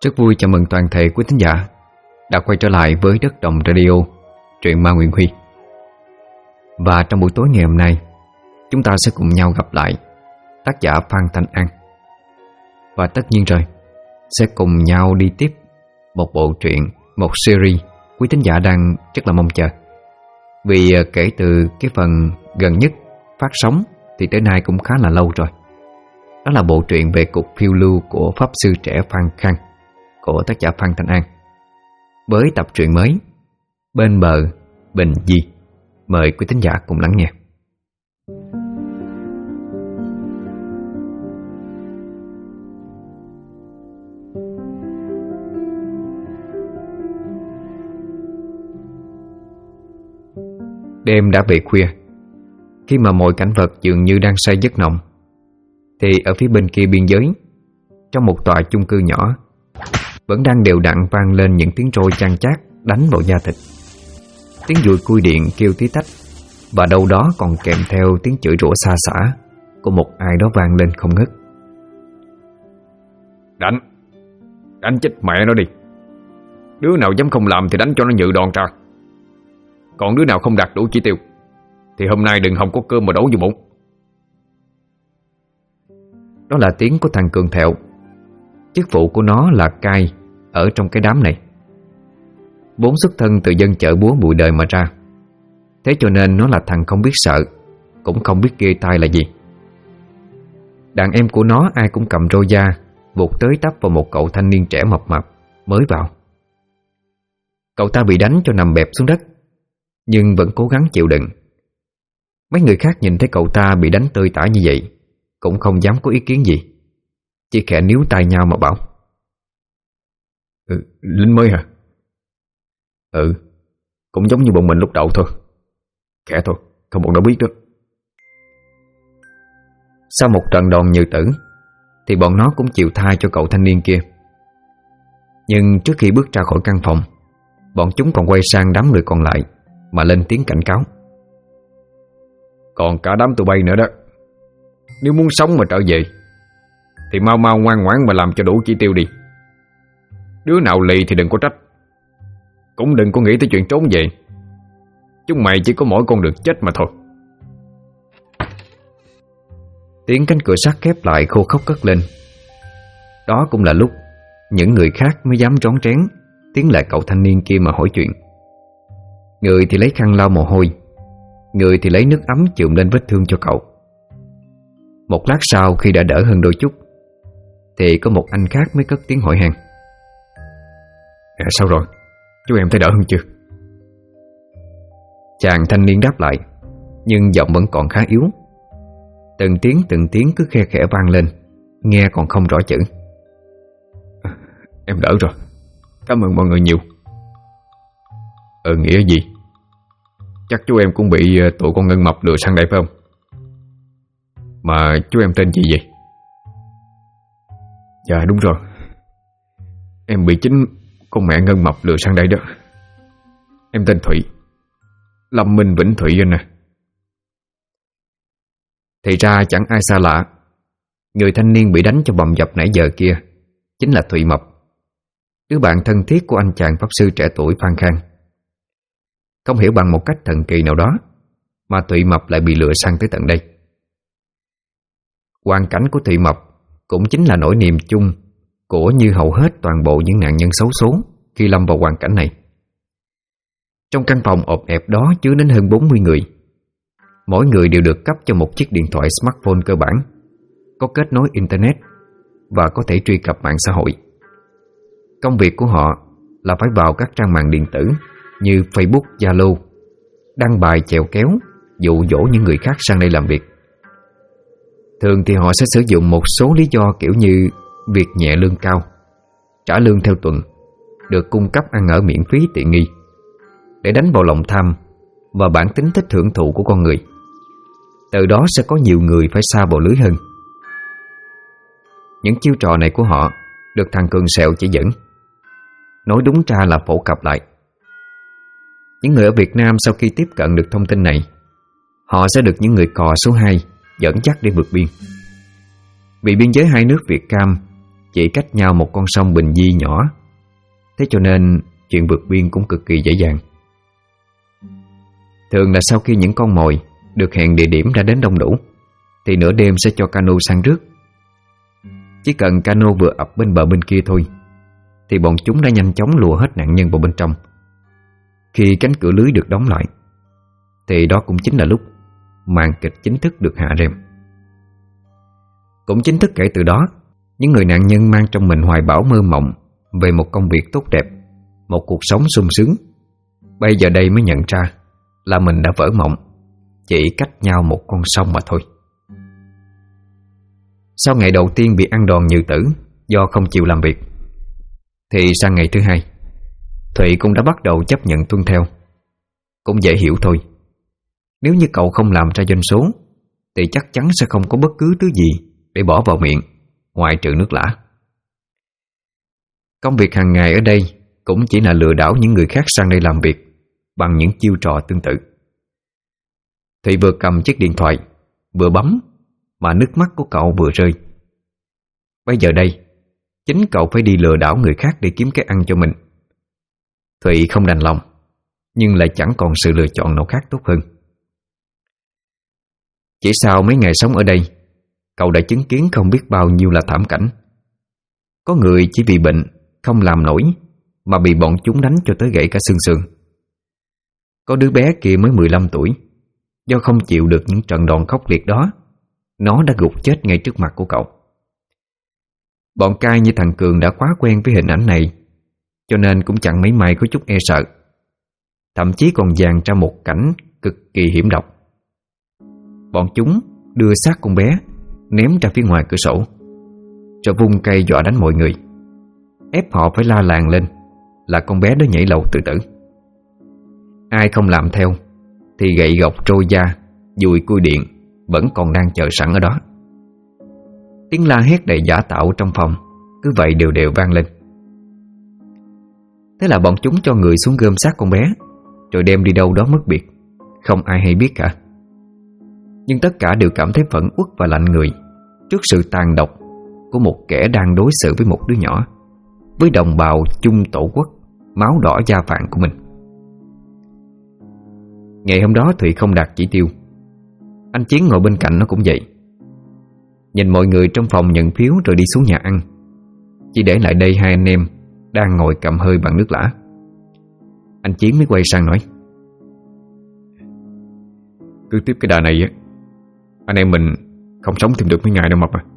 Rất vui chào mừng toàn thể quý thính giả đã quay trở lại với Đất Đồng Radio, truyện ma Nguyễn Huy. Và trong buổi tối ngày hôm nay, chúng ta sẽ cùng nhau gặp lại tác giả Phan Thanh An. Và tất nhiên rồi, sẽ cùng nhau đi tiếp một bộ truyện, một series quý thính giả đang rất là mong chờ. Vì kể từ cái phần gần nhất phát sóng thì tới nay cũng khá là lâu rồi. Đó là bộ truyện về cuộc phiêu lưu của Pháp Sư trẻ Phan Khang của tác giả Phan Thanh An, với tập truyện mới Bên bờ Bình Di. Mời quý thính giả cùng lắng nghe. Đêm đã về khuya. Khi mà mọi cảnh vật dường như đang say giấc nồng, thì ở phía bên kia biên giới, trong một tòa chung cư nhỏ, vẫn đang đều đặn vang lên những tiếng trôi chan chát đánh vào da thịt. Tiếng dùi cui điện kêu tí tách, và đâu đó còn kèm theo tiếng chửi rủa xa xả của một ai đó vang lên không ngớt. Đánh chết mẹ nó đi. Đứa nào dám không làm thì đánh cho nó nhự đòn ra. Còn đứa nào không đạt đủ chỉ tiêu thì hôm nay đừng hòng có cơm mà đổ vô bụng. Đó là tiếng của thằng Cường Thẹo. Chức vụ của nó là cai ở trong cái đám này. Vốn xuất thân từ dân chợ búa bụi đời mà ra, thế cho nên nó là thằng không biết sợ, cũng không biết ghê tai là gì. Đàn em của nó ai cũng cầm roi da vụt tới tấp vào một cậu thanh niên trẻ mập mạp mới vào. Cậu ta bị đánh cho nằm bẹp xuống đất, nhưng vẫn cố gắng chịu đựng. Mấy người khác nhìn thấy cậu ta bị đánh tơi tả như vậy cũng không dám có ý kiến gì, chỉ khẽ níu tay nhau mà bảo: Lính mới hả? Cũng giống như bọn mình lúc đầu thôi. Khẽ thôi, không bọn nó biết đó. Sau một trận đòn như tử thì bọn nó cũng chịu tha cho cậu thanh niên kia. Nhưng trước khi bước ra khỏi căn phòng, bọn chúng còn quay sang đám người còn lại mà lên tiếng cảnh cáo: Còn cả đám tụi bay nữa đó. Nếu muốn sống mà trở về thì mau mau ngoan ngoãn mà làm cho đủ chỉ tiêu đi. Đứa nào lì thì đừng có trách, cũng đừng có nghĩ tới chuyện trốn về. Chúng mày chỉ có mỗi con đường chết mà thôi. Tiếng cánh cửa sắt khép lại khô khốc cất lên. Đó cũng là lúc những người khác mới dám rón rén tiến lại cậu thanh niên kia mà hỏi chuyện. Người thì lấy khăn lau mồ hôi, người thì lấy nước ấm chườm lên vết thương cho cậu. Một lát sau, khi đã đỡ hơn đôi chút, thì có một anh khác mới cất tiếng hỏi han: Sao rồi? Chú em thấy đỡ hơn chưa? Chàng thanh niên đáp lại, nhưng giọng vẫn còn khá yếu. Từng tiếng cứ khe khẽ vang lên, nghe còn không rõ chữ. Em đỡ rồi, cảm ơn mọi người nhiều. Nghĩa gì? Chắc chú em cũng bị tụi con Ngân Mập lừa sang đây phải không? Mà chú em tên gì vậy? Dạ đúng rồi, em bị chính con mẹ Ngân Mập lừa sang đây đó. Em tên Thụy, Lâm Minh Vĩnh Thụy anh nè. Thì ra chẳng ai xa lạ, người thanh niên bị đánh cho bầm dập nãy giờ kia chính là Thụy Mập, đứa bạn thân thiết của anh chàng pháp sư trẻ tuổi Phan Khang. Không hiểu bằng một cách thần kỳ nào đó mà Thụy Mập lại bị lừa sang tới tận đây. Hoàn cảnh của Thụy Mập cũng chính là nỗi niềm chung của như hầu hết toàn bộ những nạn nhân xấu số khi lâm vào hoàn cảnh này. Trong căn phòng ộp ẹp đó chứa đến hơn 40 người. Mỗi người đều được cấp cho một chiếc điện thoại smartphone cơ bản, có kết nối internet và có thể truy cập mạng xã hội. Công việc của họ là phải vào các trang mạng điện tử như Facebook, Zalo, đăng bài chèo kéo, dụ dỗ những người khác sang đây làm việc. Thường thì họ sẽ sử dụng một số lý do kiểu như việc nhẹ lương cao, trả lương theo tuần, được cung cấp ăn ở miễn phí tiện nghi, để đánh vào lòng tham và bản tính thích hưởng thụ của con người. Từ đó sẽ có nhiều người phải sa vào lưới hơn. Những chiêu trò này của họ được thằng Cường Sẹo chỉ dẫn. Nói đúng ra là phổ cập lại. Những người ở Việt Nam sau khi tiếp cận được thông tin này, họ sẽ được những người cò số 2 dẫn dắt để vượt biên. Vì biên giới hai nước Việt Cam chỉ cách nhau một con sông Bình Di nhỏ, thế cho nên chuyện vượt biên cũng cực kỳ dễ dàng. Thường là sau khi những con mồi được hẹn địa điểm đã đến đông đủ thì nửa đêm sẽ cho cano sang rước. Chỉ cần cano vừa ập bên bờ bên kia thôi thì bọn chúng đã nhanh chóng lùa hết nạn nhân vào bên trong. Khi cánh cửa lưới được đóng lại thì đó cũng chính là lúc màn kịch chính thức được hạ rèm. Cũng chính thức kể từ đó, những người nạn nhân mang trong mình hoài bão mơ mộng về một công việc tốt đẹp, một cuộc sống sung sướng, bây giờ đây mới nhận ra là mình đã vỡ mộng, chỉ cách nhau một con sông mà thôi. Sau ngày đầu tiên bị ăn đòn như tử do không chịu làm việc, thì sang ngày thứ hai, Thụy cũng đã bắt đầu chấp nhận tuân theo. Cũng dễ hiểu thôi, nếu như cậu không làm ra doanh số thì chắc chắn sẽ không có bất cứ thứ gì để bỏ vào miệng ngoại trừ nước lã. Công việc hàng ngày ở đây cũng chỉ là lừa đảo những người khác sang đây làm việc bằng những chiêu trò tương tự. Thụy vừa cầm chiếc điện thoại vừa bấm mà nước mắt của cậu vừa rơi. Bây giờ đây, chính cậu phải đi lừa đảo người khác để kiếm cái ăn cho mình. Thụy không đành lòng, nhưng lại chẳng còn sự lựa chọn nào khác tốt hơn. Chỉ sau mấy ngày sống ở đây, cậu đã chứng kiến không biết bao nhiêu là thảm cảnh. Có người chỉ vì bệnh không làm nổi mà bị bọn chúng đánh cho tới gãy cả xương sườn. Có đứa bé kia mới 15 tuổi, do không chịu được những trận đòn khốc liệt đó, nó đã gục chết ngay trước mặt của cậu. Bọn cai như thằng Cường đã quá quen với hình ảnh này, cho nên cũng chẳng mấy may có chút e sợ. Thậm chí còn dàn ra một cảnh cực kỳ hiểm độc. Bọn chúng đưa xác con bé ném ra phía ngoài cửa sổ, rồi vung cây dọa đánh mọi người, ép họ phải la làng lên là con bé đó nhảy lầu tự tử. Ai không làm theo thì gậy gộc trôi da, dùi cui điện vẫn còn đang chờ sẵn ở đó. Tiếng la hét đầy giả tạo trong phòng cứ vậy đều đều vang lên. Thế là bọn chúng cho người xuống gom xác con bé, rồi đem đi đâu đó mất biệt, không ai hay biết cả. Nhưng tất cả đều cảm thấy phẫn uất và lạnh người trước sự tàn độc của một kẻ đang đối xử với một đứa nhỏ, với đồng bào chung tổ quốc, máu đỏ da vàng của mình. Ngày hôm đó Thụy không đạt chỉ tiêu. Anh Chiến ngồi bên cạnh nó cũng vậy. Nhìn mọi người trong phòng nhận phiếu rồi đi xuống nhà ăn, chỉ để lại đây hai anh em đang ngồi cầm hơi bằng nước lã. Anh Chiến mới quay sang nói: "Cứ tiếp cái đà này á, anh em mình không sống thêm được mấy ngày đâu Mập à."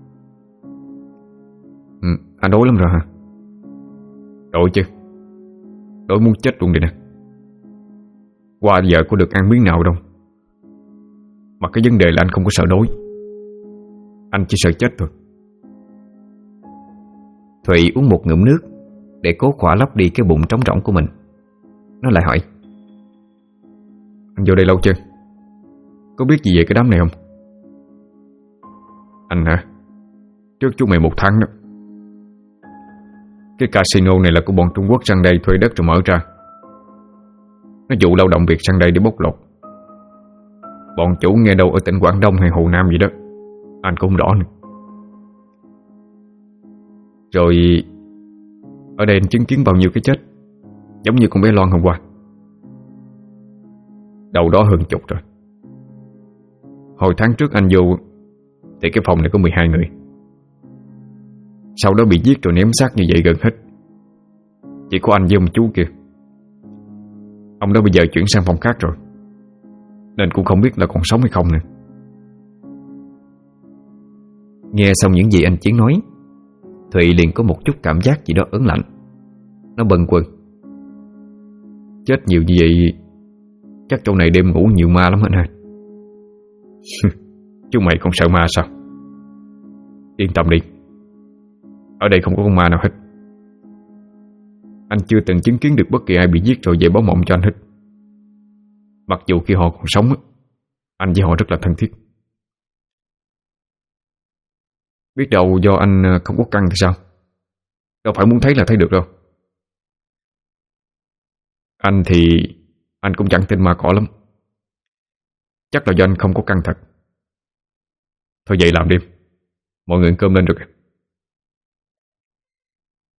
Anh đói lắm rồi hả? Đói chứ, đói muốn chết luôn đây nè. Qua giờ có được ăn miếng nào đâu. Mà cái vấn đề là anh không có sợ đói, anh chỉ sợ chết thôi. Thụy uống một ngụm nước để cố khỏa lấp đi cái bụng trống rỗng của mình. Nó lại hỏi: "Anh vô đây lâu chưa? Có biết gì về cái đám này không?" "Anh hả? Trước chú mày 1 tháng đó. Cái casino này là của bọn Trung Quốc sang đây thuê đất rồi mở ra. Nó dụ lao động Việt sang đây để bóc lột. Bọn chủ nghe đâu ở tỉnh Quảng Đông hay Hồ Nam gì đó, anh cũng không rõ nữa. Rồi ở đây anh chứng kiến bao nhiêu cái chết, giống như con bé Loan hôm qua. Đầu đó hơn chục rồi. Hồi tháng trước anh vô thì cái phòng này có 12 người. Sau đó bị giết rồi ném xác như vậy gần hết. Chỉ có anh với ông chú kia. Ông đó bây giờ chuyển sang phòng khác rồi, nên cũng không biết là còn sống hay không nữa." Nghe xong những gì anh Chiến nói, Thụy liền có một chút cảm giác gì đó ớn lạnh. Nó bần quần: "Chết nhiều như vậy chắc trong này đêm ngủ nhiều ma lắm anh ha." "Chú mày không sợ ma sao? Yên tâm đi, ở đây không có con ma nào hết. Anh chưa từng chứng kiến được bất kỳ ai bị giết rồi về báo mộng cho anh hết. Mặc dù khi họ còn sống, anh với họ rất là thân thiết. Biết đâu do anh không có căn thì sao? Đâu phải muốn thấy là thấy được đâu." "Anh thì anh cũng chẳng tin ma cỏ lắm. Chắc là do anh không có căn thật. Thôi vậy làm đi, mọi người ăn cơm lên được."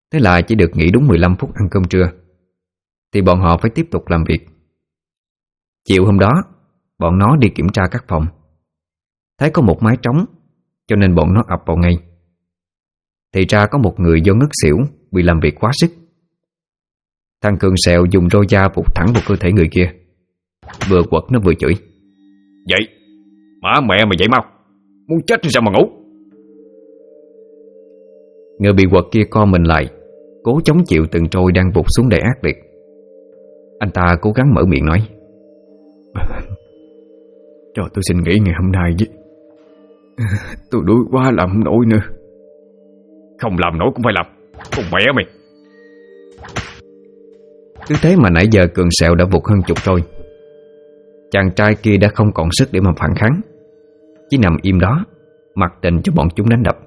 Thế là chỉ được nghỉ đúng 15 phút ăn cơm trưa, thì bọn họ phải tiếp tục làm việc. Chiều hôm đó, bọn nó đi kiểm tra các phòng, thấy có một mái trống, cho nên bọn nó ập vào ngay. Thì ra có một người do ngất xỉu vì làm việc quá sức. Thằng Cường Sẹo dùng roi da vụt thẳng vào cơ thể người kia, vừa quật nó vừa chửi: Dậy, má mẹ mày dậy mau, muốn chết thì sao mà ngủ. Người bị quật kia co mình lại, cố chống chịu từng trôi đang vụt xuống đầy ác liệt. Anh ta cố gắng mở miệng nói: Cho tôi xin nghỉ ngày hôm nay chứ. Tôi đuối quá làm không nổi nữa. Không làm nổi cũng phải làm, con mẹ mày. Cứ thế mà nãy giờ Cường Sẹo đã vụt hơn chục trôi. Chàng trai kia đã không còn sức để mà phản kháng, chỉ nằm im đó mặc tình cho bọn chúng đánh đập.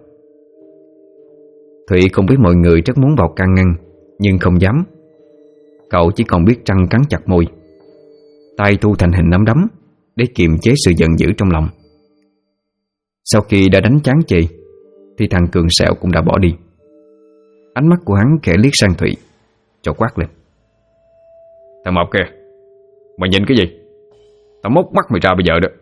Thụy cùng với mọi người rất muốn vào can ngăn, nhưng không dám. Cậu chỉ còn biết răng cắn chặt môi, tay thu thành hình nắm đấm để kiềm chế sự giận dữ trong lòng. Sau khi đã đánh chán chê, thì thằng Cường Sẹo cũng đã bỏ đi. Ánh mắt của hắn khẽ liếc sang Thụy, cho quát lên: Thằng Mộc kìa, mày nhìn cái gì? Tao móc mắt mày ra bây giờ đó.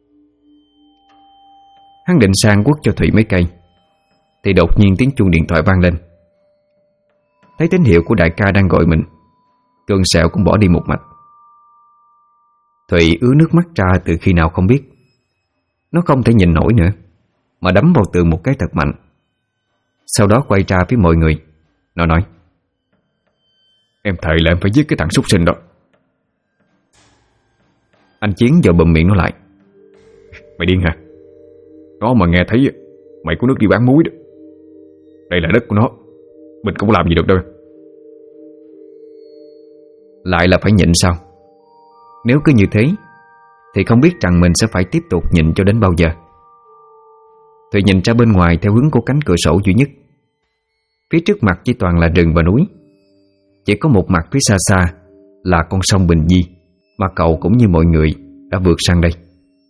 Hắn định sang quất cho Thụy mấy cây, thì đột nhiên tiếng chuông điện thoại vang lên. Thấy tín hiệu của đại ca đang gọi mình, Cường Sẹo cũng bỏ đi một mạch. Thụy ứa nước mắt ra từ khi nào không biết. Nó không thể nhìn nổi nữa, mà đấm vào tường một cái thật mạnh. Sau đó quay ra với mọi người. Nó nói: Em thề là em phải giết cái thằng súc sinh đó. Anh Chiến giờ bụm miệng nó lại: Mày điên hả? Nó mà nghe thấy mày có nước đi bán muối đó. Đây là đất của nó, mình không làm gì được đâu. Lại là phải nhịn sao? Nếu cứ như thế thì không biết rằng mình sẽ phải tiếp tục nhịn cho đến bao giờ. Thụy nhìn ra bên ngoài theo hướng của cánh cửa sổ duy nhất. Phía trước mặt chỉ toàn là rừng và núi. Chỉ có một mặt phía xa xa là con sông Bình Di mà cậu cũng như mọi người đã vượt sang đây.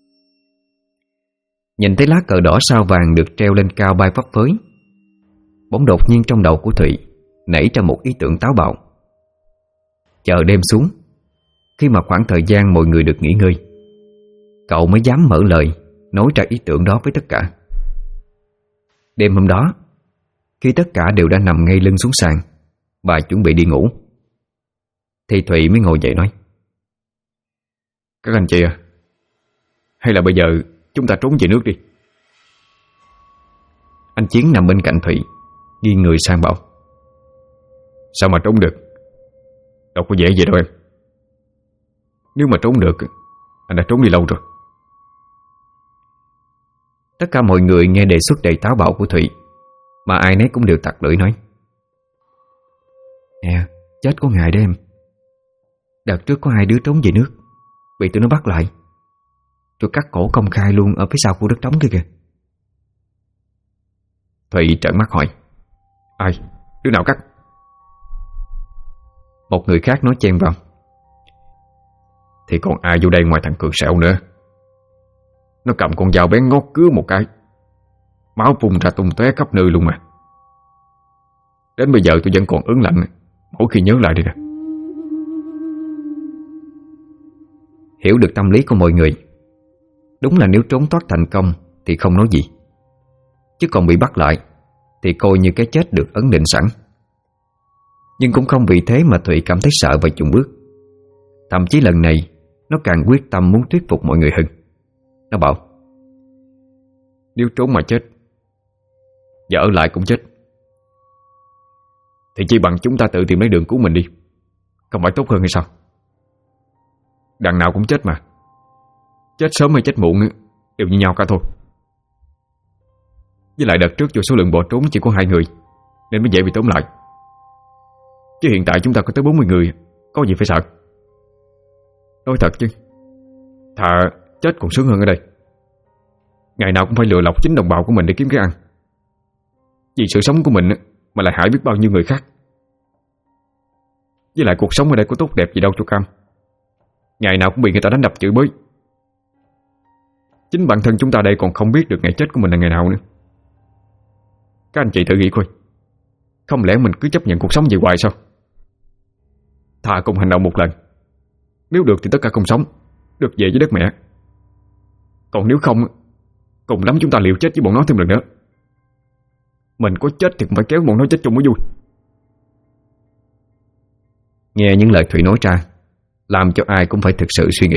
Nhìn thấy lá cờ đỏ sao vàng được treo lên cao bay phấp phới, bỗng đột nhiên trong đầu của Thụy nảy ra một ý tưởng táo bạo. Chờ đêm xuống, khi mà khoảng thời gian mọi người được nghỉ ngơi, cậu mới dám mở lời nói ra ý tưởng đó với tất cả. Đêm hôm đó, khi tất cả đều đã nằm ngay lưng xuống sàn và chuẩn bị đi ngủ, thì Thụy mới ngồi dậy nói: Các anh chị à, hay là bây giờ chúng ta trốn về nước đi. Anh Chiến nằm bên cạnh Thụy, nghiêng người sang bảo: Sao mà trốn được? Đâu có dễ vậy đâu em. Nếu mà trốn được, anh đã trốn đi lâu rồi. Tất cả mọi người nghe đề xuất đầy táo bạo của Thụy, mà ai nấy cũng đều tặc lưỡi nói: Nè, chết có ngày đó em. Đợt trước có hai đứa trốn về nước, bị tụi nó bắt lại, rồi cắt cổ công khai luôn ở phía sau khu đất trống kia kìa. Thụy trợn mắt hỏi: Ai? Đứa nào cắt? Một người khác nói chen vào: Thì còn ai vô đây ngoài thằng Cường Sẹo nữa. Nó cầm con dao bén ngót cứa một cái, máu phun ra tung tóe khắp nơi luôn mà. Đến bây giờ tôi vẫn còn ớn lạnh mỗi khi nhớ lại đây nè. Hiểu được tâm lý của mọi người. Đúng là nếu trốn thoát thành công thì không nói gì, chứ còn bị bắt lại thì coi như cái chết được ấn định sẵn. Nhưng cũng không vì thế mà Thụy cảm thấy sợ và chùn bước. Thậm chí lần này nó càng quyết tâm muốn thuyết phục mọi người hơn. Nó bảo: Nếu trốn mà chết và ở lại cũng chết, thì chỉ bằng chúng ta tự tìm lấy đường cứu mình đi, không phải tốt hơn hay sao? Đằng nào cũng chết mà. Chết sớm hay chết muộn đều như nhau cả thôi. Với lại đợt trước do số lượng bỏ trốn chỉ có 2 người nên mới dễ bị tóm lại. Chứ hiện tại chúng ta có tới 40 người, có gì phải sợ. Nói thật chứ, thà chết còn sướng hơn ở đây. Ngày nào cũng phải lừa lọc chính đồng bào của mình để kiếm cái ăn. Vì sự sống của mình mà lại hại biết bao nhiêu người khác. Với lại cuộc sống ở đây có tốt đẹp gì đâu cho cam. Ngày nào cũng bị người ta đánh đập chửi bới. Chính bản thân chúng ta đây còn không biết được ngày chết của mình là ngày nào nữa. Các anh chị thử nghĩ coi, Không lẽ mình cứ chấp nhận cuộc sống vậy hoài sao? Thà cùng hành động một lần, nếu được thì tất cả cùng sống, được về với đất mẹ. Còn nếu không, cùng lắm chúng ta liều chết với bọn nó thêm lần nữa. Mình có chết thì cũng phải kéo bọn nó chết chung mới vui. Nghe những lời Thủy nói ra làm cho ai cũng phải thực sự suy nghĩ.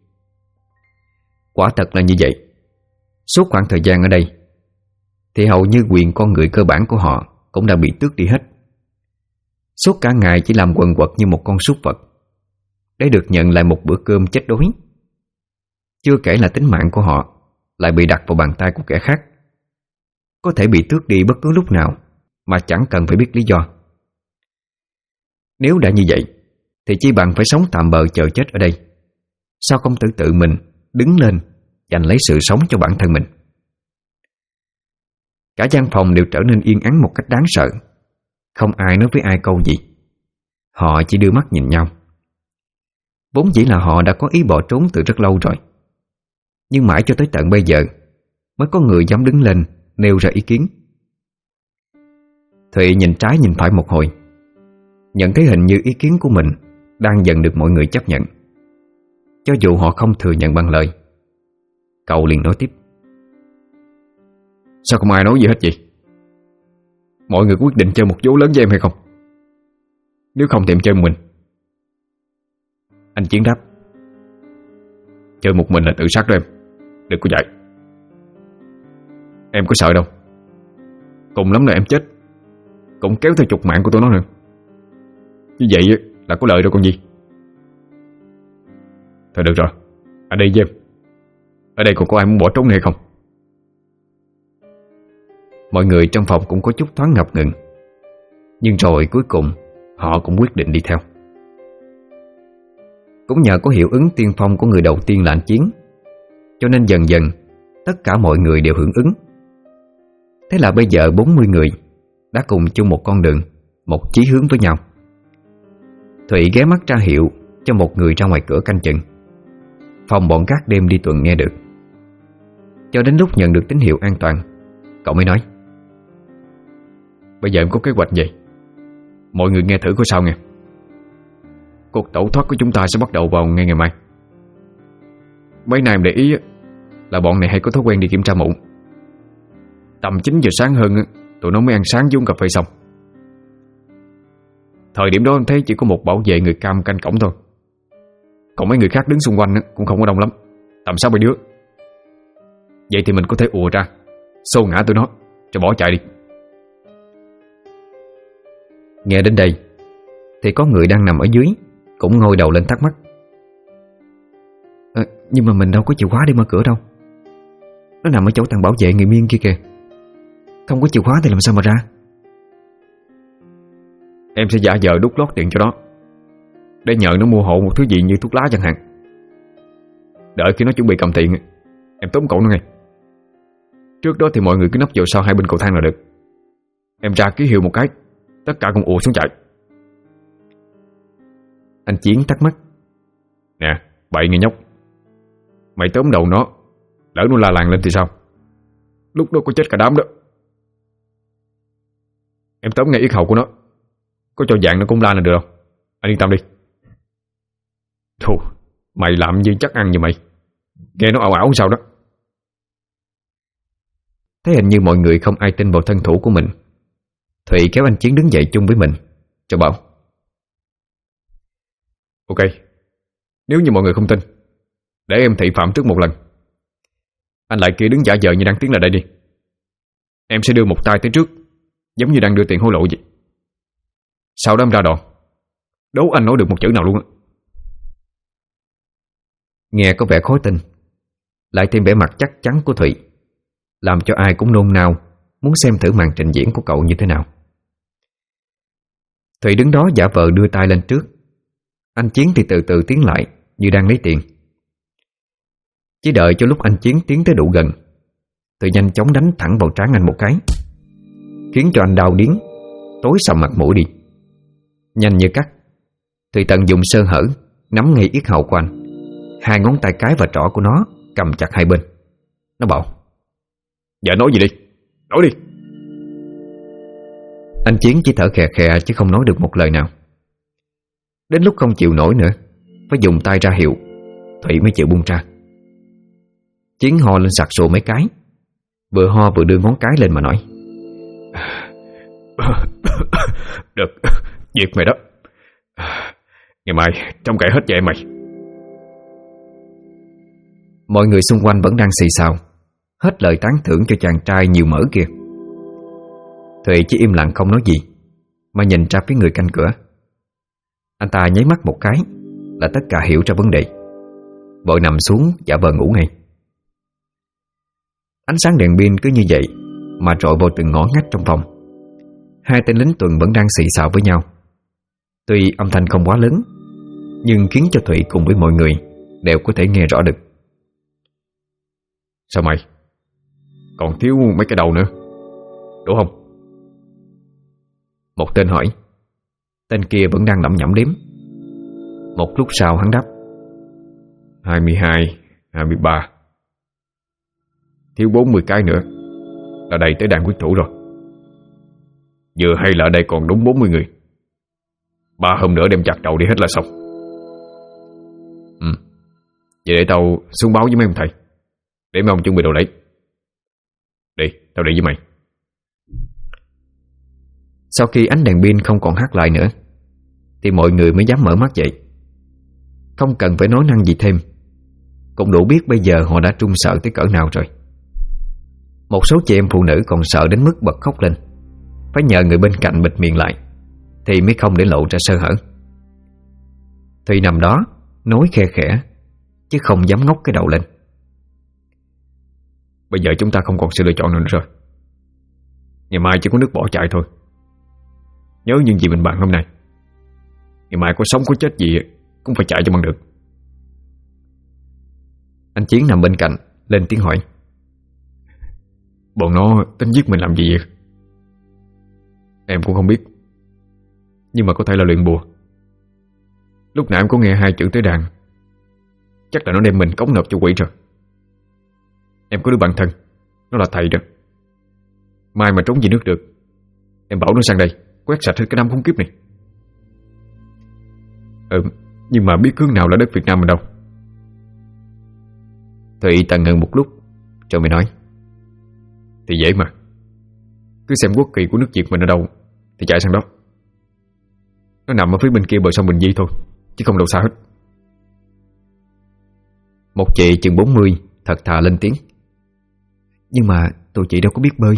Quả thật là như vậy. Suốt khoảng thời gian ở đây thì hầu như quyền con người cơ bản của họ cũng đã bị tước đi hết. Suốt cả ngày chỉ làm quần quật như một con súc vật để được nhận lại một bữa cơm chết đói. Chưa kể là tính mạng của họ lại bị đặt vào bàn tay của kẻ khác, có thể bị tước đi bất cứ lúc nào mà chẳng cần phải biết lý do. Nếu đã như vậy thì chi bằng phải sống tạm bợ chờ chết ở đây. Sao không tự mình đứng lên giành lấy sự sống cho bản thân mình? Cả gian phòng đều trở nên yên ắng một cách đáng sợ. Không ai nói với ai câu gì. Họ chỉ đưa mắt nhìn nhau. Vốn dĩ là họ đã có ý bỏ trốn từ rất lâu rồi, nhưng mãi cho tới tận bây giờ mới có người dám đứng lên nêu ra ý kiến. Thụy nhìn trái nhìn phải một hồi, nhận thấy hình như ý kiến của mình đang dần được mọi người chấp nhận, cho dù họ không thừa nhận bằng lời. Cậu liền nói tiếp: Sao không ai nói gì hết vậy? Mọi người quyết định chơi một vố lớn với em hay không? Nếu không thì em chơi một mình. Anh Chiến đáp: Chơi một mình là tự sát đó em, đừng có dạy. Em có sợ đâu. Cùng lắm là em chết cũng kéo theo chục mạng của tụi nó nữa. Như vậy là có lợi đâu còn gì. Thôi được rồi, anh đi với em. Ở đây còn có ai muốn bỏ trốn hay không? Mọi người trong phòng cũng có chút thoáng ngập ngừng, nhưng rồi cuối cùng họ cũng quyết định đi theo. Cũng nhờ có hiệu ứng tiên phong của người đầu tiên là anh Chiến, cho nên dần dần tất cả mọi người đều hưởng ứng. Thế là bây giờ 40 người đã cùng chung một con đường, một chí hướng với nhau. Thụy ghé mắt ra hiệu cho một người ra ngoài cửa canh chừng, phòng bọn gác đêm đi tuần nghe được. Cho đến lúc nhận được tín hiệu an toàn, cậu mới nói: Bây giờ em có kế hoạch vậy, mọi người nghe thử có sao nghe. Cuộc tẩu thoát của chúng ta sẽ bắt đầu vào ngay ngày mai. Mấy nay em để ý là bọn này hay có thói quen đi kiểm tra muộn. Tầm 9 giờ sáng hơn tụi nó mới ăn sáng với uống cà phê xong. Thời điểm đó em thấy chỉ có một bảo vệ người cam canh cổng thôi, còn mấy người khác đứng xung quanh cũng không có đông lắm, tầm 6-7 đứa. Vậy thì mình có thể ùa ra xô ngã tụi nó cho bỏ chạy đi. Nghe đến đây thì có người đang nằm ở dưới cũng ngoi đầu lên thắc mắc: Nhưng mà mình đâu có chìa khóa để mở cửa đâu. Nó nằm ở chỗ thằng bảo vệ người Miên kia kìa. Không có chìa khóa thì làm sao mà ra? Em sẽ giả vờ đút lót tiền cho nó, để nhờ nó mua hộ một thứ gì như thuốc lá chẳng hạn. Đợi khi nó chuẩn bị cầm tiền, em tóm cậu nó ngay. Trước đó thì mọi người cứ nấp vào sau hai bên cầu thang là được. Em ra ký hiệu một cái, tất cả cùng ùa xuống chạy. Anh Chiến thắc mắc: Nè, bậy người nhóc, mày tóm đầu nó, lỡ nó la làng lên thì sao? Lúc đó có chết cả đám đó. Em tóm ngay yết hầu của nó, có cho dạng nó cũng la là được đâu. Anh yên tâm đi. Thù, mày làm như chắc ăn như mày, nghe nó ảo ảo sao đó. Thấy hình như mọi người không ai tin vào thân thủ của mình, Thụy kéo anh Chiến đứng dậy chung với mình, cho bảo: Ok, nếu như mọi người không tin, để em thị phạm trước một lần. Anh lại kia đứng giả vờ như đang tiến lại đây đi. Em sẽ đưa một tay tới trước, giống như đang đưa tiền hối lộ vậy. Sau đó em ra đòn, đố anh nói được một chữ nào luôn á. Nghe có vẻ khó tin, lại thêm vẻ mặt chắc chắn của Thụy, làm cho ai cũng nôn nao muốn xem thử màn trình diễn của cậu như thế nào. Thụy đứng đó giả vờ đưa tay lên trước, anh Chiến thì từ từ tiến lại như đang lấy tiền. Chỉ đợi cho lúc anh Chiến tiến tới đủ gần, Thụy nhanh chóng đánh thẳng vào trán anh một cái, khiến cho anh đau điếng, tối sầm mặt mũi đi. Nhanh như cắt, Thụy tận dụng sơ hở nắm ngay yết hầu của anh, hai ngón tay cái và trỏ của nó cầm chặt hai bên. Nó bảo: Dạ nói gì đi, nói đi. Anh Chiến chỉ thở khè khè chứ không nói được một lời nào. Đến lúc không chịu nổi nữa, phải dùng tay ra hiệu, Thủy mới chịu buông ra. Chiến ho lên sặc sụa mấy cái, vừa ho vừa đưa ngón cái lên mà nói: Được, việc mày đó. Ngày mai trông cậy hết vậy mày. Mọi người xung quanh vẫn đang xì xào, hết lời tán thưởng cho chàng trai nhiều mỡ kia. Thụy chỉ im lặng không nói gì, mà nhìn ra phía người canh cửa. Anh ta nháy mắt một cái là tất cả hiểu ra vấn đề, vội nằm xuống giả vờ ngủ ngay. Ánh sáng đèn pin cứ như vậy mà rọi vào từng ngõ ngách trong phòng. Hai tên lính tuần vẫn đang xì xào với nhau. Tuy âm thanh không quá lớn, nhưng khiến cho Thụy cùng với mọi người đều có thể nghe rõ được. Sao mày? Còn thiếu mấy cái đầu nữa, đủ không? Một tên hỏi. Tên kia vẫn đang lẩm nhẩm đếm. Một lúc sau hắn đáp: 22, 23. Thiếu 40 cái nữa là đầy tới đàn quyết thủ rồi. Vừa hay là ở đây còn đúng 40 người. 3 hôm nữa đem chặt đầu đi hết là xong. Vậy để tao xuống báo với mấy ông thầy, để mấy ông chuẩn bị đồ lấy. Đi, tao đi với mày. Sau khi ánh đèn pin không còn hắt lại nữa, thì mọi người mới dám mở mắt dậy. Không cần phải nói năng gì thêm, cũng đủ biết bây giờ họ đã trung sợ tới cỡ nào rồi. Một số chị em phụ nữ còn sợ đến mức bật khóc lên, phải nhờ người bên cạnh bịt miệng lại thì mới không để lộ ra sơ hở. Thùy nằm đó nói khe khẽ, chứ không dám ngóc cái đầu lên. Bây giờ chúng ta không còn sự lựa chọn nào nữa rồi. Ngày mai chỉ có nước bỏ chạy thôi. Nhớ những gì mình bàn hôm nay. Ngày mai có sống có chết gì cũng phải chạy cho bằng được. Anh Chiến nằm bên cạnh lên tiếng hỏi: Bọn nó tính giết mình làm gì vậy? Em cũng không biết, nhưng mà có thể là luyện bùa. Lúc nãy em có nghe 2 chữ tới đàn, chắc là nó đem mình cống nộp cho quỷ rồi. Em có đứa bạn thân, nó là thầy đó. Mai mà trốn về nước được, em bảo nó sang đây quét sạch hết cái đám khốn kiếp này. Nhưng mà biết hướng nào là đất Việt Nam mình đâu. Thụy tần ngần một lúc rồi mới nói: Thì dễ mà. Cứ xem quốc kỳ của nước Việt mình ở đâu thì chạy sang đó. Nó nằm ở phía bên kia bờ sông Bình Di thôi, chứ không đâu xa hết. Một chị chừng 40 thật thà lên tiếng: Nhưng mà tụi chị đâu có biết bơi.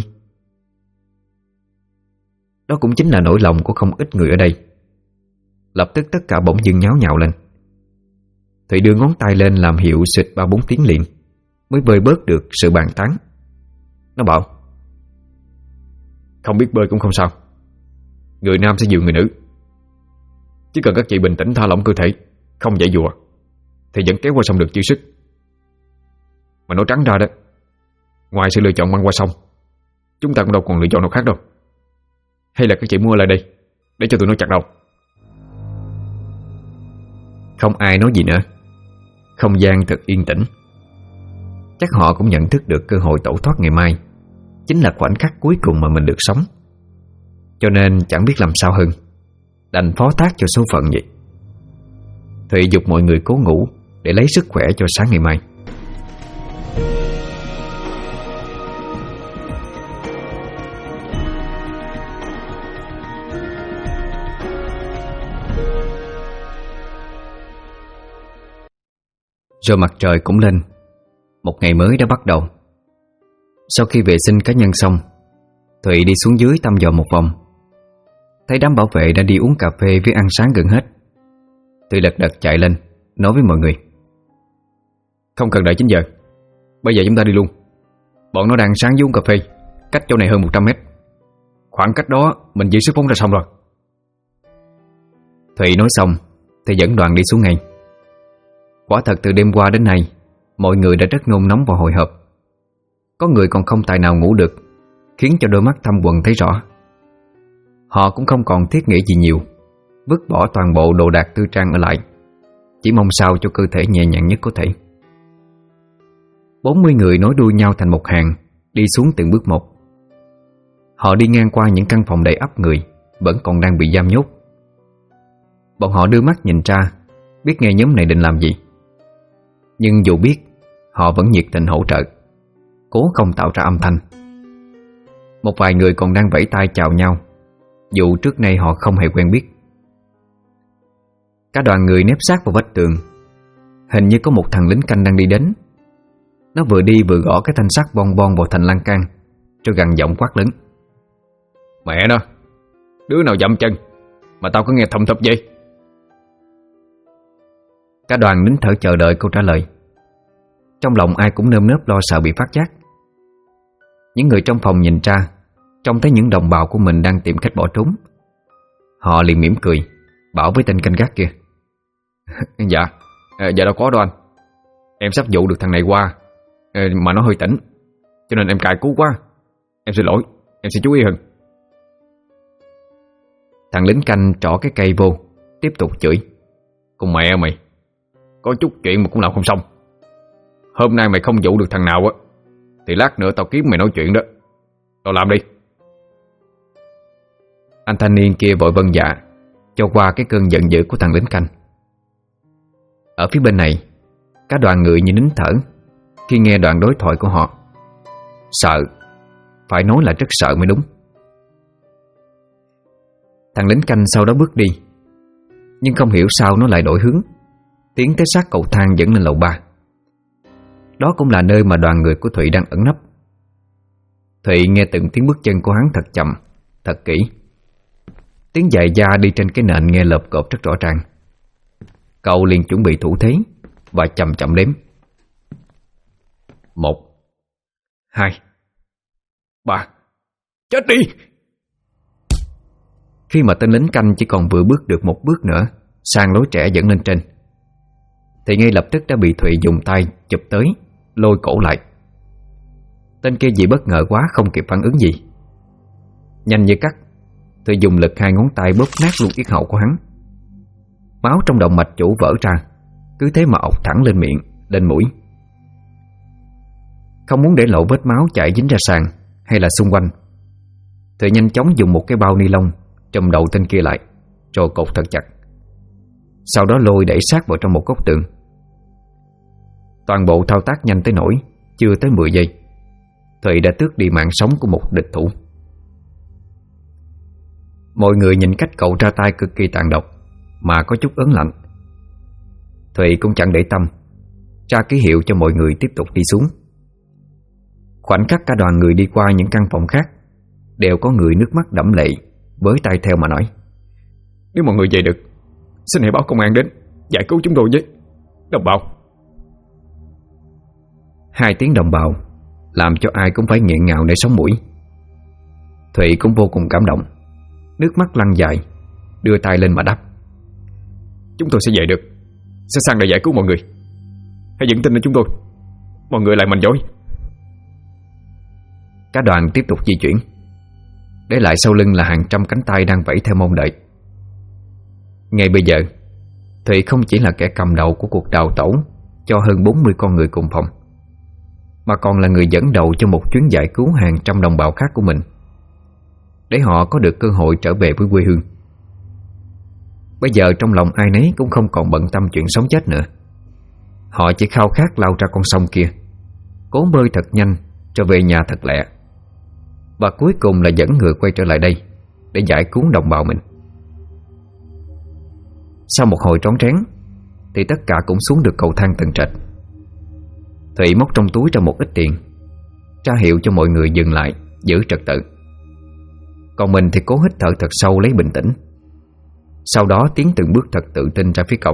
Đó cũng chính là nỗi lòng của không ít người ở đây. Lập tức tất cả bỗng dưng nháo nhào lên. Thụy đưa ngón tay lên làm hiệu xịt 3-4 tiếng liền mới vơi bớt được sự bàn tán. Nó bảo: Không biết bơi cũng không sao. Người nam sẽ dựa người nữ. Chỉ cần các chị bình tĩnh thả lỏng cơ thể, không dãy dụa, thì vẫn kéo qua sông được chưa sức. Mà nói trắng ra đó, ngoài sự lựa chọn băng qua sông, chúng ta cũng đâu còn lựa chọn nào khác đâu. Hay là các chị mua lại đây để cho tụi nó chặt đầu. Không ai nói gì nữa. Không gian thật yên tĩnh. Chắc họ cũng nhận thức được cơ hội tẩu thoát ngày mai chính là khoảnh khắc cuối cùng mà mình được sống, cho nên chẳng biết làm sao hơn, đành phó thác cho số phận vậy. Thụy giục mọi người cố ngủ để lấy sức khỏe cho sáng ngày mai. Rồi mặt trời cũng lên. Một ngày mới đã bắt đầu. Sau khi vệ sinh cá nhân xong, Thụy đi xuống dưới thăm dò một vòng. Thấy đám bảo vệ đã đi uống cà phê với ăn sáng gần hết. Thụy lật đật chạy lên nói với mọi người: Không cần đợi 9 giờ, bây giờ chúng ta đi luôn. Bọn nó đang sáng với uống cà phê, cách chỗ này hơn 100 mét. Khoảng cách đó mình giữ sức phóng ra xong rồi. Thụy nói xong thì dẫn đoàn đi xuống ngay. Quả thật từ đêm qua đến nay, mọi người đã rất nôn nóng và hồi hộp. Có người còn không tài nào ngủ được, khiến cho đôi mắt thâm quầng thấy rõ. Họ cũng không còn thiết nghĩ gì nhiều, vứt bỏ toàn bộ đồ đạc tư trang ở lại, chỉ mong sao cho cơ thể nhẹ nhàng nhất có thể. 40 người nối đuôi nhau thành một hàng, đi xuống từng bước một. Họ đi ngang qua những căn phòng đầy ắp người vẫn còn đang bị giam nhốt. Bọn họ đưa mắt nhìn ra, biết ngay nhóm này định làm gì. Nhưng dù biết, họ vẫn nhiệt tình hỗ trợ, cố không tạo ra âm thanh. Một vài người còn đang vẫy tay chào nhau, dù trước nay họ không hề quen biết. Cả đoàn người nép sát vào vách tường. Hình như có một thằng lính canh đang đi đến. Nó vừa đi vừa gõ cái thanh sắt bon bon vào thành lan can, rồi gằn giọng quát lớn: Mẹ nó, đứa nào dậm chân mà tao có nghe thầm thập vậy? Cả đoàn nín thở chờ đợi câu trả lời. Trong lòng ai cũng nơm nớp lo sợ bị phát giác. Những người trong phòng nhìn ra, trông thấy những đồng bào của mình đang tìm cách bỏ trốn. Họ liền mỉm cười, bảo với tên canh gác kia: Dạ đâu có đâu anh. Em sắp dụ được thằng này qua, mà nó hơi tỉnh, cho nên em cài cú quá. Em xin lỗi, em sẽ chú ý hơn. Thằng lính canh trỏ cái cây vô, tiếp tục chửi: Con mẹ mày, có chút chuyện mà cũng làm không xong. Hôm nay mày không dụ được thằng nào á, thì lát nữa tao kiếm mày nói chuyện đó. Tao làm đi. Anh thanh niên kia vội vâng dạ, cho qua cái cơn giận dữ của thằng lính canh. Ở phía bên này, cả đoàn người như nín thở khi nghe đoạn đối thoại của họ. Sợ, phải nói là rất sợ mới đúng. Thằng lính canh sau đó bước đi, nhưng không hiểu sao nó lại đổi hướng, tiến tới sát cầu thang dẫn lên lầu 3. Đó cũng là nơi mà đoàn người của Thụy đang ẩn nấp. Thụy nghe từng tiếng bước chân của hắn thật chậm, thật kỹ. Tiếng giày da đi trên cái nền nghe lợp cộp rất rõ ràng. Cậu liền chuẩn bị thủ thế và chậm chậm đếm: 1, 2, 3. Chết đi! Khi mà tên lính canh chỉ còn vừa bước được một bước nữa sang lối trẻ dẫn lên trên, thì ngay lập tức đã bị Thụy dùng tay chụp tới, lôi cổ lại. Tên kia vì bất ngờ quá không kịp phản ứng gì. Nhanh như cắt, Thụy dùng lực 2 ngón tay bóp nát luôn yết hầu của hắn. Máu trong động mạch chủ vỡ ra, cứ thế mà ọc thẳng lên miệng, lên mũi. Không muốn để lộ vết máu chảy dính ra sàn hay là xung quanh, Thụy nhanh chóng dùng một cái bao ni lông trùm đầu tên kia lại, rồi cột thật chặt. Sau đó lôi đẩy sát vào trong một góc tường. Toàn bộ thao tác nhanh tới nỗi chưa tới 10 giây, Thụy đã tước đi mạng sống của một địch thủ. Mọi người nhìn cách cậu ra tay cực kỳ tàn độc mà có chút ớn lạnh. Thụy cũng chẳng để tâm, ra ký hiệu cho mọi người tiếp tục đi xuống. Khoảnh khắc cả đoàn người đi qua những căn phòng khác, đều có người nước mắt đẫm lệ với tay theo mà nói: Nếu mọi người về được, xin hãy báo công an đến giải cứu chúng tôi với. Đồng bào. 2 tiếng đồng bào làm cho ai cũng phải nghẹn ngào để sống mũi. Thụy cũng vô cùng cảm động, nước mắt lăn dài, đưa tay lên mà đáp: Chúng tôi sẽ về được, sẽ sang để giải cứu mọi người. Hãy vững tin lên chúng tôi, mọi người lại mạnh dối. Cả đoàn tiếp tục di chuyển, để lại sau lưng là hàng trăm cánh tay đang vẫy theo mong đợi. Ngay bây giờ, Thụy không chỉ là kẻ cầm đầu của cuộc đào tẩu cho hơn 40 con người cùng phòng, mà còn là người dẫn đầu cho một chuyến giải cứu hàng trăm đồng bào khác của mình, để họ có được cơ hội trở về với quê hương. Bây giờ trong lòng ai nấy cũng không còn bận tâm chuyện sống chết nữa. Họ chỉ khao khát lao ra con sông kia, cố bơi thật nhanh cho về nhà thật lẹ, và cuối cùng là dẫn người quay trở lại đây để giải cứu đồng bào mình. Sau một hồi rón rén thì tất cả cũng xuống được cầu thang tầng trệt. Thụy móc trong túi ra một ít tiền, ra hiệu cho mọi người dừng lại, giữ trật tự. Còn mình thì cố hít thở thật sâu lấy bình tĩnh. Sau đó tiến từng bước thật tự tin ra phía cổng.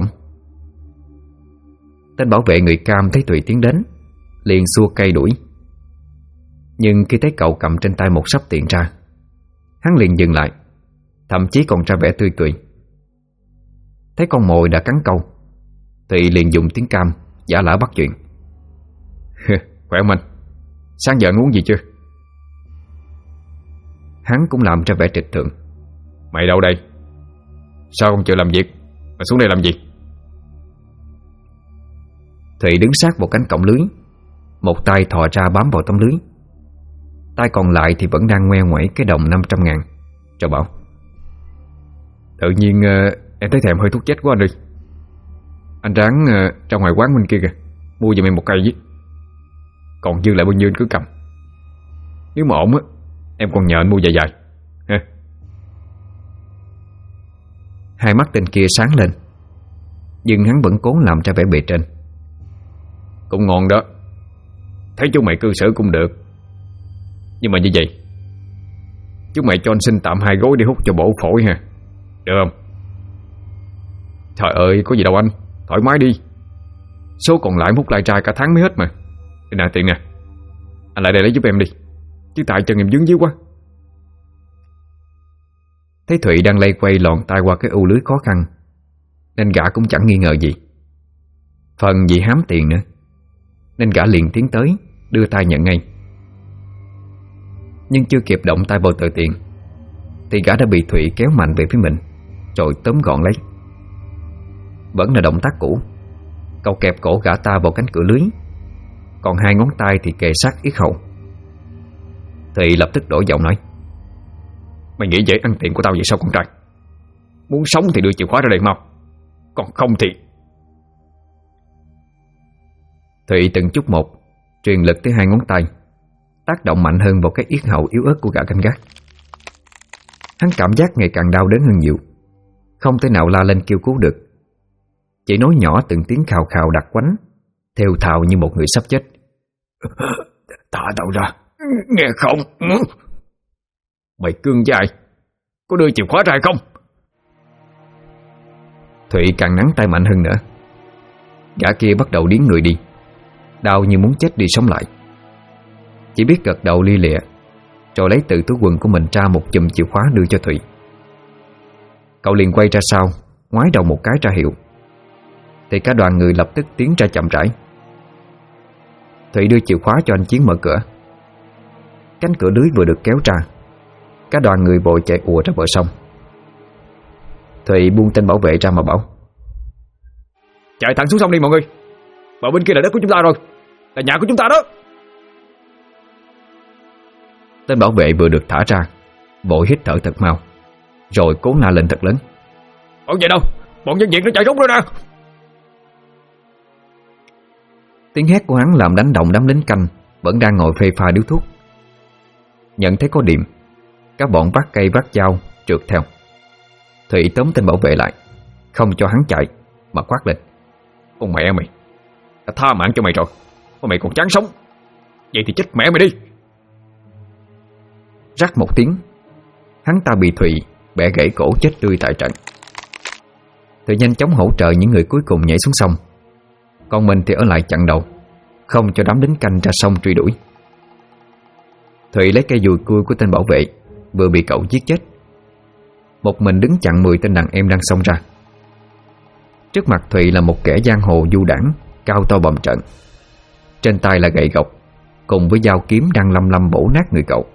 Tên bảo vệ người Cam thấy Thụy tiến đến, liền xua cây đuổi. Nhưng khi thấy cậu cầm trên tay một xấp tiền ra, hắn liền dừng lại, thậm chí còn ra vẻ tươi cười. Thấy con mồi đã cắn câu, Thụy liền dùng tiếng Cam giả lả bắt chuyện: Khỏe không anh? Sáng giờ uống gì chưa? Hắn cũng làm ra vẻ trịch thượng: Mày đâu đây? Sao không chịu làm việc mà xuống đây làm gì? Thụy đứng sát vào cánh cổng lưới, một tay thò ra bám vào tấm lưới. Tay còn lại thì vẫn đang ngoe ngoẩy cái đồng 500.000, rồi bảo: Tự nhiên em thấy thèm hơi thuốc chết của anh đi. Anh ráng ra ngoài quán bên kia kìa, mua giùm em một cây với. Còn dư lại bao nhiêu anh cứ cầm. Nếu mà ổn á, em còn nhờ anh mua dài dài ha. Hai mắt tên kia sáng lên, nhưng hắn vẫn cố làm ra vẻ bề trên. Cũng ngon đó, thấy chú mày cư xử cũng được. Nhưng mà như vậy, chú mày cho anh xin tạm 2 gối để hút cho bổ phổi ha, được không? Trời ơi, có gì đâu anh, thoải mái đi. Số còn lại hút lai trai cả tháng mới hết mà. Đây nè, tiền nè, anh lại đây lấy giúp em đi, chứ tại chân em dướng díu quá. Thấy Thụy đang lây quay lòn tay qua cái u lưới khó khăn, nên gã cũng chẳng nghi ngờ gì. Phần vì hám tiền nữa, nên gã liền tiến tới, đưa tay nhận ngay. Nhưng chưa kịp động tay vào tờ tiền thì gã đã bị Thụy kéo mạnh về phía mình, rồi tóm gọn lấy. Vẫn là động tác cũ, cậu kẹp cổ gã ta vào cánh cửa lưới, còn 2 ngón tay thì kề sát yết hầu. Thụy lập tức đổi giọng nói: Mày nghĩ dễ ăn tiền của tao vậy sao con trai? Muốn sống thì đưa chìa khóa ra đây mau, còn không thì... Thụy từng chút một truyền lực tới 2 ngón tay, tác động mạnh hơn vào cái yết hầu yếu ớt của gã canh gác. Hắn cảm giác ngày càng đau đớn hơn nhiều, không thể nào la lên kêu cứu được, chỉ nói nhỏ từng tiếng khào khào đặc quánh, thều thào như một người sắp chết: Thả tao ra, nghe không? Mày cương với ai? Có đưa chìa khóa ra hay không? Thụy càng nắn tay mạnh hơn nữa. Gã kia bắt đầu điếng người đi, đau như muốn chết đi sống lại. Chỉ biết gật đầu lia lịa, rồi lấy từ túi quần của mình ra một chùm chìa khóa đưa cho Thụy. Cậu liền quay ra sau, ngoái đầu một cái ra hiệu, thì cả đoàn người lập tức tiến ra chậm rãi. Thụy đưa chìa khóa cho anh Chiến mở cửa. Cánh cửa lưới vừa được kéo ra, cả đoàn người vội chạy ùa ra bờ sông. Thụy buông tên bảo vệ ra mà bảo: Chạy thẳng xuống sông đi mọi người, bờ bên kia là đất của chúng ta rồi, là nhà của chúng ta đó. Tên bảo vệ vừa được thả ra, vội hít thở thật mau, rồi cố la lên thật lớn: Bọn vậy đâu, bọn dân Việt nó chạy trốn rồi nè. Tiếng hét của hắn làm đánh động đám lính canh vẫn đang ngồi phê pha điếu thuốc. Nhận thấy có điểm, các bọn vác cây vác dao trượt theo. Thụy tóm tên bảo vệ lại, không cho hắn chạy, mà quát lên: Con mẹ mày, đã tha mạng cho mày rồi mà mày còn chán sống, vậy thì chết mẹ mày đi. Rắc một tiếng, hắn ta bị Thụy bẻ gãy cổ chết tươi tại trận. Thụy nhanh chóng hỗ trợ những người cuối cùng nhảy xuống sông, còn mình thì ở lại chặn đầu, không cho đám lính canh ra sông truy đuổi. Thụy lấy cây dùi cui của tên bảo vệ vừa bị cậu giết chết, một mình đứng chặn 10 tên đàn em đang xông ra. Trước mặt Thụy là một kẻ giang hồ du đãng, cao to bầm trận, trên tay là gậy gộc cùng với dao kiếm đang lăm lăm bổ nát người cậu.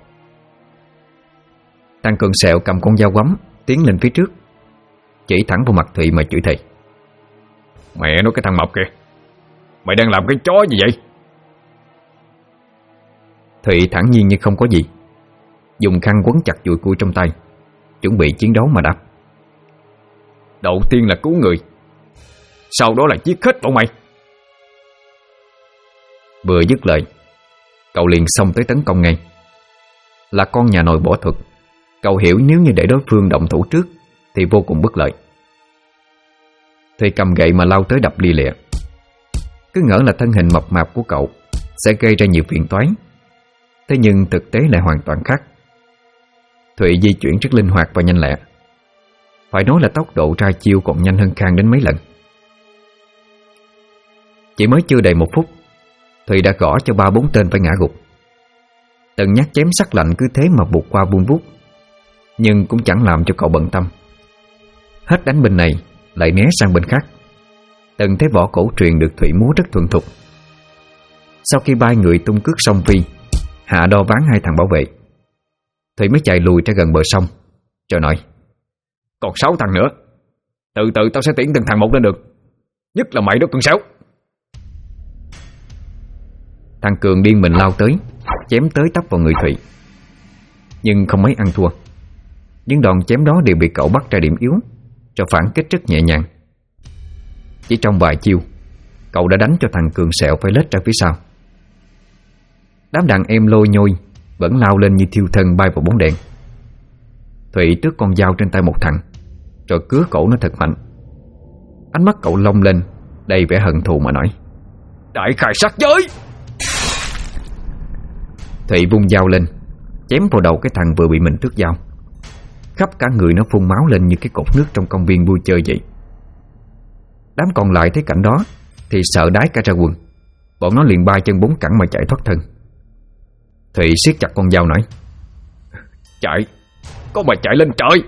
Thằng Cường Sẹo cầm con dao quắm tiến lên phía trước, chỉ thẳng vào mặt Thụy mà chửi thề: Mẹ nó, cái thằng mập kìa, mày đang làm cái chó gì vậy? Thụy thản nhiên như không có gì, dùng khăn quấn chặt dùi cui trong tay, chuẩn bị chiến đấu mà đáp: Đầu tiên là cứu người, sau đó là giết hết bọn mày. Vừa dứt lời, cậu liền xông tới tấn công ngay. Là con nhà nồi võ thuật, cậu hiểu nếu như để đối phương động thủ trước thì vô cùng bất lợi. Thụy cầm gậy mà lao tới đập lia lịa. Cứ ngỡ là thân hình mập mạp của cậu sẽ gây ra nhiều phiền toái, thế nhưng thực tế lại hoàn toàn khác. Thụy di chuyển rất linh hoạt và nhanh lẹ, phải nói là tốc độ ra chiêu còn nhanh hơn Khang đến mấy lần. Chỉ mới chưa đầy 1 phút, Thụy đã gõ cho 3-4 tên phải ngã gục. Từng nhát chém sắc lạnh cứ thế mà buộc qua vun vút, nhưng cũng chẳng làm cho cậu bận tâm. Hết đánh bên này lại né sang bên khác. Từng thế võ cổ truyền được Thụy múa rất thuần thục. Sau khi 3 người tung cước song phi, hạ đo ván 2 thằng bảo vệ, Thụy mới chạy lùi ra gần bờ sông, rồi nói: Còn 6 thằng nữa, từ từ tao sẽ tiễn từng thằng một lên được, nhất là mày đó Cường Sẹo. Thằng Cường điên mình lao tới, chém tới tấp vào người Thụy. nhưng không mấy ăn thua. Những đòn chém đó đều bị cậu bắt ra điểm yếu, rồi phản kích rất nhẹ nhàng. Chỉ trong vài chiêu, cậu đã đánh cho thằng Cường Sẹo phải lết ra phía sau. Đám đàn em lôi nhôi vẫn lao lên như thiêu thân bay vào bóng đèn. Thụy tước con dao trên tay một thằng, rồi cứa cổ nó thật mạnh. Ánh mắt cậu long lên đầy vẻ hận thù mà nói: "Đại khai sát giới!" Thụy vung dao lên, chém vào đầu cái thằng vừa bị mình tước dao. Khắp cả người nó phun máu lên như cái cột nước trong công viên vui chơi vậy. Đám còn lại thấy cảnh đó thì sợ đái cả ra quần. Bọn nó liền ba chân bốn cẳng mà chạy thoát thân. Thụy siết chặt con dao nói: "Chạy, có mà chạy lên trời!"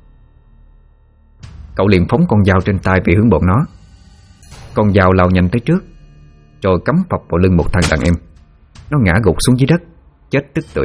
Cậu liền phóng con dao trên tay về hướng bọn nó. Con dao lao nhanh tới trước, rồi cắm phập vào lưng một thằng đàn em. Nó ngã gục xuống dưới đất, chết tức tưởi.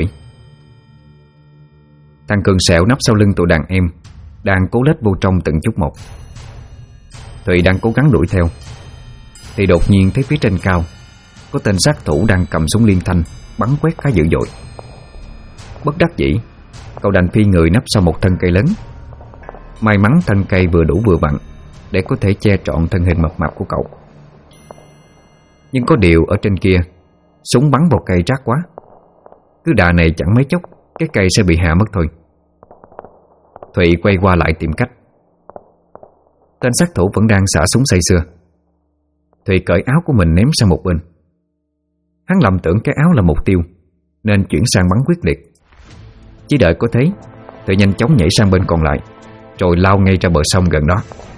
Thằng Cường Sẹo nấp sau lưng tụi đàn em, đang cố lết vô trong từng chút một. Thụy đang cố gắng đuổi theo, thì đột nhiên thấy phía trên cao có tên sát thủ đang cầm súng liên thanh bắn quét khá dữ dội. Bất đắc dĩ, cậu đành phi người nấp sau một thân cây lớn. May mắn thân cây vừa đủ vừa vặn để có thể che trọn thân hình mập mạp của cậu. Nhưng có điều ở trên kia, súng bắn vào cây rát quá. Cứ đà này chẳng mấy chốc cái cây sẽ bị hạ mất thôi. Thụy quay qua lại tìm cách. Tên sát thủ vẫn đang xả súng say sưa. Thụy cởi áo của mình ném sang một bên. Hắn lầm tưởng cái áo là mục tiêu nên chuyển sang bắn quyết liệt. Chỉ đợi có thế, Thụy nhanh chóng nhảy sang bên còn lại, rồi lao ngay ra bờ sông gần đó.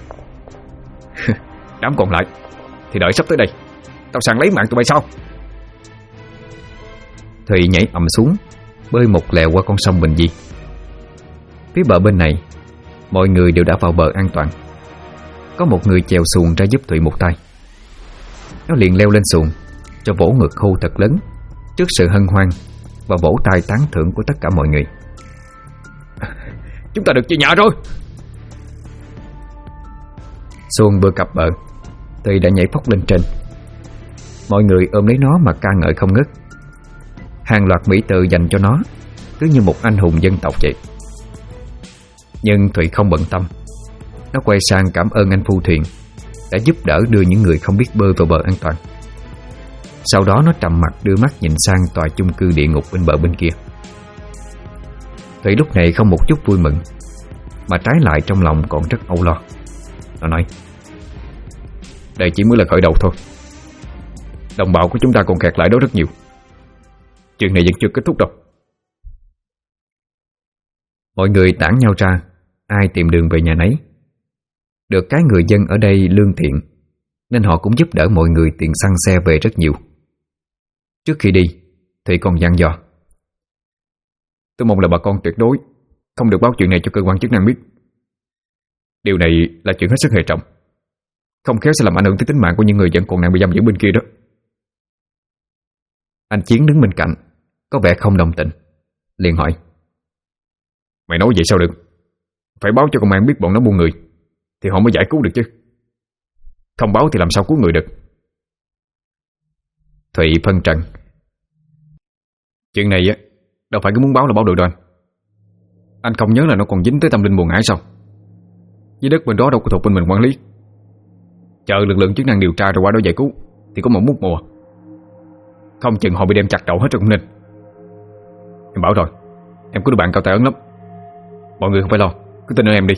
Đám còn lại thì đợi sắp tới đây, tao sang lấy mạng tụi bay sau. Thụy nhảy ầm xuống, bơi một lèo qua con sông Bình Di. Phía bờ bên này, mọi người đều đã vào bờ an toàn. Có một người chèo xuồng ra giúp Thụy một tay. Nó liền leo lên xuồng, cho vỗ ngực hô thật lớn trước sự hân hoan và vỗ tay tán thưởng của tất cả mọi người. Chúng ta được về nhà rồi. Xuồng vừa cập bờ, Thụy đã nhảy phóc lên trên. Mọi người ôm lấy nó mà ca ngợi không ngớt. Hàng loạt mỹ tự dành cho nó, cứ như một anh hùng dân tộc vậy. Nhưng Thụy không bận tâm. Nó quay sang cảm ơn anh phu thuyền đã giúp đỡ đưa những người không biết bơi vào bờ an toàn. Sau đó nó trầm mặt đưa mắt nhìn sang tòa chung cư địa ngục bên bờ bên kia. Thụy lúc này không một chút vui mừng, mà trái lại trong lòng còn rất âu lo. Nó nói: Đây chỉ mới là khởi đầu thôi. Đồng bào của chúng ta còn kẹt lại đó rất nhiều. Chuyện này vẫn chưa kết thúc đâu. Mọi người tản nhau ra, ai tìm đường về nhà nấy. Được cái người dân ở đây lương thiện, nên họ cũng giúp đỡ mọi người tiền xăng xe về rất nhiều. Trước khi đi, Thụy còn dặn dò: Tôi mong là bà con tuyệt đối không được báo chuyện này cho cơ quan chức năng biết. Điều này là chuyện hết sức hệ trọng, không khéo sẽ làm ảnh hưởng tới tính mạng của những người vẫn còn đang bị giam giữ bên kia đó. Anh Chiến đứng bên cạnh, có vẻ không đồng tình, liền hỏi: Mày nói vậy sao được? Phải báo cho công an biết bọn nó buôn người thì họ mới giải cứu được chứ. Không báo thì làm sao cứu người được. Thụy phân trần: Chuyện này á, đâu phải cứ muốn báo là báo được đâu anh. Anh không nhớ là nó còn dính tới tâm linh buồn ngãi sao? Với đất bên đó đâu có thuộc bên mình quản lý. Chờ lực lượng chức năng điều tra rồi qua đó giải cứu thì có một mút mùa. Không chừng họ bị đem chặt đầu hết rồi cũng nên. Em bảo rồi, em có đứa bạn cao tài ấn lắm. Mọi người không phải lo, cứ tin ở em đi.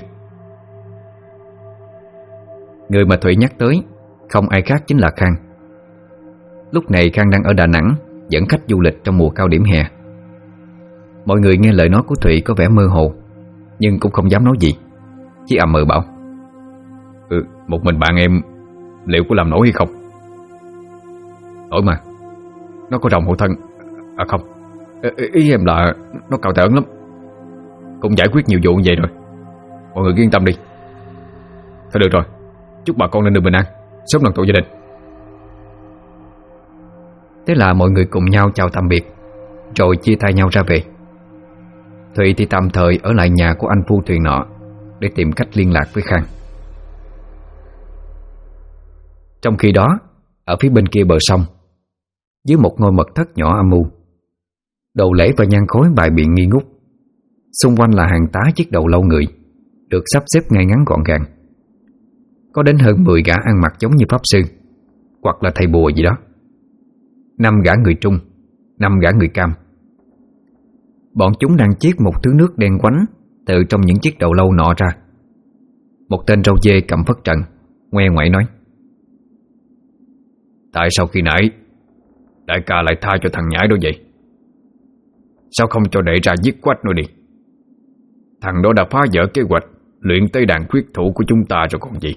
Người mà Thụy nhắc tới không ai khác chính là Khang. Lúc này Khang đang ở Đà Nẵng dẫn khách du lịch trong mùa cao điểm hè. Mọi người nghe lời nói của Thụy có vẻ mơ hồ, nhưng cũng không dám nói gì, chỉ ậm ừ bảo: Một mình bạn em liệu có làm nổi hay không? Nổi mà. Nó có rồng hộ thân. À không, ý em là nó cao tài ấn lắm, cũng giải quyết nhiều vụ như vậy rồi. Mọi người yên tâm đi. Thôi được rồi, chúc bà con lên đường bình an, sớm đoàn tụ gia đình. Thế là mọi người cùng nhau chào tạm biệt, rồi chia tay nhau ra về. Thụy thì tạm thời ở lại nhà của anh phu thuyền nọ để tìm cách liên lạc với Khang. Trong khi đó, ở phía bên kia bờ sông, dưới một ngôi mật thất nhỏ âm u, đồ lễ và nhang khói bày biện nghi ngút, Xung quanh là hàng tá chiếc đầu lâu người, được sắp xếp ngay ngắn gọn gàng. Có đến hơn 10 gã ăn mặc giống như pháp sư, hoặc là thầy bùa gì đó. 5 gã người Trung, 5 gã người Cam. Bọn chúng đang chiết một thứ nước đen quánh từ trong những chiếc đầu lâu nọ ra. Một tên râu dê cầm phất trần, ngoe ngoại nói: "Tại sao khi nãy đại ca lại tha cho thằng nhãi đó vậy? Sao không cho đệ ra giết quách nó đi? Thằng đó đã phá vỡ kế hoạch luyện tới đàn quyết thủ của chúng ta rồi còn gì."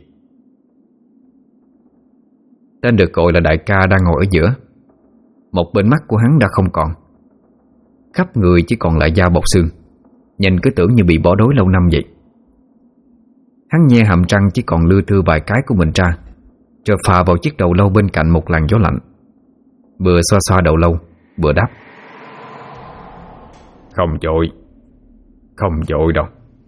Tên được gọi là đại ca đang ngồi ở giữa. Một bên mắt của hắn đã không còn, khắp người chỉ còn lại da bọc xương, nhìn cứ tưởng như bị bỏ đói lâu năm vậy. Hắn nhe hàm răng chỉ còn lưa thưa vài cái của mình ra, rồi phà vào chiếc đầu lâu bên cạnh một làn gió lạnh, vừa xoa xoa đầu lâu vừa đáp: "Không vội, không vội đâu.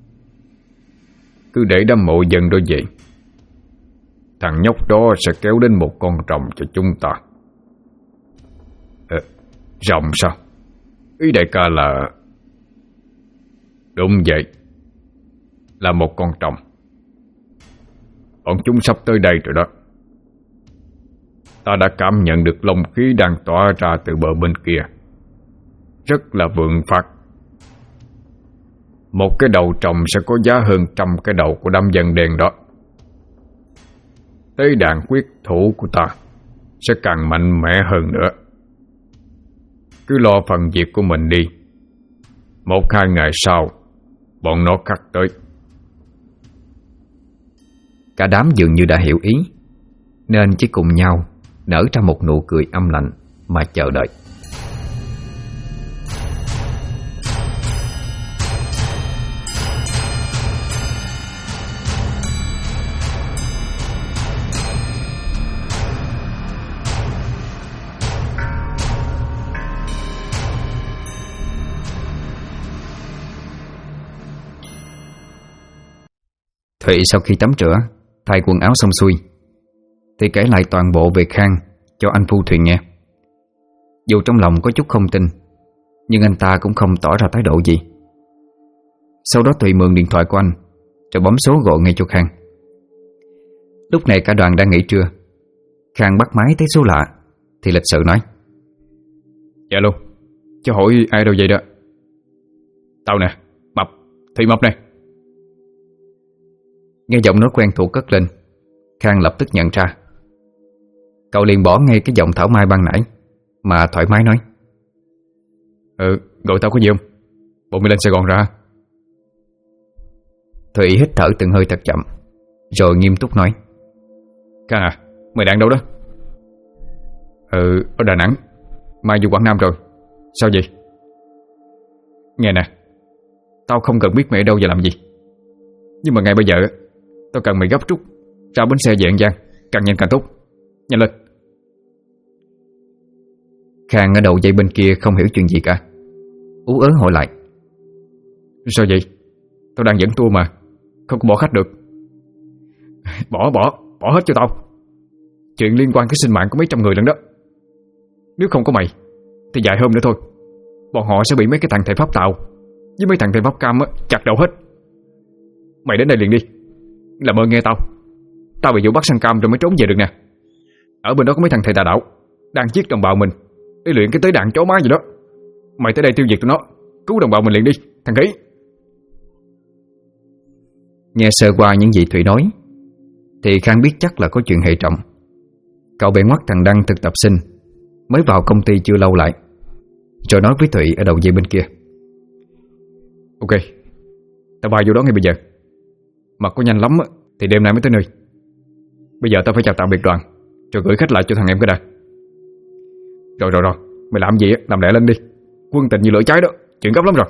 Cứ để đám mộ dân đó về. Thằng nhóc đó sẽ kéo đến một con rồng cho chúng ta." Rồng sao? Ý đại ca là... Đúng vậy, là một con rồng. Bọn chúng sắp tới đây rồi đó. Ta đã cảm nhận được long khí đang tỏa ra từ bờ bên kia, rất là vượng phát. Một cái đầu rồng sẽ có giá hơn 100 cái đầu của đám dân đen đó. Tế đàn quyết thủ của ta sẽ càng mạnh mẽ hơn nữa. Cứ lo phần việc của mình đi. 1-2 ngày sau bọn nó khắc tới. Cả đám dường như đã hiểu ý, nên chỉ cùng nhau nở ra một nụ cười âm lạnh mà chờ đợi. Thụy sau khi tắm rửa, thay quần áo xong xuôi, thì kể lại toàn bộ về Khang cho anh phu thuyền nghe. Dù trong lòng có chút không tin, nhưng anh ta cũng không tỏ ra thái độ gì. Sau đó Thụy mượn điện thoại của anh, rồi bấm số gọi ngay cho Khang. Lúc này cả đoàn đang nghỉ trưa. Khang bắt máy thấy số lạ thì lịch sự nói: "Dạ luôn, cho hỏi ai đâu vậy đó?" "Tao nè, Mập, Thị Mập nè." Nghe giọng nói quen thuộc cất lên, Khang lập tức nhận ra. Cậu liền bỏ ngay cái giọng thảo mai ban nãy mà thoải mái nói: "Gọi tao có gì không? Bọn mày lên Sài Gòn ra." Thụy hít thở từng hơi thật chậm, rồi nghiêm túc nói: "Khang à, mày đang đâu đó?" "Ở Đà Nẵng, mai vô Quảng Nam rồi." "Sao vậy?" "Nghe nè, tao không cần biết mày ở đâu và làm gì, nhưng mà ngay bây giờ tao cần mày gấp rút ra bến xe về An Giang, càng nhanh càng tốt. Nhanh lên." Khang ở đầu dây bên kia không hiểu chuyện gì cả, ú ớ hỏi lại: "Sao vậy? Tao đang dẫn tour mà, không có bỏ khách được." Bỏ hết cho tao. Chuyện liên quan tới sinh mạng của mấy trăm người lần đó. Nếu không có mày thì vài hôm nữa thôi, bọn họ sẽ bị mấy cái thằng thầy pháp tạo với mấy thằng thầy pháp cam chặt đầu hết. Mày đến đây liền đi, làm ơn nghe tao. Tao bị vụ bắt săn cam rồi mới trốn về được nè. Ở bên đó có mấy thằng thầy tà đạo đang giết đồng bào mình để luyện cái tế đàn chó má gì đó. Mày tới đây tiêu diệt tụi nó, cứu đồng bào mình liền đi, thằng khỉ." Nghe sơ qua những gì Thụy nói thì Khang biết chắc là có chuyện hệ trọng. Cậu bèn ngoắt thằng Đăng thực tập sinh mới vào công ty chưa lâu lại, rồi nói với Thụy ở đầu dây bên kia: "Ok, tao bay vô đó ngay bây giờ. Mà có nhanh lắm thì đêm nay mới tới nơi. Bây giờ tao phải chào tạm biệt đoàn, rồi gửi khách lại cho thằng em cái đã." Rồi, mày làm gì làm lẹ lên đi. Quân tình như lửa cháy đó, chuyện gấp lắm rồi."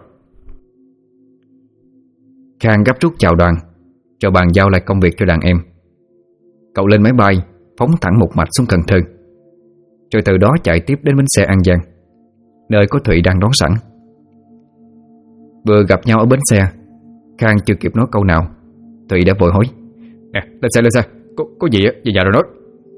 Khang gấp rút chào đoàn, rồi bàn giao lại công việc cho đàn em. Cậu lên máy bay phóng thẳng một mạch xuống Cần Thơ, rồi từ đó chạy tiếp đến bến xe An Giang, nơi có Thụy đang đón sẵn. Vừa gặp nhau ở bến xe, Khang chưa kịp nói câu nào, Thụy đã vội hỏi: "Nè, lên xe, có gì về nhà rồi nói."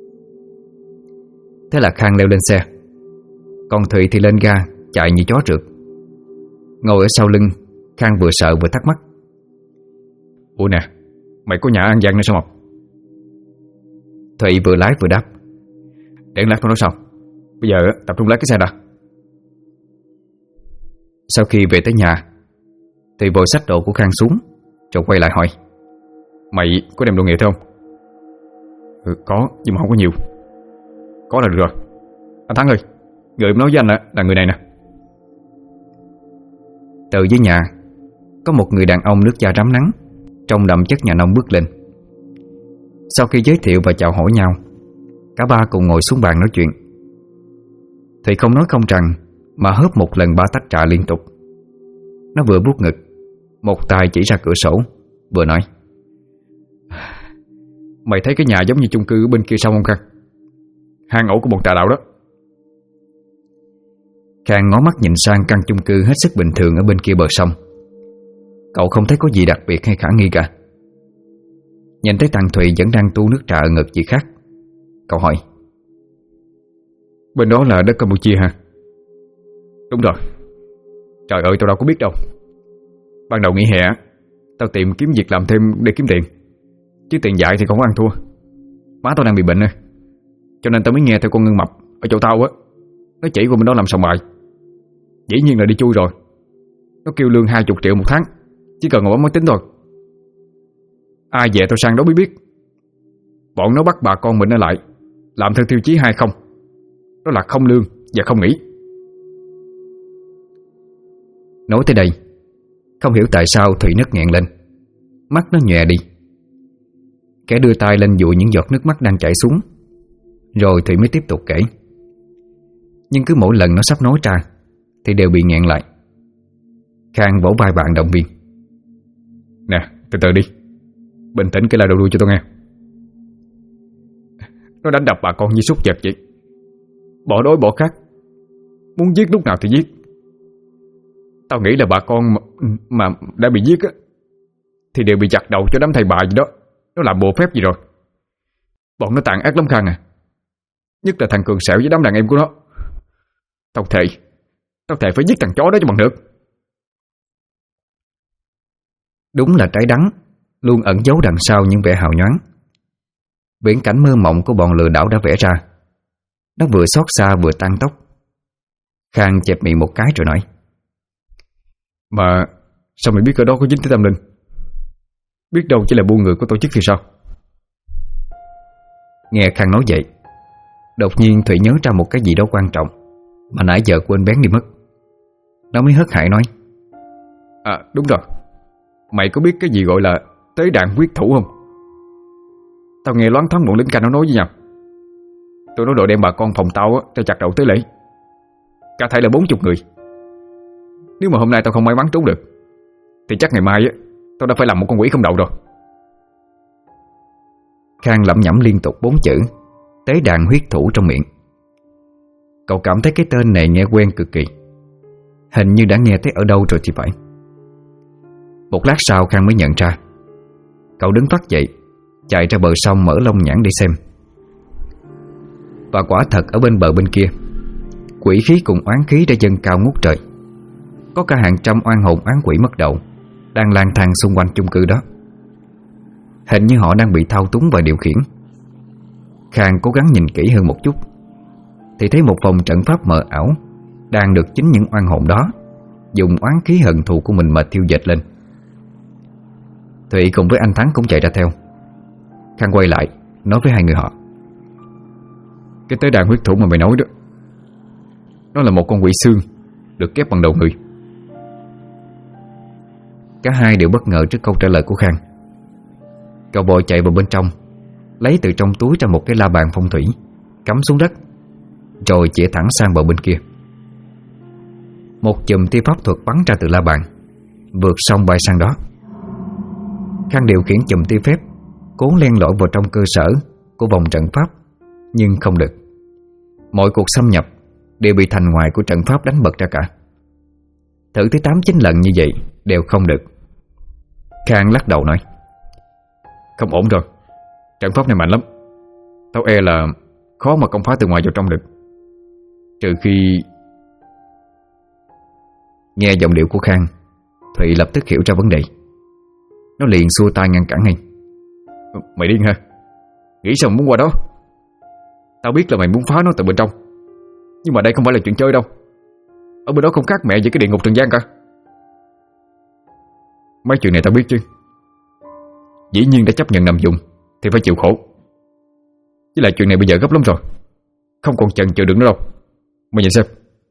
Thế là Khang leo lên xe, còn Thụy thì lên ga chạy như chó trượt. Ngồi ở sau lưng, Khang vừa sợ vừa thắc mắc. Ủa nè, mày có nhà ăn gian nữa sao Mộc? Thụy vừa lái vừa đáp. Để lát tao nói sau. Bây giờ tập trung lái cái xe đã. Sau khi về tới nhà, Thụy vội xách đồ của Khang xuống, rồi quay lại hỏi. Mày có đem đồ nghề theo không? Có, nhưng mà không có nhiều. Có là được rồi. Anh Thắng ơi, người em nói với anh là người này nè. Từ dưới nhà, có một người đàn ông nước da rám nắng, trông đậm chất nhà nông bước lên. Sau khi giới thiệu và chào hỏi nhau, cả ba cùng ngồi xuống bàn nói chuyện. Thụy không nói không rằng mà hớp một lần 3 tách trà liên tục. Nó vừa vuốt ngực, một tay chỉ ra cửa sổ, vừa nói. Mày thấy cái nhà giống như chung cư bên kia sông không Khang? Hang ổ của bọn tà đạo đó. Khang ngó mắt nhìn sang căn chung cư hết sức bình thường ở bên kia bờ sông. Cậu không thấy có gì đặc biệt hay khả nghi cả. Nhìn thấy thằng Thụy vẫn đang tu nước trà ở ngực chị khác, cậu hỏi. Bên đó là đất Campuchia hả? Đúng rồi. Trời ơi, tao đâu có biết đâu. Ban đầu nghỉ hè tao tìm kiếm việc làm thêm để kiếm tiền, chứ tiền dại thì không có ăn thua. Má tao đang bị bệnh rồi, cho nên tao mới nghe theo con Ngân Mập ở chỗ tao á, nó chỉ qua bên đó làm sòng bài. Dĩ nhiên là đi chui rồi. Nó kêu lương 20 triệu một tháng, chỉ cần ngồi bấm máy tính thôi. Ai về tao sang đó mới biết, bọn nó bắt bà con mình ở lại làm theo tiêu chí 20. Đó là không lương và không nghỉ. Nói tới đây, không hiểu tại sao Thụy nức nghẹn lên, mắt nó nhòe đi. Kẻ đưa tay lên dụi những giọt nước mắt đang chảy xuống, rồi Thụy mới tiếp tục kể. Nhưng cứ mỗi lần nó sắp nói ra thì đều bị nghẹn lại. Khang vỗ vai bạn động viên. Nè, từ từ đi, bình tĩnh kể lại đầu đuôi cho tôi nghe. Nó đánh đập bà con như súc vật vậy, bỏ đói bỏ khát, muốn giết lúc nào thì giết. Tao nghĩ là bà con mà đã bị giết á thì đều bị chặt đầu cho đám thầy bà gì đó. Nó làm bộ phép gì rồi. Bọn nó tàn ác lắm Khang à. Nhất là thằng Cường Sẹo với đám đàn em của nó. Tao thề phải giết thằng chó đó cho bằng được. Đúng là trái đắng luôn ẩn giấu đằng sau những vẻ hào nhoáng. Viễn cảnh mơ mộng của bọn lừa đảo đã vẽ ra. Nó vừa xót xa vừa tăng tốc. Khang chẹp miệng một cái rồi nói. Mà sao mày biết ở đó có dính tới tâm linh? Biết đâu chỉ là buôn người của tổ chức thì sao? Nghe Khang nói vậy, đột nhiên Thụy nhớ ra một cái gì đó quan trọng mà nãy giờ quên bén đi mất. Nó mới hớt hải nói. À đúng rồi, mày có biết cái gì gọi là tế đàn huyết thủ không? Tao nghe loáng thoáng bọn lính canh nó nói với nhau. Tụi nó đội đem bà con phòng tao á cho chặt đầu tế lễ, cả thảy là 40 người. Nếu mà hôm nay tao không may mắn trốn được thì chắc ngày mai á tao đã phải làm một con quỷ không đầu rồi. Khang lẩm nhẩm liên tục 4 chữ tế đàn huyết thủ trong miệng. Cậu cảm thấy cái tên này nghe quen cực kỳ, hình như đã nghe thấy ở đâu rồi thì phải. Một lát sau Khang mới nhận ra. Cậu đứng phát dậy, chạy ra bờ sông mở lông nhãn để xem. Và quả thật ở bên bờ bên kia, quỷ khí cùng oán khí đã dâng cao ngút trời. Có cả hàng trăm oan hồn oán quỷ mất đầu đang lang thang xung quanh chung cư đó. Hình như họ đang bị thao túng và điều khiển. Khang cố gắng nhìn kỹ hơn một chút thì thấy một vòng trận pháp mờ ảo đang được chính những oan hồn đó dùng oán khí hận thù của mình mà thiêu dệt lên. Thụy cùng với anh Thắng cũng chạy ra theo. Khang quay lại nói với hai người họ. Cái tế đàn huyết thủ mà mày nói đó, nó là một con quỷ xương được ghép bằng đầu người. Cả hai đều bất ngờ trước câu trả lời của Khang. Cậu vội chạy vào bên trong, lấy từ trong túi ra một cái la bàn phong thủy, cắm xuống đất, rồi chĩa thẳng sang bờ bên kia. Một chùm tia pháp thuật bắn ra từ la bàn, vượt sông bay sang đó. Khang điều khiển chùm tia phép cố len lỏi vào trong cơ sở của vòng trận pháp, nhưng không được. Mọi cuộc xâm nhập đều bị thành ngoại của trận pháp đánh bật ra cả. Thử tới 8-9 lần như vậy đều không được. Khang lắc đầu nói. Không ổn rồi, trận pháp này mạnh lắm. Tao e là khó mà công phá từ ngoài vào trong được. Trừ khi... Nghe giọng điệu của Khang, Thụy lập tức hiểu ra vấn đề. Nó liền xua tay ngăn cản ngay. Mày điên hả? Nghĩ sao mà muốn qua đó? Tao biết là mày muốn phá nó từ bên trong, nhưng mà đây không phải là chuyện chơi đâu. Ở bên đó không khác mẹ với cái địa ngục trần gian cả. Mấy chuyện này tao biết chứ. Dĩ nhiên đã chấp nhận nằm vùng thì phải chịu khổ. Với lại chuyện này bây giờ gấp lắm rồi, không còn chần chừ được nữa đâu. Mày nhìn xem.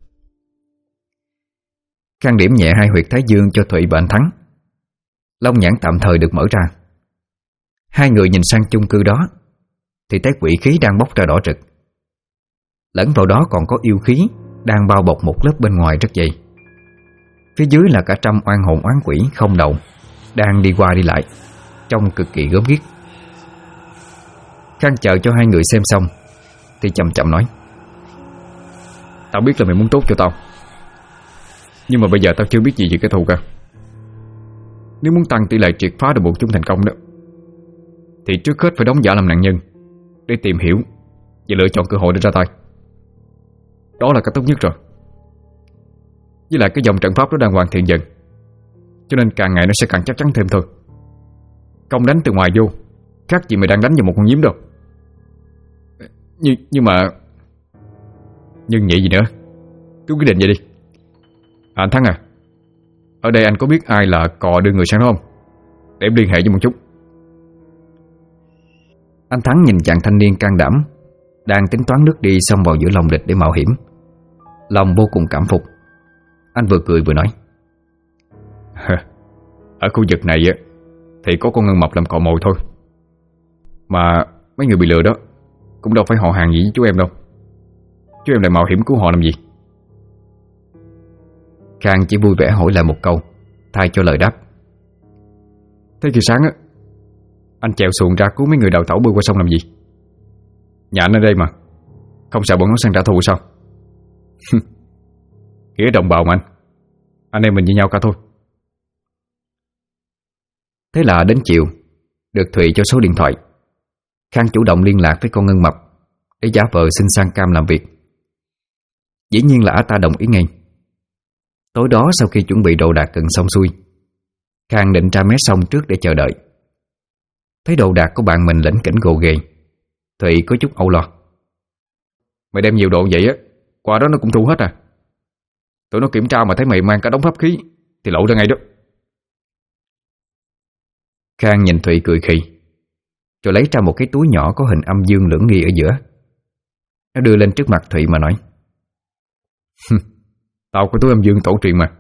Khang điểm nhẹ hai huyệt thái dương cho Thụy và anh Thắng. Long nhãn tạm thời được mở ra. Hai người nhìn sang chung cư đó thì thấy quỷ khí đang bốc ra đỏ rực. Lẫn vào đó còn có yêu khí đang bao bọc một lớp bên ngoài rất dày. Phía dưới là cả trăm oan hồn oán quỷ không đầu đang đi qua đi lại, trông cực kỳ gớm ghiếc. Khang chờ cho hai người xem xong thì chậm chậm nói: Tao biết là mày muốn tốt cho tao, nhưng mà bây giờ tao chưa biết gì về cái thù cả. Nếu muốn tăng tỷ lệ triệt phá được bọn chúng thành công đó, thì trước hết phải đóng giả làm nạn nhân để tìm hiểu và lựa chọn cơ hội để ra tay. Đó là cách tốt nhất rồi. Với lại cái dòng trận pháp đó đang hoàn thiện dần, cho nên càng ngày nó sẽ càng chắc chắn thêm thôi. Công đánh từ ngoài vô khác gì mày đang đánh vào một con nhím đâu. Nhưng mà nhưng vậy gì nữa, cứ quyết định vậy đi. Anh Thắng à, ở đây anh có biết ai là cò đưa người sang đó không? Để em liên hệ với một chút. Anh Thắng nhìn chàng thanh niên can đảm đang tính toán nước đi xông vào giữa lòng địch để mạo hiểm, lòng vô cùng cảm phục. Anh vừa cười vừa nói: Ở khu vực này thì có con ngân mập làm cò mồi thôi. Mà mấy người bị lừa đó cũng đâu phải họ hàng gì với chú em đâu. Chú em lại mạo hiểm cứu họ làm gì? Khang chỉ vui vẻ hỏi lại một câu thay cho lời đáp. Thế khi sáng anh chèo xuồng ra cứu mấy người đào tẩu bơi qua sông làm gì? Nhà anh ở đây mà, không sợ bọn nó sang trả thù sao? Nghĩa đồng bào mà anh em mình với nhau cả thôi. Thế là đến chiều, được Thụy cho số điện thoại. Khang chủ động liên lạc với con ngân mập để giả vờ xin sang cam làm việc. Dĩ nhiên là ả ta đồng ý ngay. Tối đó sau khi chuẩn bị đồ đạc cần xong xuôi, Khang định ra mé sông trước để chờ đợi. Thấy đồ đạc của bạn mình lỉnh kỉnh gồ ghề, Thụy có chút âu lo. Mày đem nhiều đồ vậy qua đó nó cũng thu hết à? Tụi nó kiểm tra mà thấy mày mang cả đống pháp khí thì lộ ra ngay đó. Khang nhìn Thụy cười khì, rồi lấy ra một cái túi nhỏ có hình âm dương lưỡng nghi ở giữa. Nó đưa lên trước mặt Thụy mà nói: Tao có túi âm dương tổ truyền mà.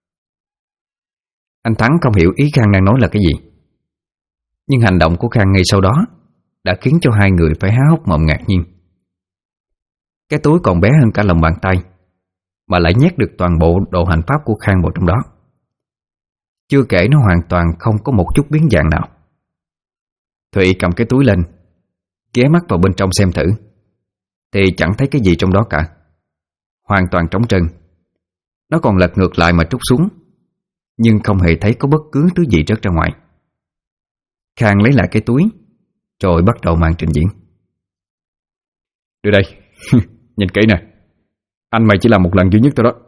Anh Thắng không hiểu ý Khang đang nói là cái gì, nhưng hành động của Khang ngay sau đó đã khiến cho hai người phải há hốc mồm ngạc nhiên. Cái túi còn bé hơn cả lòng bàn tay, mà lại nhét được toàn bộ đồ hành pháp của Khang vào trong đó. Chưa kể nó hoàn toàn không có một chút biến dạng nào. Thụy cầm cái túi lên, ghé mắt vào bên trong xem thử, thì chẳng thấy cái gì trong đó cả. Hoàn toàn trống trơn. Nó còn lật ngược lại mà trút xuống, nhưng không hề thấy có bất cứ thứ gì rớt ra ngoài. Khang lấy lại cái túi, rồi bắt đầu màn trình diễn. Đưa đây, nhìn kỹ nè. Anh mày chỉ làm một lần duy nhất thôi đó.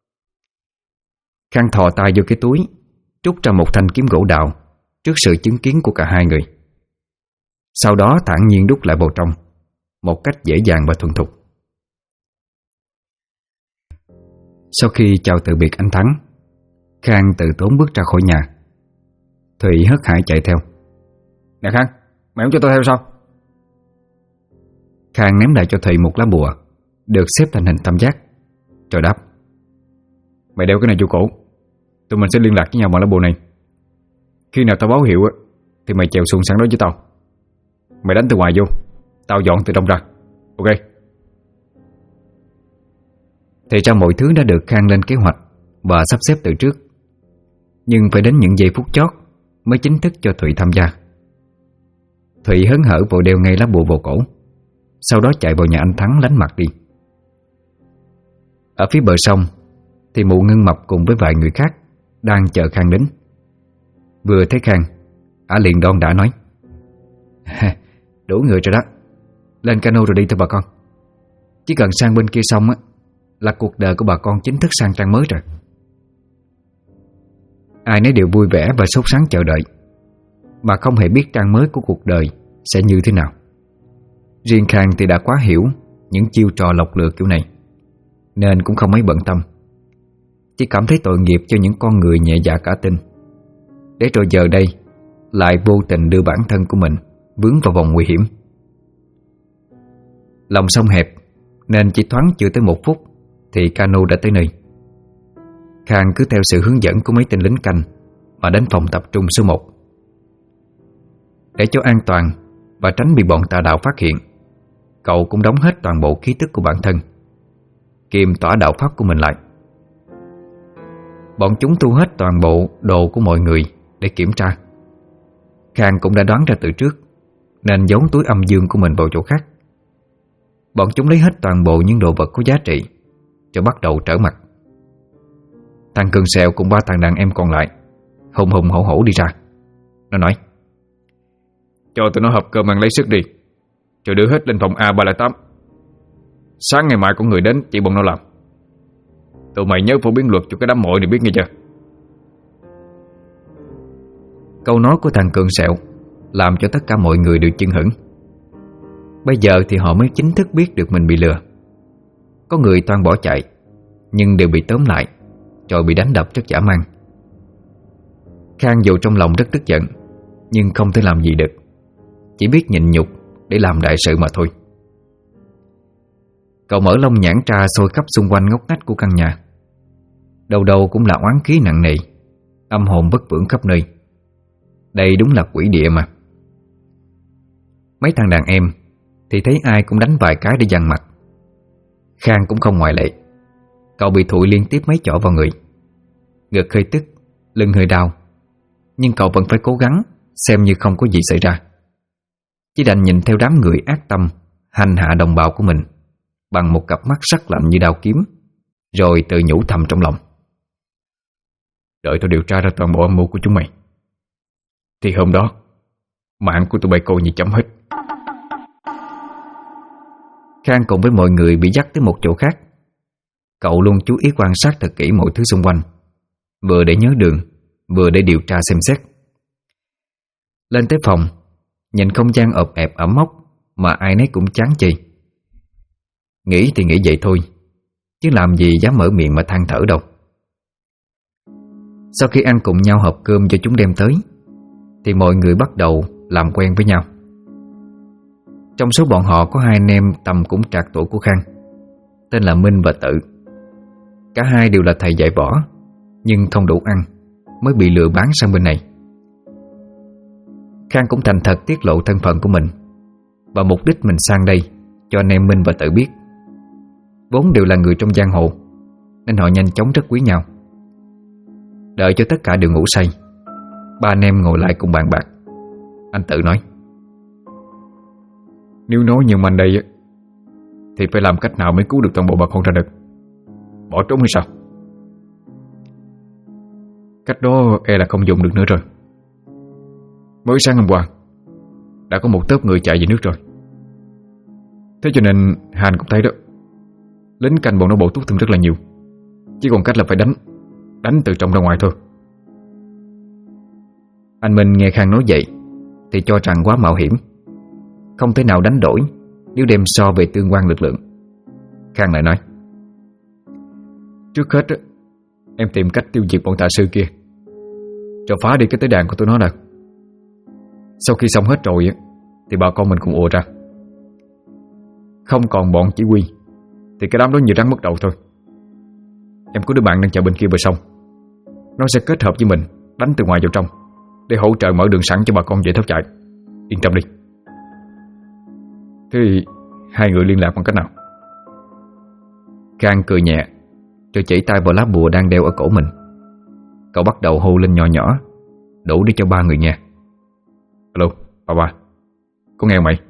Khang thò tay vô cái túi, trút ra một thanh kiếm gỗ đào trước sự chứng kiến của cả hai người. Sau đó thản nhiên đút lại vào trong, một cách dễ dàng và thuần thục. Sau khi chào từ biệt anh Thắng, Khang từ tốn bước ra khỏi nhà. Thụy hớt hải chạy theo. Nè Khang, mày không cho tôi theo sao? Khang ném lại cho Thụy một lá bùa được xếp thành hình tam giác, rồi đáp: Mày đeo cái này vô cổ, tụi mình sẽ liên lạc với nhau bằng lá bùa này. Khi nào tao báo hiệu thì mày chèo xuồng sẵn đó với tao. Mày đánh từ ngoài vô, tao dọn từ trong ra. Ok. Thì ra mọi thứ đã được Khang lên kế hoạch và sắp xếp từ trước, nhưng phải đến những giây phút chót mới chính thức cho Thụy tham gia. Thụy hớn hở vội đeo ngay lá bùa vào cổ, sau đó chạy vào nhà anh Thắng lánh mặt đi. Ở phía bờ sông thì mụ Ngân Mập cùng với vài người khác đang chờ Khang đến. Vừa thấy Khang, ả liền đon đã nói: Đủ người rồi đó, lên cano rồi đi thôi bà con. Chỉ cần sang bên kia sông là cuộc đời của bà con chính thức sang trang mới rồi. Ai nấy đều vui vẻ và sốt sắng chờ đợi, mà không hề biết trang mới của cuộc đời sẽ như thế nào. Riêng Khang thì đã quá hiểu những chiêu trò lọc lừa kiểu này, nên cũng không mấy bận tâm. Chỉ cảm thấy tội nghiệp cho những con người nhẹ dạ cả tin, để rồi giờ đây lại vô tình đưa bản thân của mình vướng vào vòng nguy hiểm. Lòng sông hẹp nên chỉ thoáng chưa tới 1 phút thì cano đã tới nơi. Khang cứ theo sự hướng dẫn của mấy tên lính canh mà đến phòng tập trung số 1. Để cho an toàn và tránh bị bọn tà đạo phát hiện, cậu cũng đóng hết toàn bộ khí tức của bản thân, kiềm tỏa đạo pháp của mình lại. Bọn chúng thu hết toàn bộ đồ của mọi người để kiểm tra. Khang cũng đã đoán ra từ trước, nên giấu túi âm dương của mình vào chỗ khác. Bọn chúng lấy hết toàn bộ những đồ vật có giá trị, rồi bắt đầu trở mặt. Thằng Cường Sẹo cùng 3 thằng đàn em còn lại hùng hùng hổ hổ đi ra. Nó nói: cho tụi nó hộp cơm ăn lấy sức đi, rồi đưa hết lên phòng A308. Sáng ngày mai có người đến chỉ bọn nó làm. Tụi mày nhớ phổ biến luật cho cái đám muội này biết nghe chưa? Câu nói của thằng Cường Sẹo làm cho tất cả mọi người đều chưng hửng. Bây giờ thì họ mới chính thức biết được mình bị lừa. Có người toan bỏ chạy, nhưng đều bị tóm lại, rồi bị đánh đập rất dã man. Khang dù trong lòng rất tức giận, nhưng không thể làm gì được, chỉ biết nhịn nhục để làm đại sự mà thôi. Cậu mở lông nhãn tra soi khắp xung quanh ngóc ngách của căn nhà. Đầu đầu cũng là oán khí nặng nề, âm hồn bất vượng khắp nơi. Đây đúng là quỷ địa mà. Mấy thằng đàn em thì thấy ai cũng đánh vài cái để dằn mặt. Khang cũng không ngoại lệ. Cậu bị thụi liên tiếp mấy chỏ vào người, ngực hơi tức, lưng hơi đau, nhưng cậu vẫn phải cố gắng xem như không có gì xảy ra. Chỉ đành nhìn theo đám người ác tâm hành hạ đồng bào của mình bằng một cặp mắt sắc lạnh như đao kiếm, rồi tự nhủ thầm trong lòng: đợi tao điều tra ra toàn bộ âm mưu của chúng mày, thì hôm đó mạng của tụi bay coi như chấm hết. Khang cùng với mọi người bị dắt tới một chỗ khác. Cậu luôn chú ý quan sát thật kỹ mọi thứ xung quanh, vừa để nhớ đường, vừa để điều tra xem xét. Lên tới phòng, nhìn không gian ộp ẹp ẩm mốc mà ai nấy cũng chán chê. Nghĩ thì nghĩ vậy thôi, chứ làm gì dám mở miệng mà than thở đâu. Sau khi ăn cùng nhau hộp cơm cho chúng đem tới, thì mọi người bắt đầu làm quen với nhau. Trong số bọn họ có 2 anh em tầm cũng trạc tuổi của Khang, tên là Minh và Tự. Cả hai đều là thầy dạy võ, nhưng không đủ ăn mới bị lừa bán sang bên này. Khang cũng thành thật tiết lộ thân phận của mình và mục đích mình sang đây cho anh em Minh và Tự biết. Vốn đều là người trong giang hồ, nên họ nhanh chóng rất quý nhau. Đợi cho tất cả đều ngủ say, 3 anh em ngồi lại cùng bàn bạc. Anh Tự nói: nếu nói như anh đây thì phải làm cách nào mới cứu được toàn bộ bà con ra được? Bỏ trốn hay sao? Cách đó e là không dùng được nữa rồi. Mới sáng hôm qua đã có một tớp người chạy về nước rồi. Thế cho nên Hàn cũng thấy đó, lính canh bọn nó bổ túc thương rất là nhiều. Chỉ còn cách là phải đánh từ trong ra ngoài thôi. Anh Minh nghe Khang nói vậy thì cho rằng quá mạo hiểm, không thể nào đánh đổi nếu đem so về tương quan lực lượng. Khang lại nói: trước hết em tìm cách tiêu diệt bọn tà sư kia, rồi phá đi cái tế đàn của tụi nó nè. Sau khi xong hết rồi thì bà con mình cùng ùa ra. Không còn bọn chỉ huy thì cái đám đó như rắn mất đầu thôi. Em có đứa bạn đang chờ bên kia bờ sông, nó sẽ kết hợp với mình đánh từ ngoài vào trong để hỗ trợ mở đường sẵn cho bà con dễ thoát chạy. Yên tâm đi. Thế thì 2 người liên lạc bằng cách nào? Khang cười nhẹ, rồi chỉ tay vào lá bùa đang đeo ở cổ mình. Cậu bắt đầu hô lên nhỏ nhỏ, đủ để cho 3 người nghe. Alo, ba, có nghe không mày?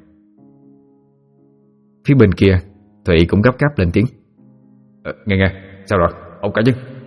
Phía bên kia Thụy cũng gấp gáp lên tiếng: Nghe, sao rồi, ổn cả chứ?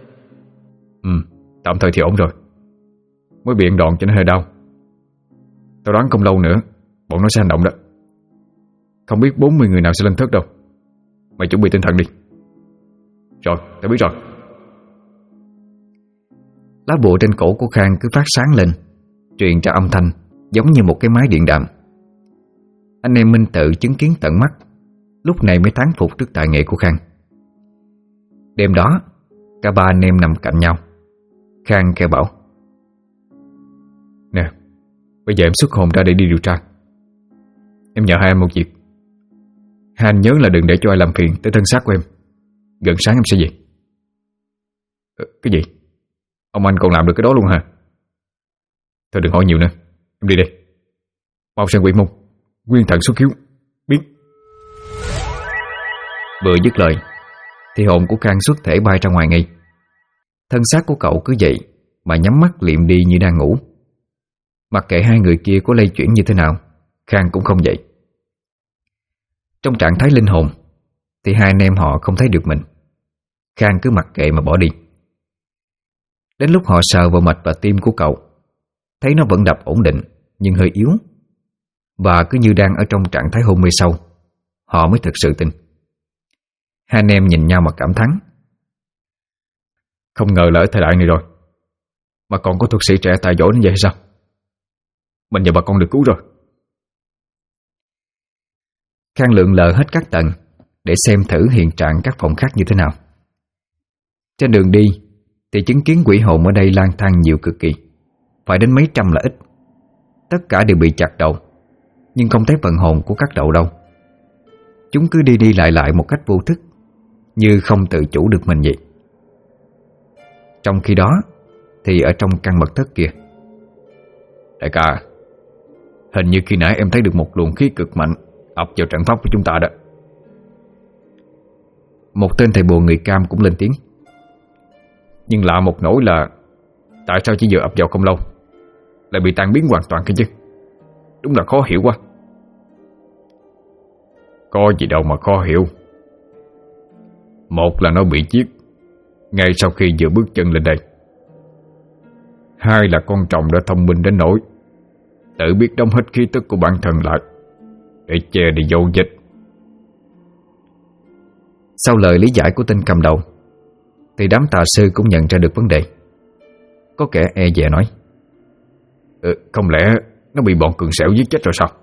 Tạm thời thì ổn rồi. Mới bị ăn đòn cho nên hơi đau. Tao đoán không lâu nữa bọn nó sẽ hành động đó. Không biết 40 người nào sẽ lên thớt đâu. Mày chuẩn bị tinh thần đi. Rồi, tao biết rồi. Lá bùa trên cổ của Khang cứ phát sáng lên, truyền ra âm thanh giống như một cái máy điện đàm. Anh em Minh Tự chứng kiến tận mắt, lúc này mới thán phục trước tài nghệ của Khang. Đêm đó, cả ba anh em nằm cạnh nhau. Khang kêu bảo: "Nè, bây giờ em xuất hồn ra để đi điều tra. Em nhờ hai anh một việc. Hai anh nhớ là đừng để cho ai làm phiền tới thân xác của em. Gần sáng em sẽ về." Cái gì? Ông anh còn làm được cái đó luôn hả? Thôi đừng hỏi nhiều nữa, em đi đây. Mau sang quỷ môn, nguyên thần xuất hiếu, biết. Vừa dứt lời thì hồn của Khang xuất thể bay ra ngoài ngay. Thân xác của cậu cứ vậy mà nhắm mắt liệm đi như đang ngủ. Mặc kệ hai người kia có lay chuyển như thế nào, Khang cũng không dậy. Trong trạng thái linh hồn thì hai anh em họ không thấy được mình. Khang cứ mặc kệ mà bỏ đi. Đến lúc họ sờ vào mạch và tim của cậu, thấy nó vẫn đập ổn định nhưng hơi yếu, và cứ như đang ở trong trạng thái hôn mê sâu, họ mới thực sự tin. Hai anh em nhìn nhau mà cảm thán: không ngờ là ở thời đại này rồi mà còn có thuật sĩ trẻ tài giỏi đến vậy hay sao? Mình và bà con được cứu rồi. Khang lượn lờ hết các tầng để xem thử hiện trạng các phòng khác như thế nào. Trên đường đi thì chứng kiến quỷ hồn ở đây lang thang nhiều cực kỳ, phải đến mấy trăm là ít. Tất cả đều bị chặt đầu, nhưng không thấy phần hồn của các đầu đâu. Chúng cứ đi đi lại lại một cách vô thức, như không tự chủ được mình vậy. Trong khi đó thì ở trong căn mật thất kia: đại ca, hình như khi nãy em thấy được một luồng khí cực mạnh ập vào trận pháp của chúng ta đó. Một tên thầy bùa người Cam cũng lên tiếng: nhưng lạ một nỗi là tại sao chỉ vừa ập vào không lâu lại bị tan biến hoàn toàn kia chứ? Đúng là khó hiểu quá. Có gì đâu mà khó hiểu. Một là nó bị giết ngay sau khi vừa bước chân lên đây. Hai là con tròng đã thông minh đến nỗi tự biết đóng hết khí tức của bản thân lại để che đi dấu vết. Sau lời lý giải của tên cầm đầu thì đám tà sư cũng nhận ra được vấn đề. Có kẻ e dè nói: không lẽ nó bị bọn cường sẹo giết chết rồi sao?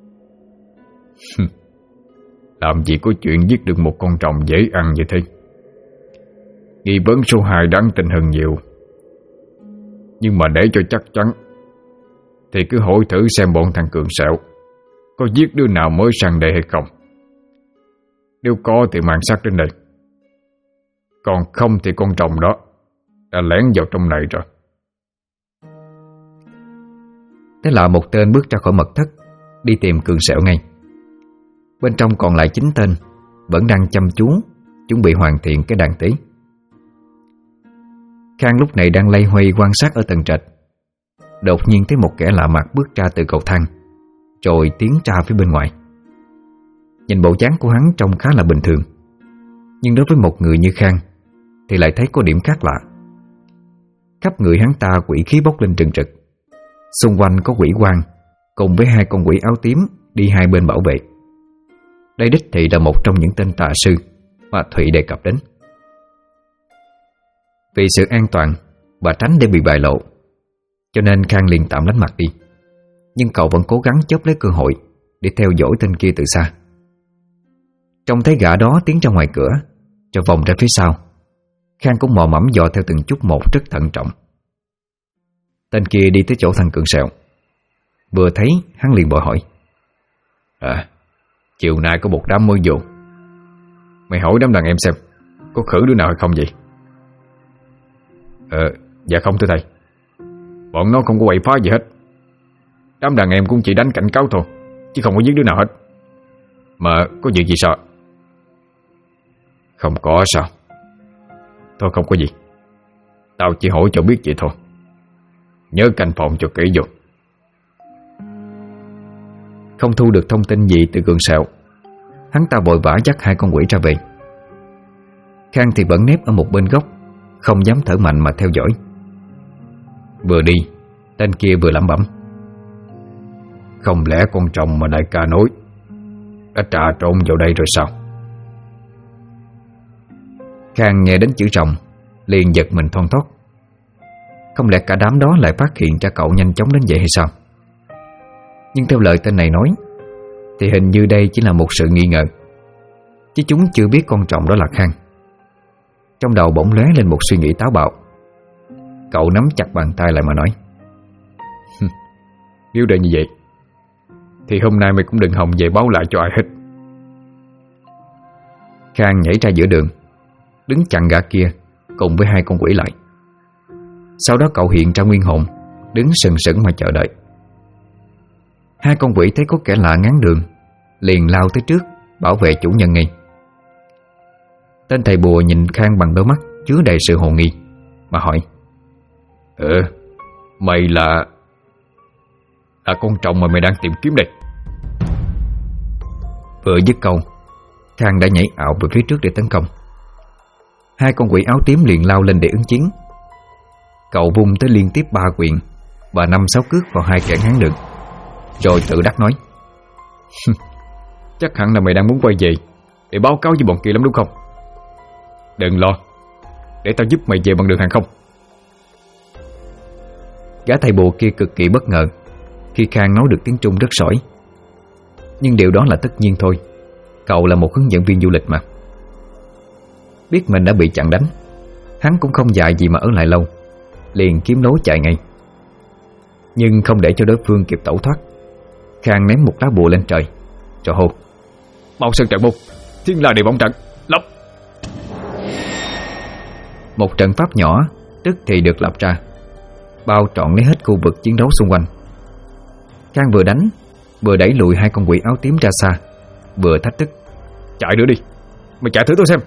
Làm gì có chuyện giết được một con tròng dễ ăn như thế. Nghi vấn số 2 đáng tin hơn nhiều. Nhưng mà để cho chắc chắn thì cứ hỏi thử xem bọn thằng cường sẹo có giết đứa nào mới sang đây hay không. Nếu có thì mang xác đến đây, còn không thì con tròng đó đã lén vào trong này rồi. Thế là một tên bước ra khỏi mật thất đi tìm cường sẹo ngay. Bên trong còn lại 9 tên vẫn đang chăm chú chuẩn bị hoàn thiện cái đàn tế. Khang lúc này đang loay hoay quan sát ở tầng trệt. Đột nhiên thấy một kẻ lạ mặt bước ra từ cầu thang, rồi tiến ra phía bên ngoài. Nhìn bộ dáng của hắn trông khá là bình thường, nhưng đối với một người như Khang thì lại thấy có điểm khác lạ. Khắp người hắn ta quỷ khí bốc lên trừng trực. Xung quanh có quỷ quan cùng với 2 con quỷ áo tím đi hai bên bảo vệ. Đây đích thị là một trong những tên tà sư mà Thụy đề cập đến. Vì sự an toàn và tránh để bị bại lộ, cho nên Khang liền tạm lánh mặt đi. Nhưng cậu vẫn cố gắng chớp lấy cơ hội để theo dõi tên kia từ xa. Trông thấy gã đó tiến ra ngoài cửa rồi vòng ra phía sau, Khang cũng mò mẫm dò theo từng chút một rất thận trọng. Tên kia đi tới chỗ thằng cường sẹo. Vừa thấy hắn liền bội hỏi: chiều nay có một đám mới vô, mày hỏi đám đàn em xem có khử đứa nào hay không vậy? Dạ không thưa thầy, bọn nó không có quậy phá gì hết. Đám đàn em cũng chỉ đánh cảnh cáo thôi, chứ không có giết đứa nào hết. Mà có việc gì sao? Không có sao? Thôi không có gì, tao chỉ hỏi cho biết vậy thôi. Nhớ canh phòng cho kỹ vô. Không thu được thông tin gì từ cường sẹo, hắn ta vội vã dắt 2 con quỷ ra về. Khang thì vẫn nép ở một bên góc, không dám thở mạnh mà theo dõi. Vừa đi, tên kia vừa lẩm bẩm: không lẽ con tròng mà đại ca nói đã trà trộn vào đây rồi sao? Khang nghe đến chữ tròng liền giật mình thon thót. Không lẽ cả đám đó lại phát hiện ra cậu nhanh chóng đến vậy hay sao? Nhưng theo lời tên này nói thì hình như đây chỉ là một sự nghi ngờ, chứ chúng chưa biết con trọng đó là Khang. Trong đầu bỗng lóe lên một suy nghĩ táo bạo. Cậu nắm chặt bàn tay lại mà nói: Nếu để như vậy thì hôm nay mày cũng đừng hòng về báo lại cho ai hết. Khang nhảy ra giữa đường, đứng chặn gã kia cùng với hai con quỷ lại. Sau đó cậu hiện ra nguyên hồn, đứng sừng sững mà chờ đợi. Hai con quỷ thấy có kẻ lạ ngáng đường, liền lao tới trước bảo vệ chủ nhân ngay. Tên thầy bùa nhìn Khang bằng đôi mắt chứa đầy sự hồ nghi mà hỏi: Mày là con trọng mà mày đang tìm kiếm đây? Vừa dứt câu, Khang đã nhảy ảo về phía trước để tấn công. Hai con quỷ áo tím liền lao lên để ứng chiến. Cậu vung tới liên tiếp 3 quyền và 5-6 cước vào hai kẻ ngáng đường, rồi tự đắc nói: Chắc hẳn là mày đang muốn quay về để báo cáo với bọn kia lắm đúng không? Đừng lo, để tao giúp mày về bằng đường hàng không. Gã thầy bùa kia cực kỳ bất ngờ khi Khang nói được tiếng Trung rất sỏi. Nhưng điều đó là tất nhiên thôi, cậu là một hướng dẫn viên du lịch mà. Biết mình đã bị chặn đánh, hắn cũng không dại gì mà ở lại lâu, liền kiếm lối chạy ngay. Nhưng không để cho đối phương kịp tẩu thoát, Khang ném một lá bùa lên trời rồi hô: Mau sơn trận môn, thiên la địa võng trận, lập! Một trận pháp nhỏ tức thì được lập ra, bao trọn lấy hết khu vực chiến đấu xung quanh. Khang vừa đánh vừa đẩy lùi hai con quỷ áo tím ra xa, vừa thách thức: Chạy nữa đi, mày chạy thử tôi xem.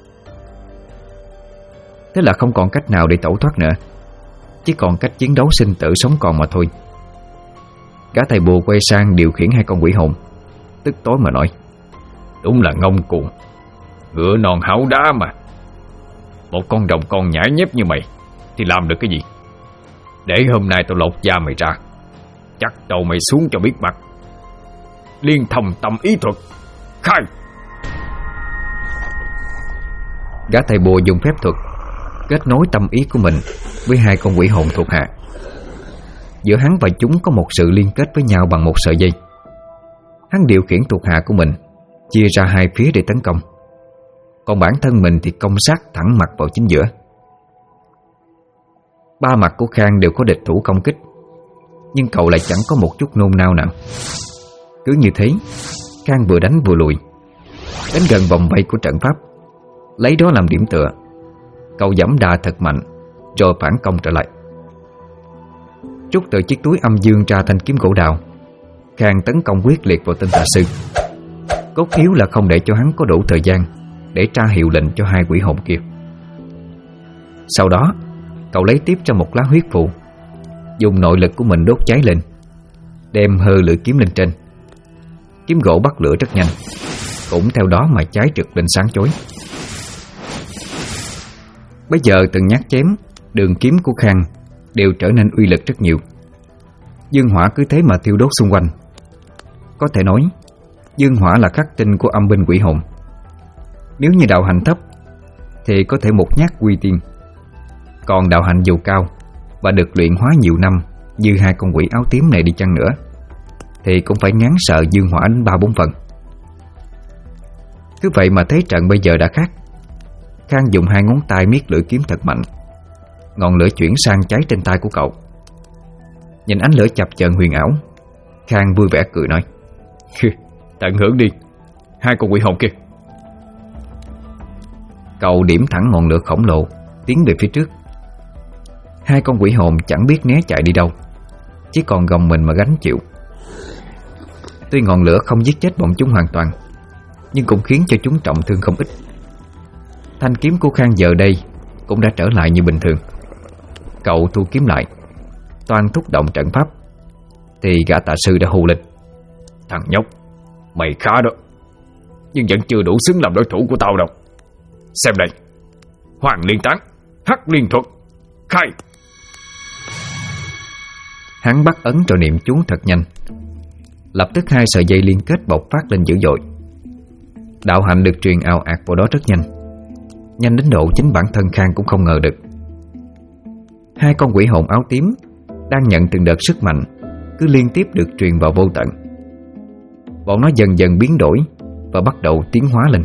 Thế là không còn cách nào để tẩu thoát nữa, chỉ còn cách chiến đấu sinh tử sống còn mà thôi. Gã thầy bùa quay sang điều khiển hai con quỷ hồn, tức tối mà nói: Đúng là ngông cuồng, ngựa non háo đá mà. Một con rồng con nhãi nhép như mày thì làm được cái gì? Để hôm nay tao lột da mày ra, chắc đầu mày xuống cho biết mặt. Liên thông tâm ý thuật, khai! Gã thầy bùa dùng phép thuật kết nối tâm ý của mình với hai con quỷ hồn thuộc hạ. Giữa hắn và chúng có một sự liên kết với nhau bằng một sợi dây. Hắn điều khiển thuộc hạ của mình chia ra hai phía để tấn công, còn bản thân mình thì công sát thẳng mặt vào chính giữa. 3 mặt của Khang đều có địch thủ công kích, nhưng cậu lại chẳng có một chút nôn nao nào. Cứ như thế, Khang vừa đánh vừa lùi, đến gần vòng vây của trận pháp, lấy đó làm điểm tựa. Cậu giẫm đà thật mạnh rồi phản công trở lại. Rút từ chiếc túi âm dương ra thanh kiếm gỗ đào, Khang tấn công quyết liệt vào tên tà sư. Cốt yếu là không để cho hắn có đủ thời gian để tra hiệu lệnh cho hai quỷ hồn kia. Sau đó, cậu lấy tiếp ra một lá huyết phù, dùng nội lực của mình đốt cháy lên, đem hơ lưỡi kiếm lên trên. Kiếm gỗ bắt lửa rất nhanh, cũng theo đó mà cháy rực lên sáng chói. Bây giờ từng nhát chém, đường kiếm của Khang đều trở nên uy lực rất nhiều. Dương hỏa cứ thế mà thiêu đốt xung quanh. Có thể nói, dương hỏa là khắc tinh của âm binh quỷ hồn. Nếu như đạo hạnh thấp thì có thể một nhát quy tiên, còn đạo hạnh dù cao và được luyện hóa nhiều năm như hai con quỷ áo tím này đi chăng nữa thì cũng phải ngán sợ dương hỏa đến 3-4 phần. Cứ vậy mà thế trận bây giờ đã khác. Khang dùng hai ngón tay miết lưỡi kiếm thật mạnh, ngọn lửa chuyển sang cháy trên tay của cậu. Nhìn ánh lửa chập chờn huyền ảo, Khang vui vẻ cười nói: Tận hưởng đi, hai con quỷ hồn kia. Cậu điểm thẳng ngọn lửa khổng lồ tiến về phía trước. Hai con quỷ hồn chẳng biết né chạy đi đâu, chỉ còn gồng mình mà gánh chịu. Tuy ngọn lửa không giết chết bọn chúng hoàn toàn, nhưng cũng khiến cho chúng trọng thương không ít. Thanh kiếm của Khang giờ đây cũng đã trở lại như bình thường. Cậu thu kiếm lại, toan thúc động trận pháp, thì gã tà sư đã hù lên: Thằng nhóc, mày khá đó, nhưng vẫn chưa đủ xứng làm đối thủ của tao đâu. Xem đây, Hoàng Liên Tán, Hắc Liên Thuật, khai! Hắn bắt ấn rồi niệm chú thật nhanh. Lập tức hai sợi dây liên kết bộc phát lên dữ dội. Đạo hạnh được truyền ào ạt vào đó rất nhanh, nhanh đến độ chính bản thân Khang cũng không ngờ được. Hai con quỷ hồn áo tím đang nhận từng đợt sức mạnh cứ liên tiếp được truyền vào vô tận. Bọn nó dần dần biến đổi và bắt đầu tiến hóa lên.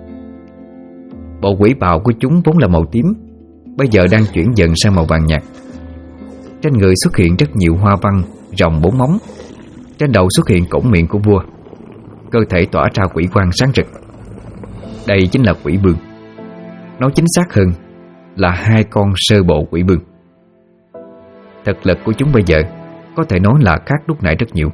Bộ quỷ bào của chúng vốn là màu tím, bây giờ đang chuyển dần sang màu vàng nhạt. Trên người xuất hiện rất nhiều hoa văn rồng 4 móng. Trên đầu xuất hiện cổng miệng của vua. Cơ thể tỏa ra quỷ quang sáng rực. Đây chính là quỷ vương. Nói chính xác hơn là hai con sơ bộ quỷ vương. Thực lực của chúng bây giờ có thể nói là khác lúc nãy rất nhiều.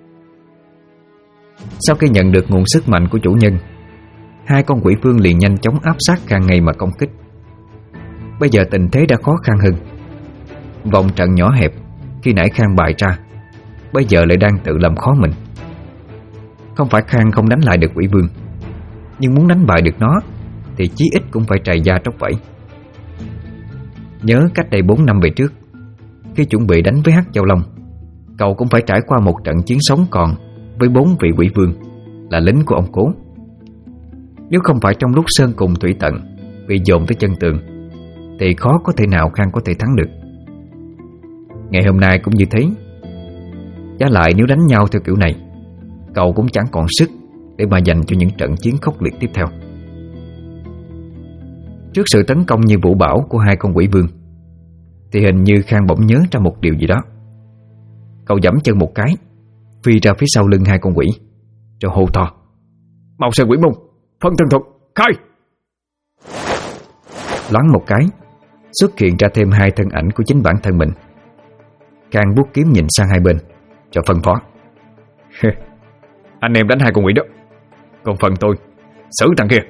Sau khi nhận được nguồn sức mạnh của chủ nhân, hai con quỷ vương liền nhanh chóng áp sát Khang ngay mà công kích. Bây giờ tình thế đã khó khăn hơn. Vòng trận nhỏ hẹp khi nãy Khang bày ra bây giờ lại đang tự làm khó mình. Không phải Khang không đánh lại được quỷ vương, nhưng muốn đánh bại được nó thì chí ít cũng phải trầy da tróc vảy. Nhớ cách đây 4 năm về trước, khi chuẩn bị đánh với Hắc Châu Long, cậu cũng phải trải qua một trận chiến sống còn với 4 vị quỷ vương là lính của ông Cố. Nếu không phải trong lúc sơn cùng thủy tận bị dồn tới chân tường thì khó có thể nào Khang có thể thắng được. Ngày hôm nay cũng như thế. Giá lại nếu đánh nhau theo kiểu này, cậu cũng chẳng còn sức để mà dành cho những trận chiến khốc liệt tiếp theo. Trước sự tấn công như vũ bão của hai con quỷ vương thì hình như Khang bỗng nhớ ra một điều gì đó. Cậu giẫm chân một cái, phi ra phía sau lưng hai con quỷ, rồi hô to: "Mau sơn quỷ môn, phân thân thuật, khai!" Loáng một cái, xuất hiện ra thêm hai thân ảnh của chính bản thân mình. Khang buốt kiếm nhìn sang hai bên, rồi phân phó: "Anh em đánh hai con quỷ đó, còn phần tôi xử thằng kia."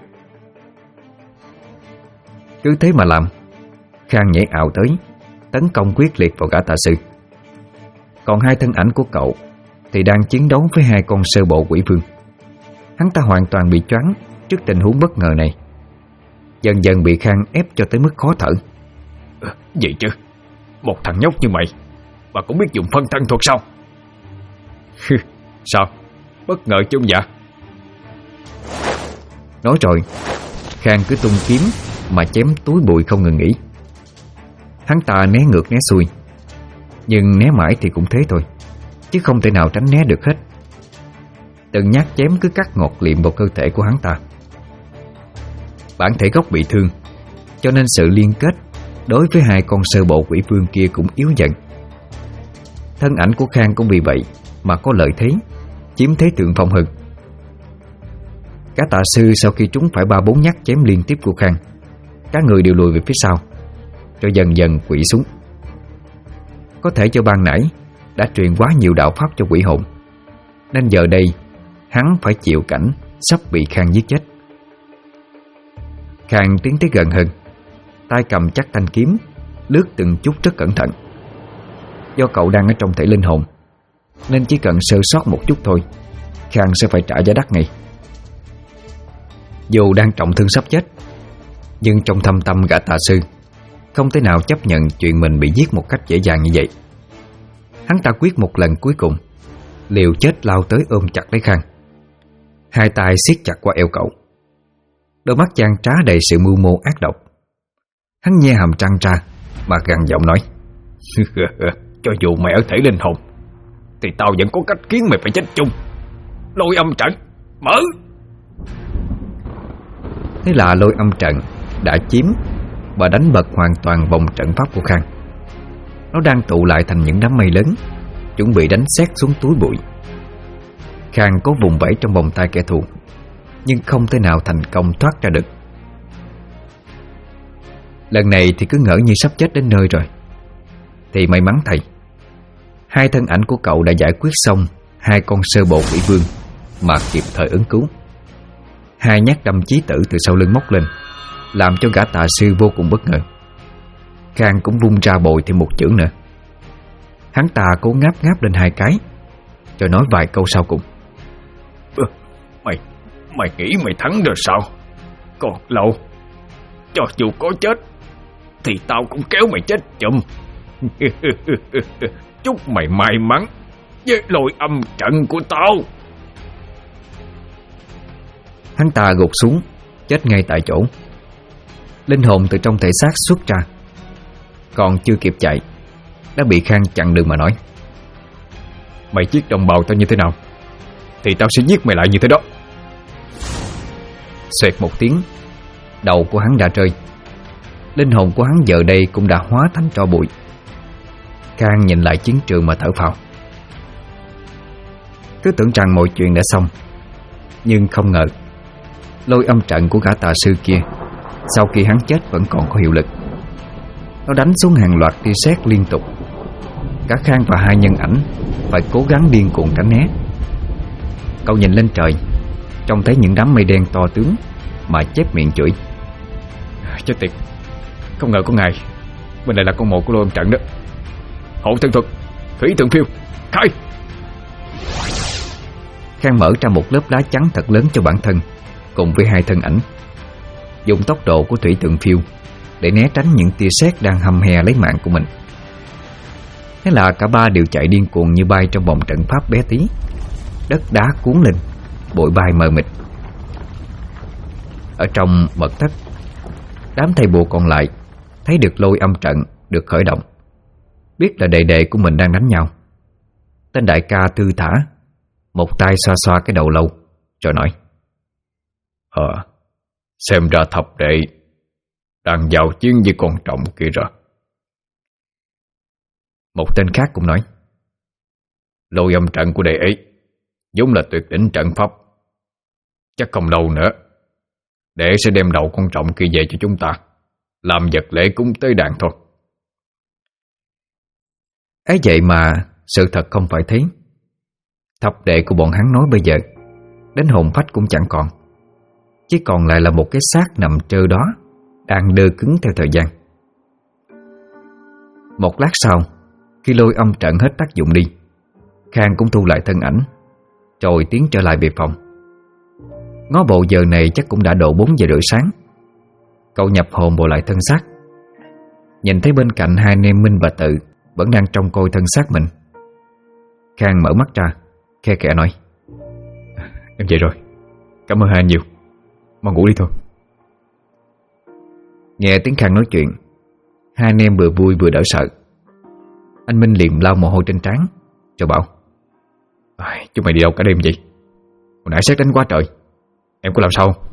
Cứ thế mà làm, Khang nhảy ảo tới, tấn công quyết liệt vào gã tà sư. Còn hai thân ảnh của cậu thì đang chiến đấu với hai con sơ bộ quỷ vương. Hắn ta hoàn toàn bị choáng trước tình huống bất ngờ này, dần dần bị Khang ép cho tới mức khó thở. Gì chứ, một thằng nhóc như mày mà cũng biết dùng phân thân thuật sao? Sao, bất ngờ chứ ông dạ? Nói rồi, Khang cứ tung kiếm mà chém túi bụi không ngừng nghỉ. Hắn ta né ngược né xuôi, nhưng né mãi thì cũng thế thôi, chứ không thể nào tránh né được hết. Từng nhát chém cứ cắt ngọt liệm vào cơ thể của hắn ta. Bản thể gốc bị thương, cho nên sự liên kết đối với hai con sơ bộ quỷ vương kia cũng yếu dần. Thân ảnh của Khang cũng vì vậy mà có lợi thế, chiếm thế thượng phong hơn. Cá tà sư sau khi trúng phải 3-4 nhát chém liên tiếp của Khang, cả người đều lùi về phía sau, rồi dần dần quỵ xuống. Có thể do ban nãy đã truyền quá nhiều đạo pháp cho quỷ hồn, nên giờ đây hắn phải chịu cảnh sắp bị Khang giết chết. Khang tiến tới gần hơn, tay cầm chắc thanh kiếm, lướt từng chút rất cẩn thận. Do cậu đang ở trong thể linh hồn, nên chỉ cần sơ sót một chút thôi, Khang sẽ phải trả giá đắt ngay. Dù đang trọng thương sắp chết, nhưng trong thâm tâm gã tà sư không thể nào chấp nhận chuyện mình bị giết một cách dễ dàng như vậy. Hắn ta quyết một lần cuối cùng, liều chết lao tới ôm chặt lấy Khang. Hai tay siết chặt qua eo cậu, đôi mắt gian trá đầy sự mưu mô ác độc. Hắn nhe hàm răng ra mà gằn giọng nói: Cho dù mày ở thể linh hồn thì tao vẫn có cách khiến mày phải chết chung. Lôi âm trận mở. Thế là lôi âm trận đã chiếm và đánh bật hoàn toàn vòng trận pháp của Khang. Nó đang tụ lại thành những đám mây lớn, chuẩn bị đánh sét xuống túi bụi. Khang cố vùng vẫy trong vòng tay kẻ thù, nhưng không thể nào thành công thoát ra được. Lần này thì cứ ngỡ như sắp chết đến nơi rồi. Thì may mắn thầy, hai thân ảnh của cậu đã giải quyết xong hai con sơ bộ quỷ vương mà kịp thời ứng cứu. Hai nhát đâm chí tử từ sau lưng móc lên, làm cho gã tà sư vô cùng bất ngờ. Khang cũng vung ra bồi thêm một chưởng nữa. Hắn ta cố ngáp ngáp lên hai cái, rồi nói vài câu sau cùng: Mày nghĩ mày thắng rồi sao? Còn lâu. Cho dù có chết thì tao cũng kéo mày chết chùm. Chúc mày may mắn với lôi âm trận của tao. Hắn ta gục xuống, chết ngay tại chỗ. Linh hồn từ trong thể xác xuất ra. Còn chưa kịp chạy đã bị Khang chặn đường mà nói: Mày giết đồng bào tao như thế nào thì tao sẽ giết mày lại như thế đó. Xoẹt một tiếng, đầu của hắn đã rơi. Linh hồn của hắn giờ đây cũng đã hóa thành tro bụi. Khang nhìn lại chiến trường mà thở phào. Cứ tưởng rằng mọi chuyện đã xong, nhưng không ngờ lôi âm trận của gã tà sư kia sau khi hắn chết vẫn còn có hiệu lực. Nó đánh xuống hàng loạt tia sét liên tục. Cả Khang và hai nhân ảnh phải cố gắng điên cuồng tránh né. Cậu nhìn lên trời, trông thấy những đám mây đen to tướng mà chép miệng chửi: Chết tiệt, không ngờ có ngày bên này là con mồi của lôi âm trận đó. Hộ thân thuật, thủy tượng phiêu, khai! Khang mở ra một lớp lá chắn thật lớn cho bản thân cùng với hai thân ảnh, dùng tốc độ của thủy tượng phiêu để né tránh những tia sét đang hăm he lấy mạng của mình. Thế là cả ba đều chạy điên cuồng như bay trong vòng trận pháp bé tí. Đất đá cuốn lên, bụi bay mờ mịt. Ở trong mật thất, đám thầy bùa còn lại thấy được lôi âm trận được khởi động, biết là đệ đệ của mình đang đánh nhau. Tên đại ca thư thả, một tay xoa xoa cái đầu lâu, rồi nói: Xem ra thập đệ đang vào chiến với con trọng kia rồi. Một tên khác cũng nói: Lôi âm trận của đệ ấy vốn là tuyệt đỉnh trận pháp. Chắc không lâu nữa đệ sẽ đem đầu con trọng kia về cho chúng ta làm vật lễ cúng tế đàn thôi. Ấy vậy mà sự thật không phải thế. Thập đệ của bọn hắn nói bây giờ đến hồn phách cũng chẳng còn, chỉ còn lại là một cái xác nằm trơ đó, đang đơ cứng theo thời gian. Một lát sau, khi lôi âm trận hết tác dụng đi, Khang cũng thu lại thân ảnh, rồi tiến trở lại về phòng. Ngó bộ giờ này chắc cũng đã độ 4 giờ rưỡi sáng. Cậu nhập hồn bộ lại thân xác, nhìn thấy bên cạnh hai anh em Minh và Tự vẫn đang trông coi thân xác mình. Khang mở mắt ra, khe khẽ nói: Em về rồi, cảm ơn hai anh nhiều. Mau ngủ đi thôi. Nghe tiếng Khang nói chuyện, hai anh em vừa vui vừa đỡ sợ. Anh Minh liền lau mồ hôi trên trán, rồi bảo: Chúng mày đi đâu cả đêm vậy? Hồi nãy sét đánh quá trời, em có làm sao không?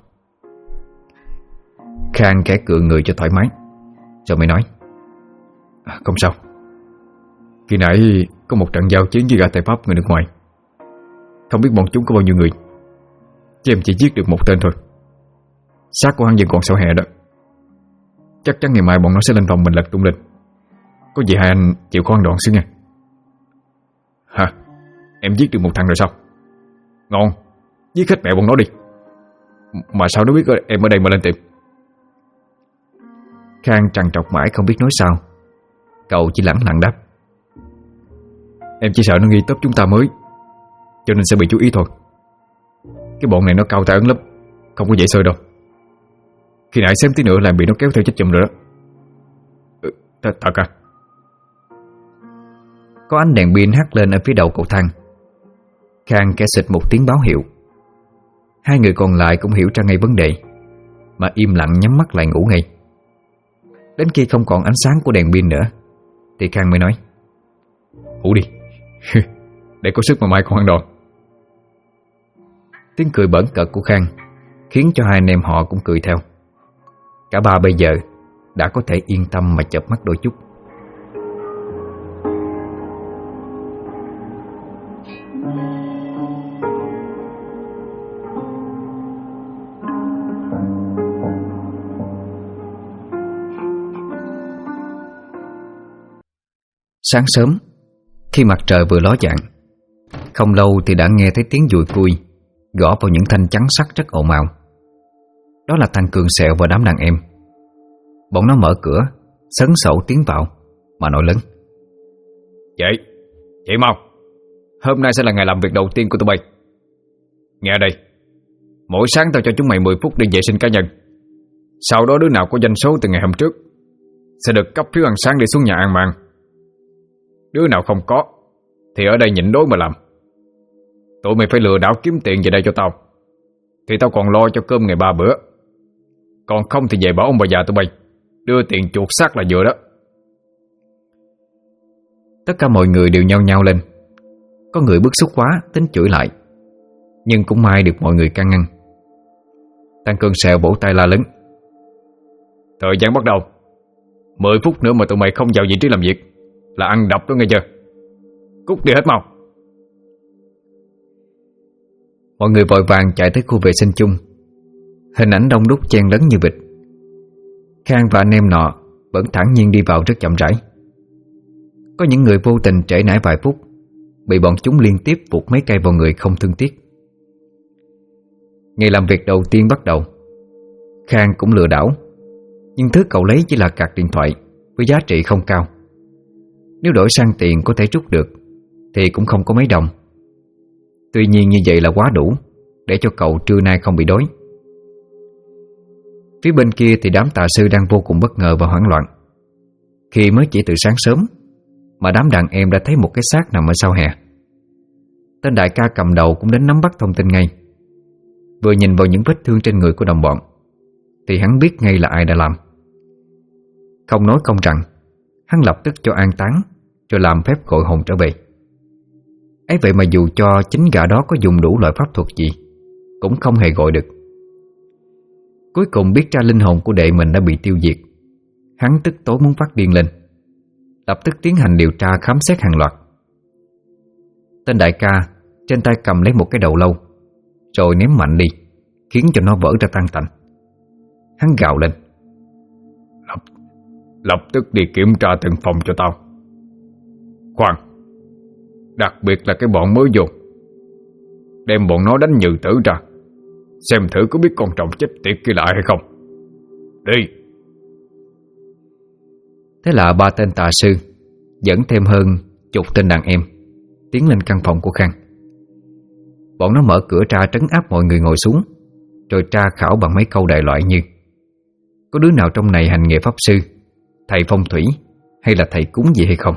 Khang khẽ cựa người cho thoải mái, rồi mới nói: Không sao. Khi nãy có một trận giao chiến với gã thầy pháp người nước ngoài. Không biết bọn chúng có bao nhiêu người, chứ em chỉ giết được một tên thôi. Xác của hắn vẫn còn sau hè đó. Chắc chắn ngày mai bọn nó sẽ lên phòng mình lật tung lên. Có gì hai anh chịu khó ăn đòn xíu nha. Hả? Em giết được một thằng rồi sao? Ngon, giết hết mẹ bọn nó đi. Mà sao nó biết em ở đây mà lên tìm? Khang trằn trọc mãi không biết nói sao. Cậu chỉ lẳng lặng đáp: Em chỉ sợ nó nghi tớp chúng ta mới, cho nên sẽ bị chú ý thôi. Cái bọn này nó cao tay ấn lắm, không có dễ sơi đâu. Khi nãy xém tí nữa làm bị nó kéo theo chết chùm rồi đó. Thật à? Có ánh đèn pin hắt lên ở phía đầu cầu thang. Khang kẻ xịt một tiếng báo hiệu. Hai người còn lại cũng hiểu ra ngay vấn đề, mà im lặng nhắm mắt lại ngủ ngay. Đến khi không còn ánh sáng của đèn pin nữa thì Khang mới nói: Ngủ đi, để có sức mà mai còn ăn đòn. Tiếng cười bỡn cợt của Khang khiến cho hai anh em họ cũng cười theo. Cả ba bây giờ đã có thể yên tâm mà chợp mắt đôi chút. Sáng sớm, khi mặt trời vừa ló dạng, không lâu thì đã nghe thấy tiếng dùi cui gõ vào những thanh trắng sắt rất ồn ào. Đó là thằng Cường Sẹo và đám đàn em. Bọn nó mở cửa, sấn sẩu tiến vào mà nói lớn: Dậy mau, hôm nay sẽ là ngày làm việc đầu tiên của tụi bay. Nghe đây, mỗi sáng tao cho chúng mày 10 phút đi vệ sinh cá nhân. Sau đó đứa nào có doanh số từ ngày hôm trước sẽ được cấp phiếu ăn sáng để xuống nhà ăn mà ăn. Đứa nào không có thì ở đây nhịn đói mà làm. Tụi mày phải lừa đảo kiếm tiền về đây cho tao, thì tao còn lo cho cơm ngày 3 bữa. Còn không thì về bảo ông bà già tụi bay đưa tiền chuột xác là vừa đó. Tất cả mọi người đều nhao nhao lên. Có người bức xúc quá tính chửi lại, nhưng cũng may được mọi người can ngăn. Tăng Cơn Sẹo vỗ tay la lớn: Thời gian bắt đầu. 10 phút nữa mà tụi mày không vào vị trí làm việc là ăn đập đó nghe chưa? Cút đi hết mau. Mọi người vội vàng chạy tới khu vệ sinh chung. Hình ảnh đông đúc chen lấn như vịt. Khang và anh em nọ vẫn thản nhiên đi vào rất chậm rãi. Có những người vô tình trễ nải vài phút, bị bọn chúng liên tiếp vụt mấy cây vào người không thương tiếc. Ngày làm việc đầu tiên bắt đầu. Khang cũng lừa đảo, nhưng thứ cậu lấy chỉ là card điện thoại với giá trị không cao. Nếu đổi sang tiền có thể rút được thì cũng không có mấy đồng. Tuy nhiên như vậy là quá đủ để cho cậu trưa nay không bị đói. Phía bên kia thì đám tà sư đang vô cùng bất ngờ và hoảng loạn. Khi mới chỉ từ sáng sớm mà đám đàn em đã thấy một cái xác nằm ở sau hè. Tên đại ca cầm đầu cũng đến nắm bắt thông tin ngay. Vừa nhìn vào những vết thương trên người của đồng bọn thì hắn biết ngay là ai đã làm. Không nói công rằng, hắn lập tức cho an táng rồi làm phép gọi hồn trở về. Ấy vậy mà dù cho chính gã đó có dùng đủ loại pháp thuật gì cũng không hề gọi được. Cuối cùng biết ra linh hồn của đệ mình đã bị tiêu diệt, hắn tức tối muốn phát điên lên, lập tức tiến hành điều tra khám xét hàng loạt. Tên đại ca trên tay cầm lấy một cái đầu lâu rồi ném mạnh đi, khiến cho nó vỡ ra tan tành. Hắn gào lên: Lập tức đi kiểm tra từng phòng cho tao. Khoan, đặc biệt là cái bọn mới vô, đem bọn nó đánh nhừ tử ra, xem thử có biết con trọng chết tiệt kia lại hay không. Đi. Thế là 3 tên tà sư dẫn thêm hơn chục tên đàn em tiến lên căn phòng của Khang. Bọn nó mở cửa ra trấn áp mọi người ngồi xuống, rồi tra khảo bằng mấy câu đại loại như: có đứa nào trong này hành nghề pháp sư, thầy phong thủy hay là thầy cúng gì hay không?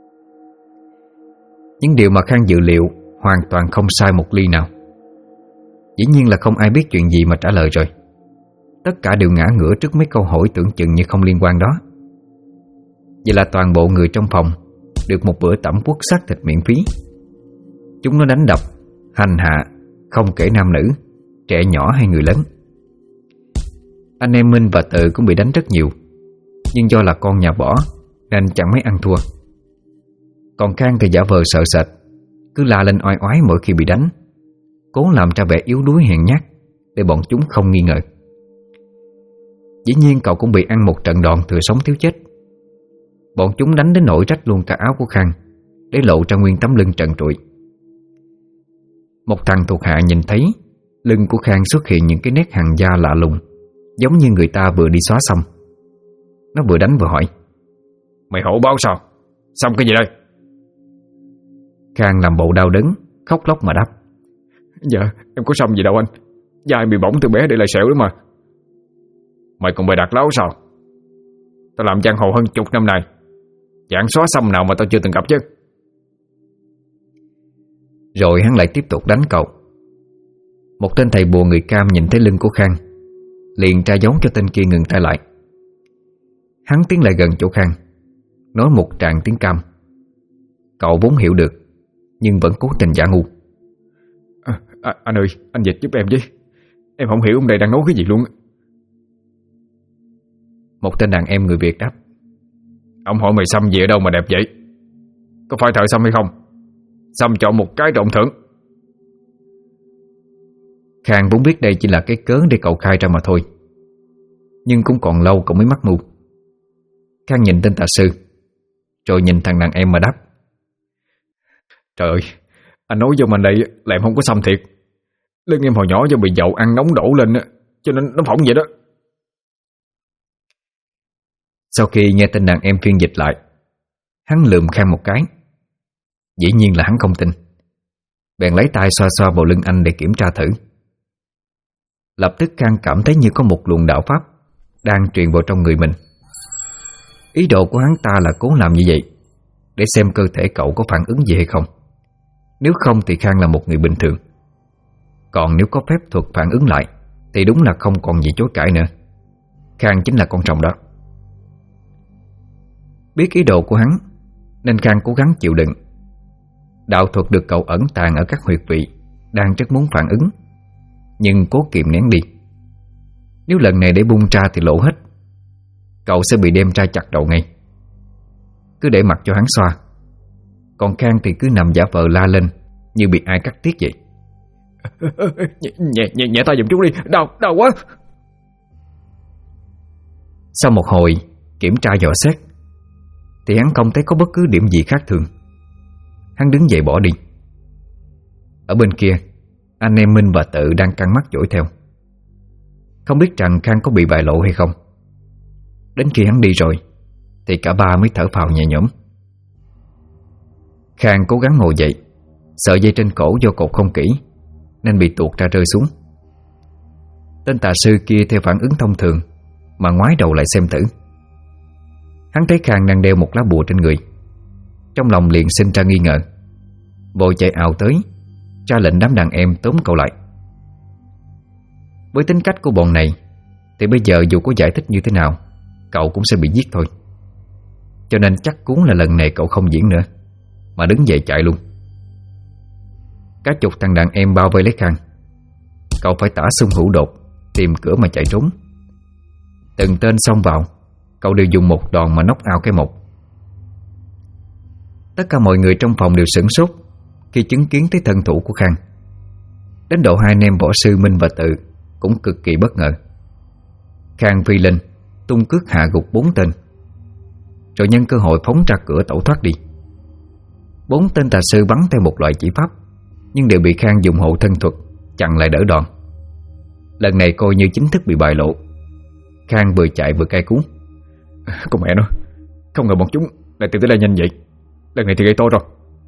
Những điều mà Khang dự liệu hoàn toàn không sai một ly nào. Dĩ nhiên là không ai biết chuyện gì mà trả lời rồi. Tất cả đều ngã ngửa trước mấy câu hỏi tưởng chừng như không liên quan đó. Vậy là toàn bộ người trong phòng được một bữa tẩm quất xác thịt miễn phí. Chúng nó đánh đập, hành hạ, không kể nam nữ, trẻ nhỏ hay người lớn. Anh em Minh và Tự cũng bị đánh rất nhiều, nhưng do là con nhà bỏ nên chẳng mấy ăn thua. Còn Khang thì giả vờ sợ sệt, cứ la lên oai oái mỗi khi bị đánh, cố làm ra vẻ yếu đuối hèn nhát để bọn chúng không nghi ngờ. Dĩ nhiên cậu cũng bị ăn một trận đòn thừa sống thiếu chết. Bọn chúng đánh đến nỗi rách luôn cả áo của Khang, để lộ ra nguyên tấm lưng trần trụi. Một thằng thuộc hạ nhìn thấy lưng của Khang xuất hiện những cái nét hằn da lạ lùng, giống như người ta vừa đi xóa xong. Nó vừa đánh vừa hỏi: Mày hổ báo sao? Xong cái gì đây? Khang làm bộ đau đớn, khóc lóc mà đáp: Dạ em có xong gì đâu anh, da em bị bỏng từ bé để lại sẹo đó mà. Mày còn bày đặt láo sao? Tao làm giang hồ hơn chục năm nay, dạng xóa xăm nào mà tao chưa từng gặp chứ. Rồi hắn lại tiếp tục đánh cậu. Một tên thầy bùa người Cam nhìn thấy lưng của Khang, liền tra dấu cho tên kia ngừng tay lại. Hắn tiến lại gần chỗ Khang, nói một tràng tiếng Cam. Cậu vốn hiểu được, nhưng vẫn cố tình giả ngu. Anh ơi, anh dịch giúp em với. Em không hiểu ông đây đang nói cái gì luôn. Một tên đàn em người Việt đáp: Ông hỏi mày xăm gì ở đâu mà đẹp vậy? Có phải thợ xăm hay không? Xăm chọn một cái trọng thưởng. Khang vốn biết đây chỉ là cái cớ để cậu khai ra mà thôi, nhưng cũng còn lâu cậu mới mắc mưu. Khang nhìn tên tà sư, rồi nhìn thằng đàn em mà đáp: Trời ơi, anh nói với mình đây là em không có xăm thiệt. Lưng em hồi nhỏ do bị dậu ăn nóng đổ lên, cho nên nó phỏng vậy đó. Sau khi nghe tên đàn em phiên dịch lại, hắn lườm Khang một cái. Dĩ nhiên là hắn không tin, bèn lấy tay xoa xoa vào lưng anh để kiểm tra thử. Lập tức Khang cảm thấy như có một luồng đạo pháp đang truyền vào trong người mình. Ý đồ của hắn ta là cố làm như vậy để xem cơ thể cậu có phản ứng gì hay không. Nếu không thì Khang là một người bình thường, còn nếu có phép thuật phản ứng lại thì đúng là không còn gì chối cãi nữa. Khang chính là con rồng đó. Biết ý đồ của hắn, nên Khang cố gắng chịu đựng. Đạo thuật được cậu ẩn tàng ở các huyệt vị đang rất muốn phản ứng, nhưng cố kìm nén đi. Nếu lần này để bung ra thì lộ hết, cậu sẽ bị đem ra chặt đầu ngay. Cứ để mặc cho hắn xoa, còn Khang thì cứ nằm giả vờ la lên như bị ai cắt tiết vậy. Nhẹ tay giùm chú đi, đau quá. Sau một hồi kiểm tra dò xét thì hắn không thấy có bất cứ điểm gì khác thường. Hắn đứng dậy bỏ đi. Ở bên kia, anh em Minh và Tự đang căng mắt dõi theo, không biết rằng Khang có bị bại lộ hay không. Đến khi hắn đi rồi thì cả ba mới thở phào nhẹ nhõm. Khang cố gắng ngồi dậy, sợi dây trên cổ do cột không kỹ nên bị tuột ra rơi xuống. Tên tà sư kia theo phản ứng thông thường mà ngoái đầu lại xem thử. Hắn thấy Khang đang đeo một lá bùa trên người, trong lòng liền sinh ra nghi ngờ, vội chạy ào tới, ra lệnh đám đàn em tóm cậu lại. Với tính cách của bọn này thì bây giờ dù có giải thích như thế nào, cậu cũng sẽ bị giết thôi. Cho nên chắc cuốn là lần này cậu không diễn nữa, mà đứng dậy chạy luôn. Cả chục thằng đàn em bao vây lấy Khang. Cậu phải tả xung hữu đột, tìm cửa mà chạy trốn. Từng tên xông vào, cậu đều dùng một đòn mà knock out cái một. Tất cả mọi người trong phòng đều sửng sốt khi chứng kiến thấy thân thủ của Khang. Đến độ hai anh em võ sư Minh và Tự cũng cực kỳ bất ngờ. Khang phi lên, tung cước hạ gục 4 tên, rồi nhân cơ hội phóng ra cửa tẩu thoát đi. 4 tên tà sư bắn theo một loại chỉ pháp, nhưng đều bị Khang dùng hộ thân thuật chặn lại đỡ đòn. Lần này coi như chính thức bị bại lộ. Khang vừa chạy vừa cay cú. Con mẹ nó, không ngờ bọn chúng lại tìm tới đây nhanh vậy. Lần này thì gây to rồi.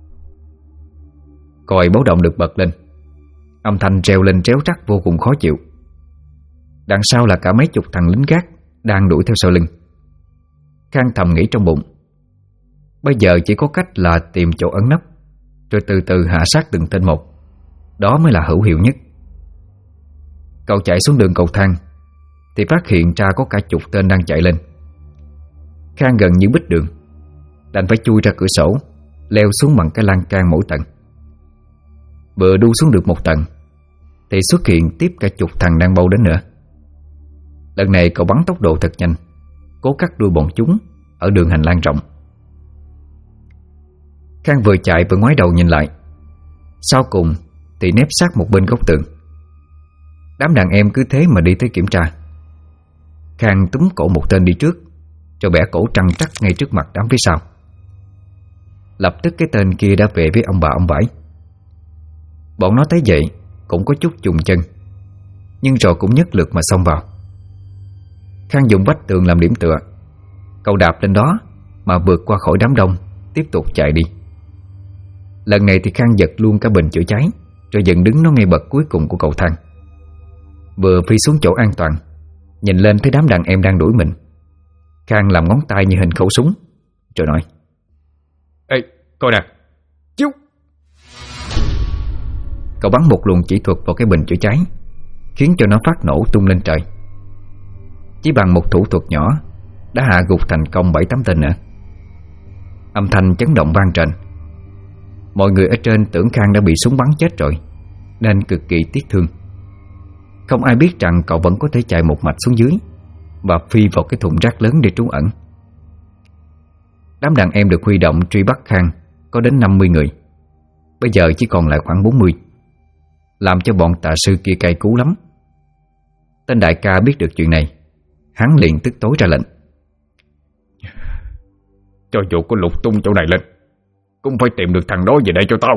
Còi báo động được bật lên, âm thanh reo lên réo rắt vô cùng khó chịu. Đằng sau là cả mấy chục thằng lính gác đang đuổi theo sau lưng. Khang thầm nghĩ trong bụng, bây giờ chỉ có cách là tìm chỗ ẩn nấp, rồi từ từ hạ sát từng tên một. Đó mới là hữu hiệu nhất. Cậu chạy xuống đường cầu thang thì phát hiện ra có cả chục tên đang chạy lên. Khang gần như bít đường, đành phải chui ra cửa sổ, leo xuống bằng cái lan can mỗi tầng. Vừa đu xuống được một tầng thì xuất hiện tiếp cả chục thằng đang bâu đến nữa. Lần này cậu bắn tốc độ thật nhanh, cố cắt đuôi bọn chúng ở đường hành lang rộng. Khang vừa chạy vừa ngoái đầu nhìn lại. Sau cùng thì nép sát một bên góc tường. Đám đàn em cứ thế mà đi tới kiểm tra. Khang túm cổ một tên đi trước, rồi bẻ cổ trăng trắc ngay trước mặt đám phía sau. Lập tức cái tên kia đã về với ông bà ông vải. Bọn nó thấy vậy cũng có chút chùng chân, nhưng rồi cũng nhất lực mà xông vào. Khang dùng vách tường làm điểm tựa, cậu đạp lên đó mà vượt qua khỏi đám đông, tiếp tục chạy đi. Lần này thì Khang giật luôn cả bình chữa cháy, rồi dựng đứng nó ngay bậc cuối cùng của cầu thang. Vừa phi xuống chỗ an toàn, nhìn lên thấy đám đàn em đang đuổi mình. Khang làm ngón tay như hình khẩu súng, rồi nói: Ê, coi nè, chiếu. Cậu bắn một luồng chỉ thuật vào cái bình chữa cháy, khiến cho nó phát nổ tung lên trời. Chỉ bằng một thủ thuật nhỏ đã hạ gục thành công 7-8 tên nữa. Âm thanh chấn động vang trên. Mọi người ở trên tưởng Khang đã bị súng bắn chết rồi, nên cực kỳ tiếc thương. Không ai biết rằng cậu vẫn có thể chạy một mạch xuống dưới và phi vào cái thùng rác lớn để trú ẩn. Đám đàn em được huy động truy bắt Khang có đến 50 người. Bây giờ chỉ còn lại khoảng 40, làm cho bọn tà sư kia cay cú lắm. Tên đại ca biết được chuyện này, hắn liền tức tối ra lệnh: Cho dù có lục tung chỗ này lên, cũng phải tìm được thằng đó về đây cho tao.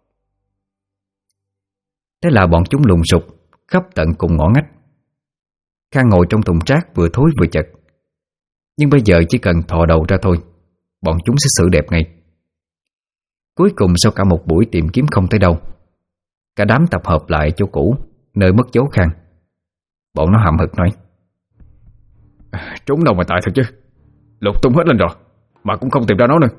Thế là bọn chúng lùng sục khắp tận cùng ngõ ngách. Khang ngồi trong thùng rác vừa thối vừa chật, nhưng bây giờ chỉ cần thò đầu ra thôi, bọn chúng sẽ xử đẹp ngay. Cuối cùng sau cả một buổi tìm kiếm không thấy đâu, cả đám tập hợp lại chỗ cũ, nơi mất dấu Khang. Bọn nó hậm hực nói: Trốn đâu mà tại thật chứ, lục tung hết lên rồi mà cũng không tìm ra nó nữa.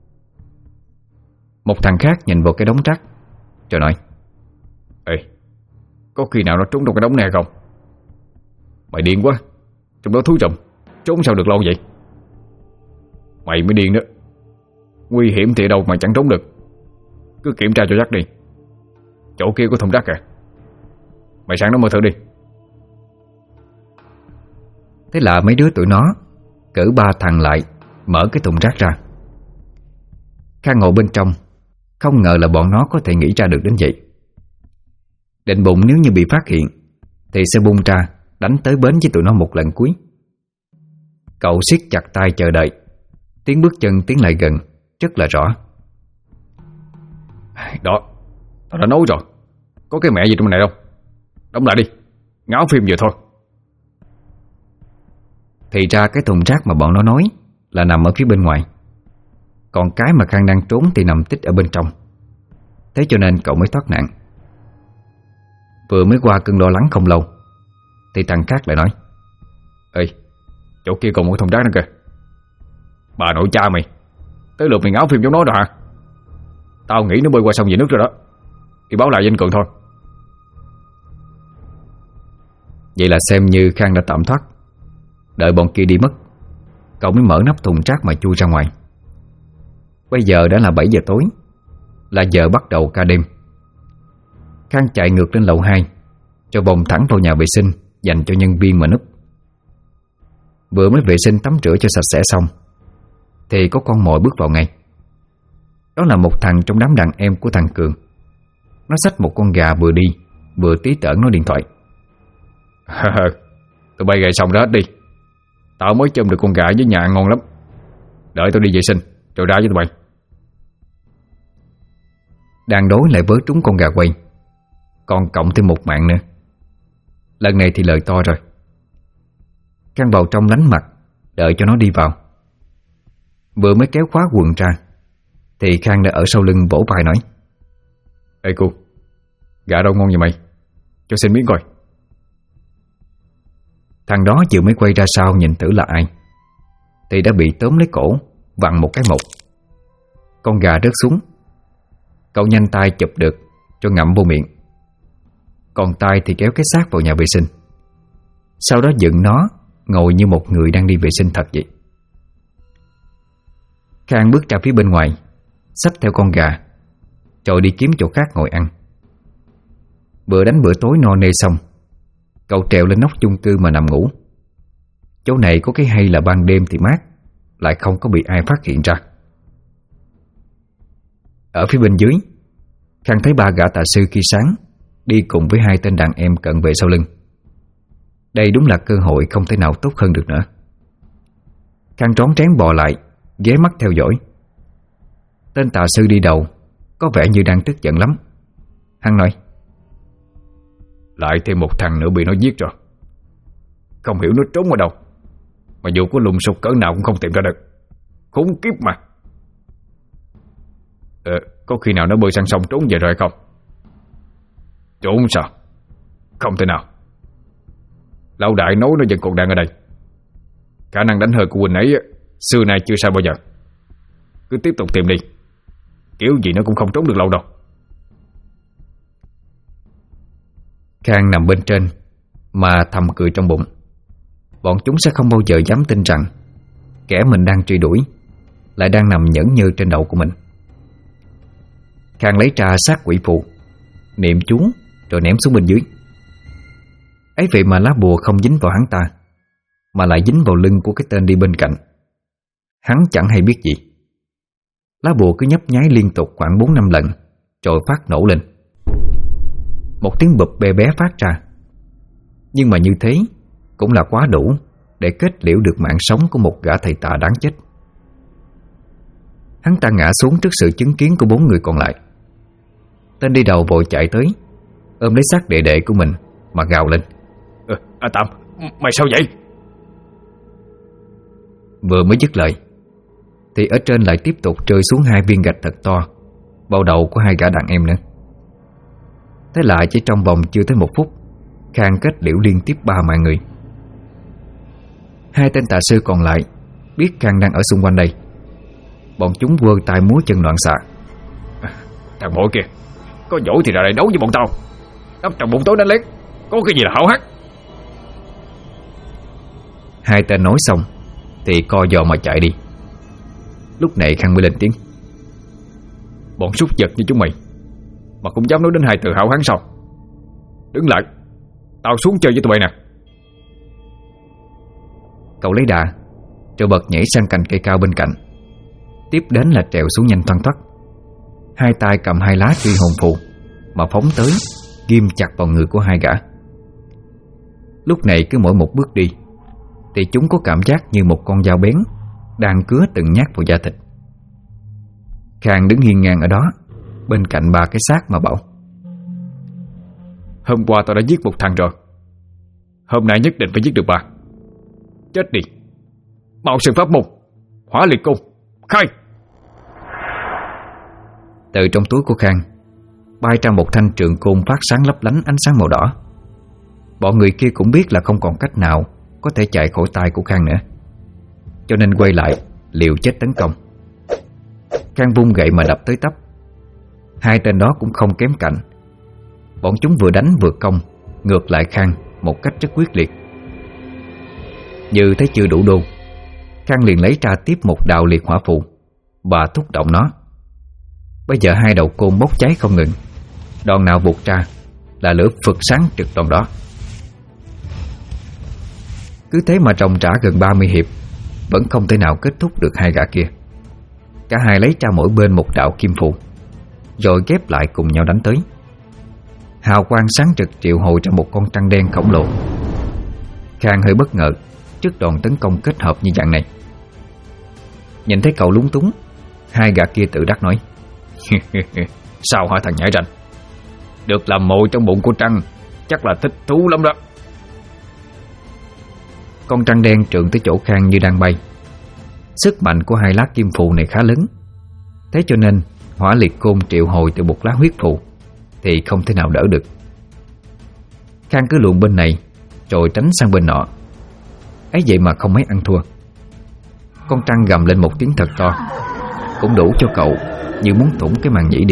Một thằng khác nhìn vào cái đống rác rồi nói: Ê, có khi nào nó trốn trong cái đống này không? Mày điên quá, trong đó thúi rùm, trốn sao được lâu vậy? Mày mới điên đó. Nguy hiểm thì đâu mà chẳng trốn được. Cứ kiểm tra cho chắc đi. Chỗ kia có thùng rác kìa. Mày sang đó mở thử đi. Thế là mấy đứa tụi nó cử 3 thằng lại mở cái thùng rác ra. Khang ngồi bên trong, không ngờ là bọn nó có thể nghĩ ra được đến vậy. Định bụng nếu như bị phát hiện thì sẽ bung ra đánh tới bến với tụi nó một lần cuối. Cậu siết chặt tay chờ đợi. Tiếng bước chân tiến lại gần rất là rõ. Đó, tao đã nói rồi. Có cái mẹ gì trong này đâu. Đóng lại đi, ngáo phim vừa thôi. Thì ra cái thùng rác mà bọn nó nói là nằm ở phía bên ngoài, còn cái mà Khang đang trốn thì nằm tích ở bên trong. Thế cho nên cậu mới thoát nạn. Vừa mới qua cơn lo lắng không lâu thì thằng khác lại nói: Ê, chỗ kia còn một thùng rác nữa kìa. Bà nội cha mày, tới lượt mày ngáo phim giống nó rồi hả? Tao nghĩ nó bơi qua sông về nước rồi đó. Đi báo lại với anh Cường thôi. Vậy là xem như Khang đã tạm thoát. Đợi bọn kia đi mất, cậu mới mở nắp thùng rác mà chui ra ngoài. Bây giờ đã là 7 giờ tối, là giờ bắt đầu ca đêm. Khang chạy ngược lên lầu 2, rồi bồng thẳng vào nhà vệ sinh dành cho nhân viên mà núp. Vừa mới vệ sinh tắm rửa cho sạch sẽ xong thì có con mồi bước vào ngay. Đó là một thằng trong đám đàn em của thằng Cường. Nó xách một con gà vừa đi vừa tí tởn nói điện thoại: Tụi bay gầy xong đó hết đi. Tao mới chôm được con gà với nhà ngon lắm. Đợi tao đi vệ sinh rồi ra với tụi bay. Đang đối lại vớ trúng con gà quay, còn cộng thêm một mạng nữa. Lần này thì lời to rồi. Khang vào trong lánh mặt, đợi cho nó đi vào. Vừa mới kéo khóa quần ra thì Khang đã ở sau lưng vỗ vai nói: Ê cô, gà đâu ngon vậy mày? Cho xin miếng coi. Thằng đó vừa mới quay ra sau nhìn thử là ai thì đã bị tóm lấy cổ, vặn một cái một. Con gà rớt xuống. Cậu nhanh tay chụp được cho ngậm vô miệng, còn tay thì kéo cái xác vào nhà vệ sinh. Sau đó dựng nó ngồi như một người đang đi vệ sinh thật vậy. Khang bước ra phía bên ngoài, xách theo con gà rồi đi kiếm chỗ khác ngồi ăn. Bữa đánh bữa tối no nê xong, cậu trèo lên nóc chung cư mà nằm ngủ. Chỗ này có cái hay là ban đêm thì mát, lại không có bị ai phát hiện ra. Ở phía bên dưới, Khang thấy 3 gã tà sư khi sáng đi cùng với 2 tên đàn em cận vệ sau lưng. Đây đúng là cơ hội không thể nào tốt hơn được nữa. Khang rón rén bò lại, ghé mắt theo dõi. Tên tà sư đi đầu có vẻ như đang tức giận lắm. Hắn nói: Lại thêm một thằng nữa bị nó giết rồi. Không hiểu nó trốn ở đâu, mà dù có lùng sục cỡ nào cũng không tìm ra được. Khốn kiếp mà. Có khi nào nó bơi sang sông trốn về rồi không? Trốn sao? Không thể nào. Lão đại nói nó vẫn còn đang ở đây. Khả năng đánh hơi của Quỳnh ấy xưa nay chưa sao bao giờ. Cứ tiếp tục tìm đi, kiểu gì nó cũng không trốn được lâu đâu. Khang nằm bên trên mà thầm cười trong bụng. Bọn chúng sẽ không bao giờ dám tin rằng kẻ mình đang truy đuổi lại đang nằm nhẫn nhơ trên đầu của mình. Khang lấy ra sát quỷ phù, niệm chú rồi ném xuống bên dưới. Ấy vậy mà lá bùa không dính vào hắn ta, mà lại dính vào lưng của cái tên đi bên cạnh. Hắn chẳng hay biết gì. Lá bùa cứ nhấp nháy liên tục khoảng 4-5 lần rồi phát nổ lên. Một tiếng bụp bé bé phát ra. Nhưng mà như thế cũng là quá đủ để kết liễu được mạng sống của một gã thầy tà đáng chết. Hắn ta ngã xuống trước sự chứng kiến của 4 người còn lại. Tên đi đầu vội chạy tới, ôm lấy xác đệ đệ của mình mà gào lên: Tạm, mày sao vậy? Vừa mới dứt lời thì ở trên lại tiếp tục rơi xuống 2 viên gạch thật to vào đầu của 2 gã đàn em nữa. Thế lại chỉ trong vòng chưa tới 1 phút, Khang kết liễu liên tiếp 3 mạng người. 2 tên tà sư còn lại biết Khang đang ở xung quanh đây. Bọn chúng vơ tay múa chân loạn xạ. Thằng bội kìa, có dỗi thì ra đây đấu với bọn tao. Nấp trong bụng tối đánh lét, có cái gì là hảo hắc. 2 tên nói xong thì co giò mà chạy đi. Lúc này Khang mới lên tiếng: Bọn súc vật như chúng mày mà cũng dám nói đến hai từ hảo hán sao? Đứng lại, tao xuống chơi với tụi bay nè. Cậu lấy đà rồi bật nhảy sang cành cây cao bên cạnh. Tiếp đến là trèo xuống nhanh thoăn thoắt, hai tay cầm hai lá truy hồn phù mà phóng tới, ghim chặt vào người của hai gã. Lúc này cứ mỗi một bước đi thì chúng có cảm giác như một con dao bén đang cứa từng nhát vào da thịt. Khang đứng hiên ngang ở đó bên cạnh ba cái xác mà bảo: Hôm qua tao đã giết một thằng rồi, hôm nay nhất định phải giết được bà. Chết đi, mau sử pháp môn Hỏa Liệt Côn, khai! Từ trong túi của Khang bay ra một thanh trường côn phát sáng lấp lánh ánh sáng màu đỏ. Bọn người kia cũng biết là không còn cách nào có thể chạy khỏi tay của Khang nữa, cho nên quay lại liều chết tấn công. Khang vung gậy mà đập tới tấp. Hai tên đó cũng không kém cạnh. Bọn chúng vừa đánh vừa công ngược lại Khang một cách rất quyết liệt. Như thấy chưa đủ đô, Khang liền lấy ra tiếp một đạo liệt hỏa phù và thúc động nó. Bây giờ hai đầu côn bốc cháy không ngừng, đòn nào vụt ra là lửa phực sáng trực đòn đó. Cứ thế mà ròng rã gần 30 hiệp vẫn không thể nào kết thúc được hai gã kia. Cả hai lấy ra mỗi bên một đạo kim phù rồi ghép lại cùng nhau đánh tới. Hào quang sáng trực triệu hồi ra một con trăng đen khổng lồ. Khang hơi bất ngờ trước đòn tấn công kết hợp như dạng này. Nhìn thấy cậu lúng túng, hai gã kia tự đắc nói: Sao hả thằng nhãi ranh? Được làm mồi trong bụng của trăng chắc là thích thú lắm đó. Con trăng đen trượng tới chỗ Khang như đang bay. Sức mạnh của hai lá kim phù này khá lớn, thế cho nên Hỏa Liệt Côn triệu hồi từ một lá huyết phù thì không thể nào đỡ được. Khang cứ luồn bên này rồi tránh sang bên nọ, ấy vậy mà không mấy ăn thua. Con trăng gầm lên một tiếng thật to, cũng đủ cho cậu như muốn thủng cái màng nhĩ đi.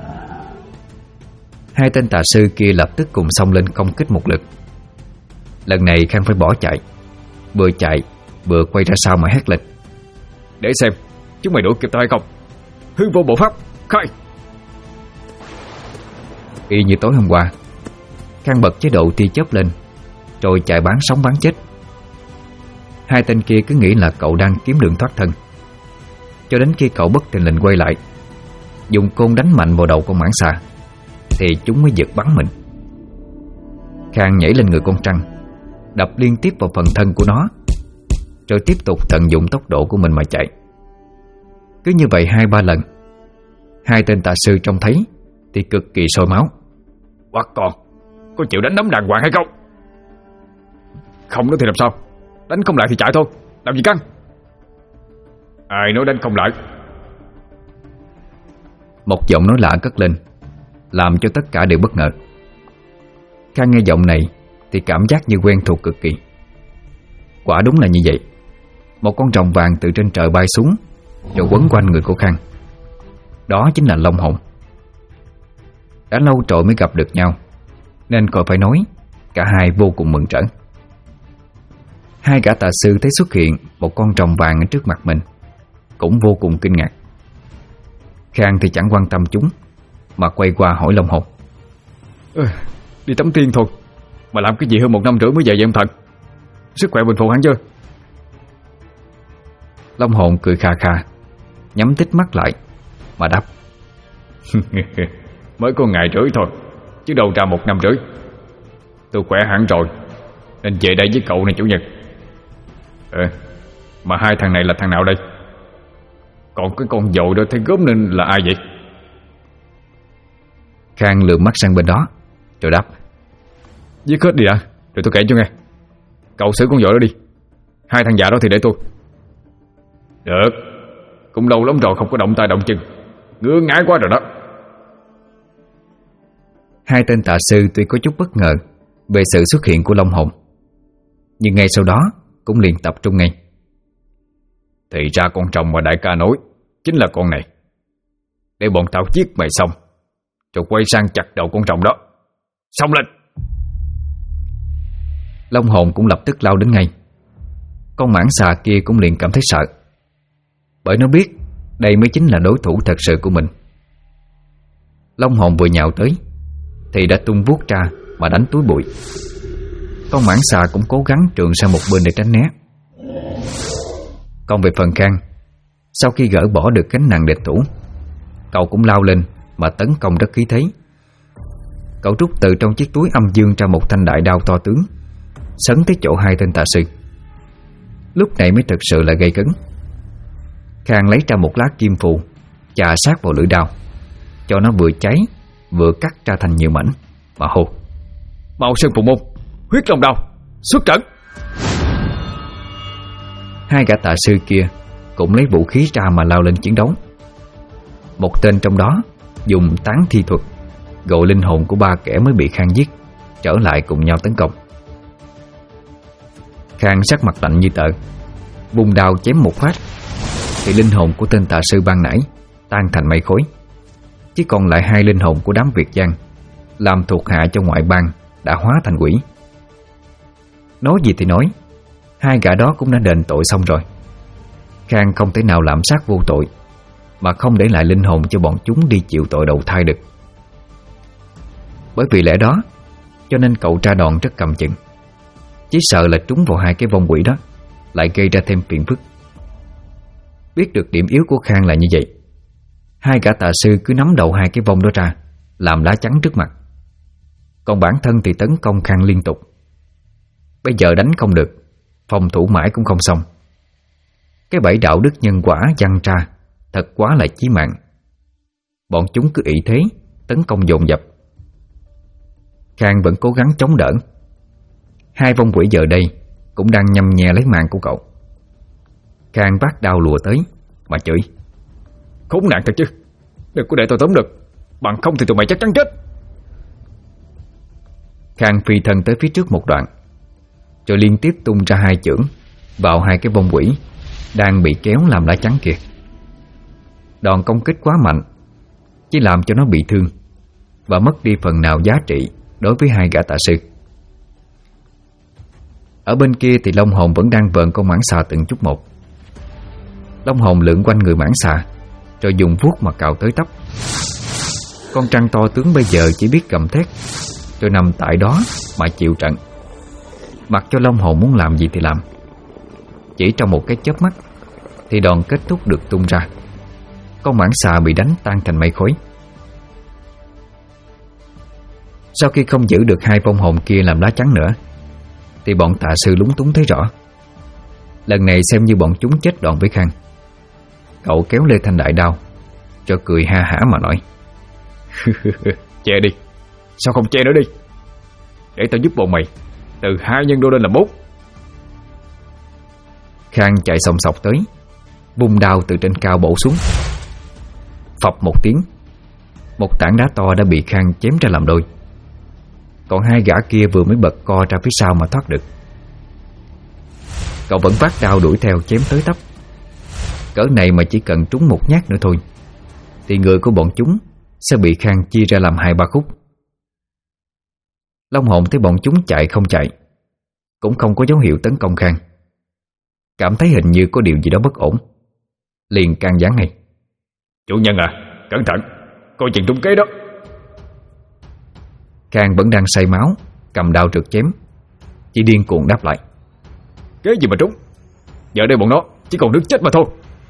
Hai tên tà sư kia lập tức cùng xông lên công kích một lượt. Lần này Khang phải bỏ chạy, vừa chạy vừa quay ra sau mà hét lên: Để xem chúng mày đuổi kịp tao hay không. Hư vô bộ pháp, khai! Y như tối hôm qua, Khang bật chế độ tia chớp lên rồi chạy bán sống bán chết. Hai tên kia cứ nghĩ là cậu đang kiếm đường thoát thân, cho đến khi cậu bất thình lình quay lại, dùng côn đánh mạnh vào đầu con mãng xà thì chúng mới giật bắn mình. Khang nhảy lên người con trăng, đập liên tiếp vào phần thân của nó, rồi tiếp tục tận dụng tốc độ của mình mà chạy. Cứ như vậy 2-3 lần. Hai tên tà sư trông thấy thì cực kỳ sôi máu. Quát con, có chịu đánh đấm đàng hoàng hay không? Không nữa thì làm sao? Đánh không lại thì chạy thôi, làm gì căng? Ai nói đánh không lại? Một giọng nói lạ cất lên, làm cho tất cả đều bất ngờ. Khang nghe giọng này thì cảm giác như quen thuộc cực kỳ. Quả đúng là như vậy. Một con rồng vàng từ trên trời bay xuống rồi quấn quanh người của Khang. Đó chính là Long Hồn. Đã lâu rồi mới gặp được nhau, nên còn phải nói cả hai vô cùng mừng rỡ. Hai gã tà sư thấy xuất hiện một con rồng vàng ở trước mặt mình cũng vô cùng kinh ngạc. Khang thì chẳng quan tâm chúng mà quay qua hỏi Long Hồn: Đi tắm tiên thôi mà làm cái gì hơn 1 năm rưỡi mới về vậy ông thần? Sức khỏe bình phục hẳn chưa? Long Hồn cười khà khà, nhắm tít mắt lại mà đáp: Mới có ngày rưỡi thôi, chứ đâu ra 1 năm rưỡi. Tôi khỏe hẳn rồi, nên về đây với cậu này chủ nhật. Mà hai thằng này là thằng nào đây? Còn cái con dội đó thấy gớm nên là ai vậy? Khang lườm mắt sang bên đó rồi đáp: Giết hết đi đã, rồi tôi kể cho nghe. Cậu xử con dội đó đi, hai thằng già đó thì để tôi. Được, cũng lâu lắm rồi không có động tay động chân, ngứa ngái quá rồi đó. Hai tên tà sư tuy có chút bất ngờ về sự xuất hiện của Long Hồn, nhưng ngay sau đó cũng liền tập trung ngay. Thì ra con rồng mà đại ca nói chính là con này. Để bọn tao giết mày xong rồi quay sang chặt đầu con rồng đó. Xông lên! Long Hồn cũng lập tức lao đến ngay. Con mãng xà kia cũng liền cảm thấy sợ, bởi nó biết đây mới chính là đối thủ thật sự của mình. Long hồn vừa nhào tới thì đã tung vuốt ra mà đánh túi bụi. Con mãng xà cũng cố gắng trườn sang một bên để tránh né. Còn về phần Khang, sau khi gỡ bỏ được gánh nặng địch thủ, cậu cũng lao lên mà tấn công rất khí thế. Cậu rút từ trong chiếc túi âm dương ra một thanh đại đao to tướng, sấn tới chỗ hai tên tà sư. Lúc này mới thực sự là gây cấn. Khang lấy ra một lá kim phù, chà sát vào lưỡi đao, cho nó vừa cháy vừa cắt ra thành nhiều mảnh, mà hô: Mạo Sơn Phù Môn, huyết long đao, xuất trận. Hai gã tà sư kia cũng lấy vũ khí ra mà lao lên chiến đấu. Một tên trong đó dùng tán thi thuật gọi linh hồn của ba kẻ mới bị Khang giết trở lại cùng nhau tấn công. Khang sắc mặt lạnh như tờ, vùng đao chém một phát thì linh hồn của tên tà sư ban nãy tan thành mây khói. Chỉ còn lại hai linh hồn của đám Việt Giang làm thuộc hạ cho ngoại bang đã hóa thành quỷ. Nói gì thì nói, hai gã đó cũng đã đền tội xong rồi. Khang không thể nào lạm sát vô tội mà không để lại linh hồn cho bọn chúng đi chịu tội đầu thai được. Bởi vì lẽ đó cho nên cậu tra đòn rất cầm chừng, chỉ sợ là trúng vào hai cái vong quỷ đó lại gây ra thêm phiền phức. Biết được điểm yếu của Khang là như vậy, hai gã tà sư cứ nắm đầu hai cái vong đó ra làm lá chắn trước mặt. Còn bản thân thì tấn công Khang liên tục. Bây giờ đánh không được, phòng thủ mãi cũng không xong. Cái bẫy đạo đức nhân quả giăng ra thật quá là chí mạng. Bọn chúng cứ ỷ thế tấn công dồn dập. Khang vẫn cố gắng chống đỡ. Hai vong quỷ giờ đây cũng đang nhăm nhe lấy mạng của cậu. Khang vác đao lùa tới mà chửi: Khốn nạn thật chứ, đừng có để tôi tóm được, bằng không thì tụi mày chắc chắn chết. Khang phi thân tới phía trước một đoạn, rồi liên tiếp tung ra hai chưởng vào hai cái vong quỷ đang bị kéo làm lá chắn kia. Đòn công kích quá mạnh, chỉ làm cho nó bị thương và mất đi phần nào giá trị đối với hai gã tà sư. Ở bên kia thì Long hồn vẫn đang vờn con mãng xà từng chút một. Long hồn lượn quanh người mãng xà rồi dùng vuốt mà cào tới tóc. Con trăng to tướng bây giờ chỉ biết gầm thét rồi nằm tại đó mà chịu trận, mặc cho Long hồn muốn làm gì thì làm. Chỉ trong một cái chớp mắt thì đòn kết thúc được tung ra. Con mãng xà bị đánh tan thành mây khói. Sau khi không giữ được hai vong hồn kia làm lá chắn nữa thì bọn tà sư lúng túng thấy rõ. Lần này xem như bọn chúng chết đòn với Khang. Cậu kéo lê thanh đại đao cho cười ha hả mà nói: Che đi, sao không che nữa đi, để tao giúp bọn mày từ 2 nhân đôi lên là 4. Khang chạy sòng sọc tới, vung đao từ trên cao bổ xuống. Phập một tiếng, một tảng đá to đã bị Khang chém ra làm đôi. Còn hai gã kia vừa mới bật co ra phía sau mà thoát được. Cậu vẫn vác đao đuổi theo chém tới tấp. Cỡ này mà chỉ cần trúng một nhát nữa thôi thì người của bọn chúng sẽ bị Khang chia ra làm 2-3 khúc. Long hồn thấy bọn chúng chạy không chạy, cũng không có dấu hiệu tấn công Khang, cảm thấy hình như có điều gì đó bất ổn, liền can gián ngay: Chủ nhân à, cẩn thận, coi chừng trúng kế đó. Khang vẫn đang say máu, cầm đao trượt chém, chỉ điên cuồng đáp lại: Kế gì mà trúng, giờ đây bọn nó chỉ còn nước chết mà thôi.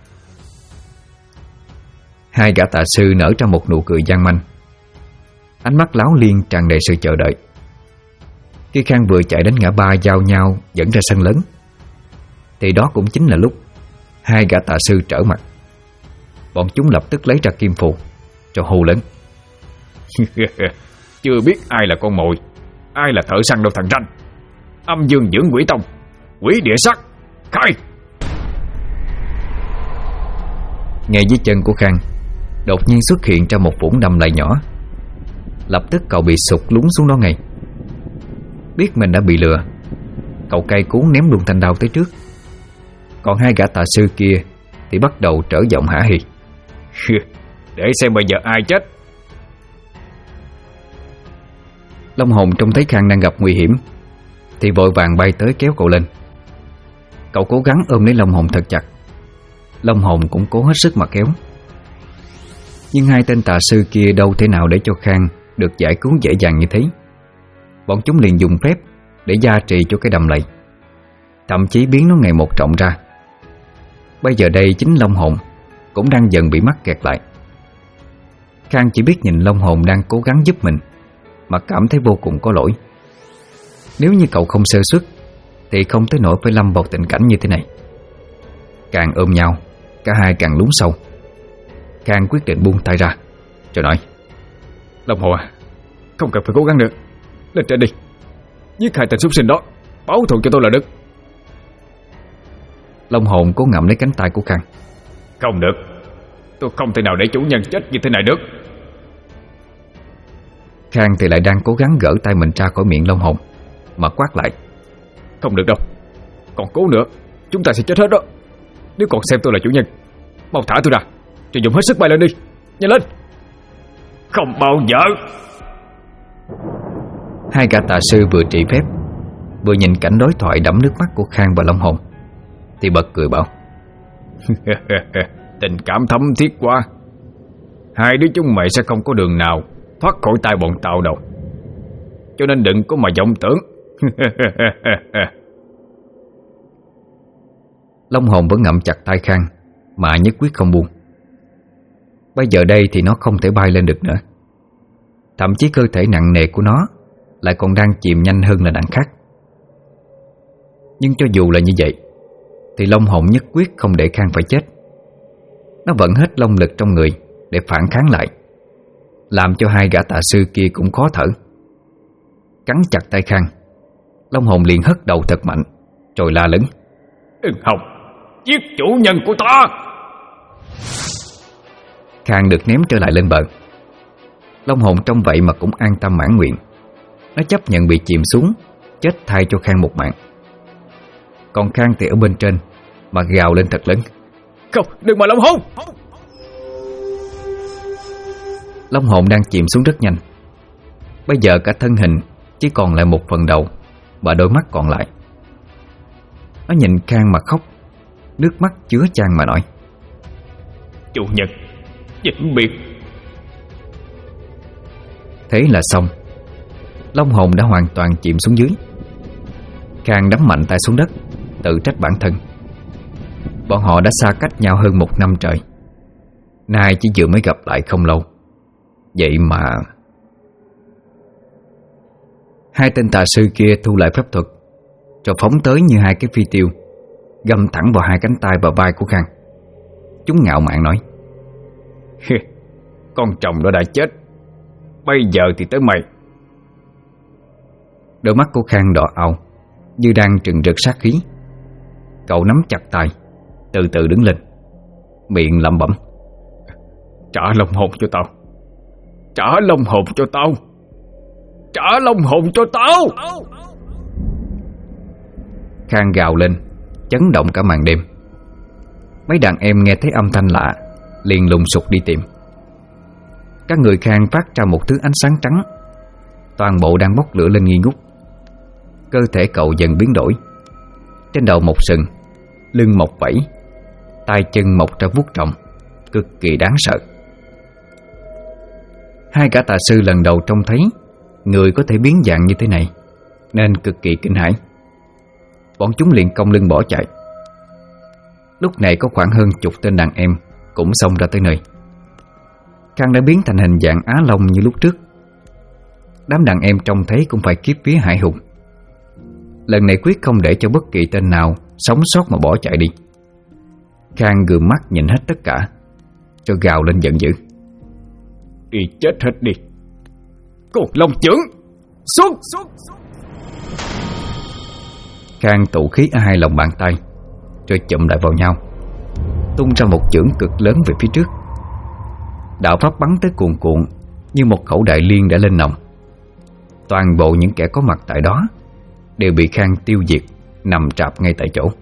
Hai gã tà sư nở ra một nụ cười gian manh, ánh mắt láo liên tràn đầy sự chờ đợi. Khi Khang vừa chạy đến ngã ba giao nhau dẫn ra sân lớn thì đó cũng chính là lúc hai gã tà sư trở mặt. Bọn chúng lập tức lấy ra kim phù rồi hô lớn: Chưa biết ai là con mồi, ai là thợ săn đâu thằng ranh. Âm dương dưỡng quỷ tông, quỷ địa sát, khai! Ngay dưới chân của Khang đột nhiên xuất hiện ra một vũng đầm lầy nhỏ. Lập tức cậu bị sụt lún xuống đó ngay. Biết mình đã bị lừa, cậu cay cú ném luôn thanh đao tới trước. Còn hai gã tà sư kia thì bắt đầu trở giọng hả hì: Để xem bây giờ ai chết. Long hồn trông thấy Khang đang gặp nguy hiểm thì vội vàng bay tới kéo cậu lên. Cậu cố gắng ôm lấy Long hồn thật chặt. Long hồn cũng cố hết sức mà kéo. Nhưng hai tên tà sư kia đâu thể nào để cho Khang được giải cứu dễ dàng như thế. Bọn chúng liền dùng phép để gia trì cho cái đầm lầy, thậm chí biến nó ngày một rộng ra. Bây giờ đây chính Long Hồn cũng đang dần bị mắc kẹt lại. Khang chỉ biết nhìn Long Hồn đang cố gắng giúp mình mà cảm thấy vô cùng có lỗi. Nếu như cậu không sơ suất thì không tới nỗi phải lâm vào tình cảnh như thế này. Càng ôm nhau, cả hai càng lún sâu. Khang quyết định buông tay ra rồi nói: Long Hồn à, không cần phải cố gắng nữa, lên trên đi, giết hai tên súc sinh đó, báo thù cho tôi là được. Long Hồn cố ngậm lấy cánh tay của Khang. Không được, tôi không thể nào để chủ nhân chết như thế này được. Khang thì lại đang cố gắng gỡ tay mình ra khỏi miệng Long Hồn mà quát lại: Không được đâu, còn cố nữa chúng ta sẽ chết hết đó. Nếu còn xem tôi là chủ nhân, mau thả tôi ra, rồi dùng hết sức bay lên đi, nhanh lên. Không bao giờ. Hai gã tà sư vừa trị phép, vừa nhìn cảnh đối thoại đẫm nước mắt của Khang và Long Hồn thì bật cười bảo: Tình cảm thấm thiết quá. Hai đứa chúng mày sẽ không có đường nào thoát khỏi tay bọn tao đâu, cho nên đừng có mà vọng tưởng. Long Hồn vẫn ngậm chặt tay Khang mà nhất quyết không buông. Bây giờ đây thì nó không thể bay lên được nữa. Thậm chí cơ thể nặng nề của nó lại còn đang chìm nhanh hơn là đằng khác. Nhưng cho dù là như vậy thì Long Hồn nhất quyết không để Khang phải chết. Nó vận hết long lực trong người để phản kháng lại, làm cho hai gã tà sư kia cũng khó thở. Cắn chặt tay Khang, Long Hồn liền hất đầu thật mạnh rồi la lớn: Đừng hòng giết chủ nhân của ta. Khang được ném trở lại lên bờ. Long Hồn trong vậy mà cũng an tâm mãn nguyện. Nó chấp nhận bị chìm xuống, chết thay cho Khang một mạng. Còn Khang thì ở bên trên mà gào lên thật lớn: Không, đừng mà Long Hồn. Long Hồn đang chìm xuống rất nhanh. Bây giờ cả thân hình chỉ còn lại một phần đầu và đôi mắt còn lại. Nó nhìn Khang mà khóc, nước mắt chứa chan mà nói: Chủ nhân, vĩnh biệt. Thế là xong. Long Hồn đã hoàn toàn chìm xuống dưới. Khang đấm mạnh tay xuống đất, tự trách bản thân. Bọn họ đã xa cách nhau hơn 1 năm trời, nay chỉ vừa mới gặp lại không lâu. Vậy mà hai tên tà sư kia thu lại phép thuật rồi phóng tới như hai cái phi tiêu, găm thẳng vào hai cánh tay và vai của Khang. Chúng ngạo mạn nói: Con chồng nó đã chết, bây giờ thì tới mày. Đôi mắt của Khang đỏ ao như đang trừng rực sát khí. Cậu nắm chặt tay, từ từ đứng lên, miệng lẩm bẩm: Trả long hồn cho tao, trả long hồn cho tao, trả long hồn cho tao. Khang gào lên, chấn động cả màn đêm. Mấy đàn em nghe thấy âm thanh lạ liền lùng sục đi tìm. Các người Khang phát ra một thứ ánh sáng trắng, toàn bộ đang bốc lửa lên nghi ngút. Cơ thể cậu dần biến đổi. Trên đầu mọc sừng, lưng mọc vảy, tay chân mọc ra vuốt rộng, cực kỳ đáng sợ. Hai gã tà sư lần đầu trông thấy người có thể biến dạng như thế này nên cực kỳ kinh hãi. Bọn chúng liền cong lưng bỏ chạy. Lúc này có khoảng hơn 10 tên đàn em cũng xông ra tới nơi. Khang đã biến thành hình dạng Á Long như lúc trước. Đám đàn em trông thấy cũng phải kiếp vía hãi hùng. Lần này quyết không để cho bất kỳ tên nào sống sót mà bỏ chạy đi. Khang gườm mắt nhìn hết tất cả rồi gào lên giận dữ: Đi chết hết đi, con Long Chưởng, xuống! Khang tụ khí ở hai lòng bàn tay rồi chụm lại vào nhau, tung ra một chưởng cực lớn về phía trước. Đạo pháp bắn tới cuồn cuộn như một khẩu đại liên đã lên nòng. Toàn bộ những kẻ có mặt tại đó đều bị Khang tiêu diệt, nằm rạp ngay tại chỗ.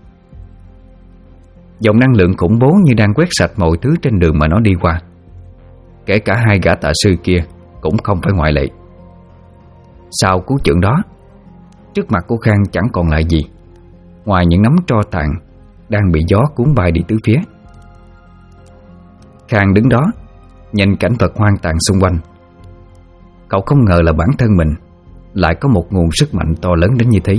Dòng năng lượng khủng bố như đang quét sạch mọi thứ trên đường mà nó đi qua. Kể cả hai gã tà sư kia cũng không phải ngoại lệ. Sau cú chưởng đó, trước mặt của Khang chẳng còn lại gì ngoài những nắm tro tàn đang bị gió cuốn bay đi tứ phía. Khang đứng đó, nhìn cảnh vật hoang tàn xung quanh, cậu không ngờ là bản thân mình lại có một nguồn sức mạnh to lớn đến như thế.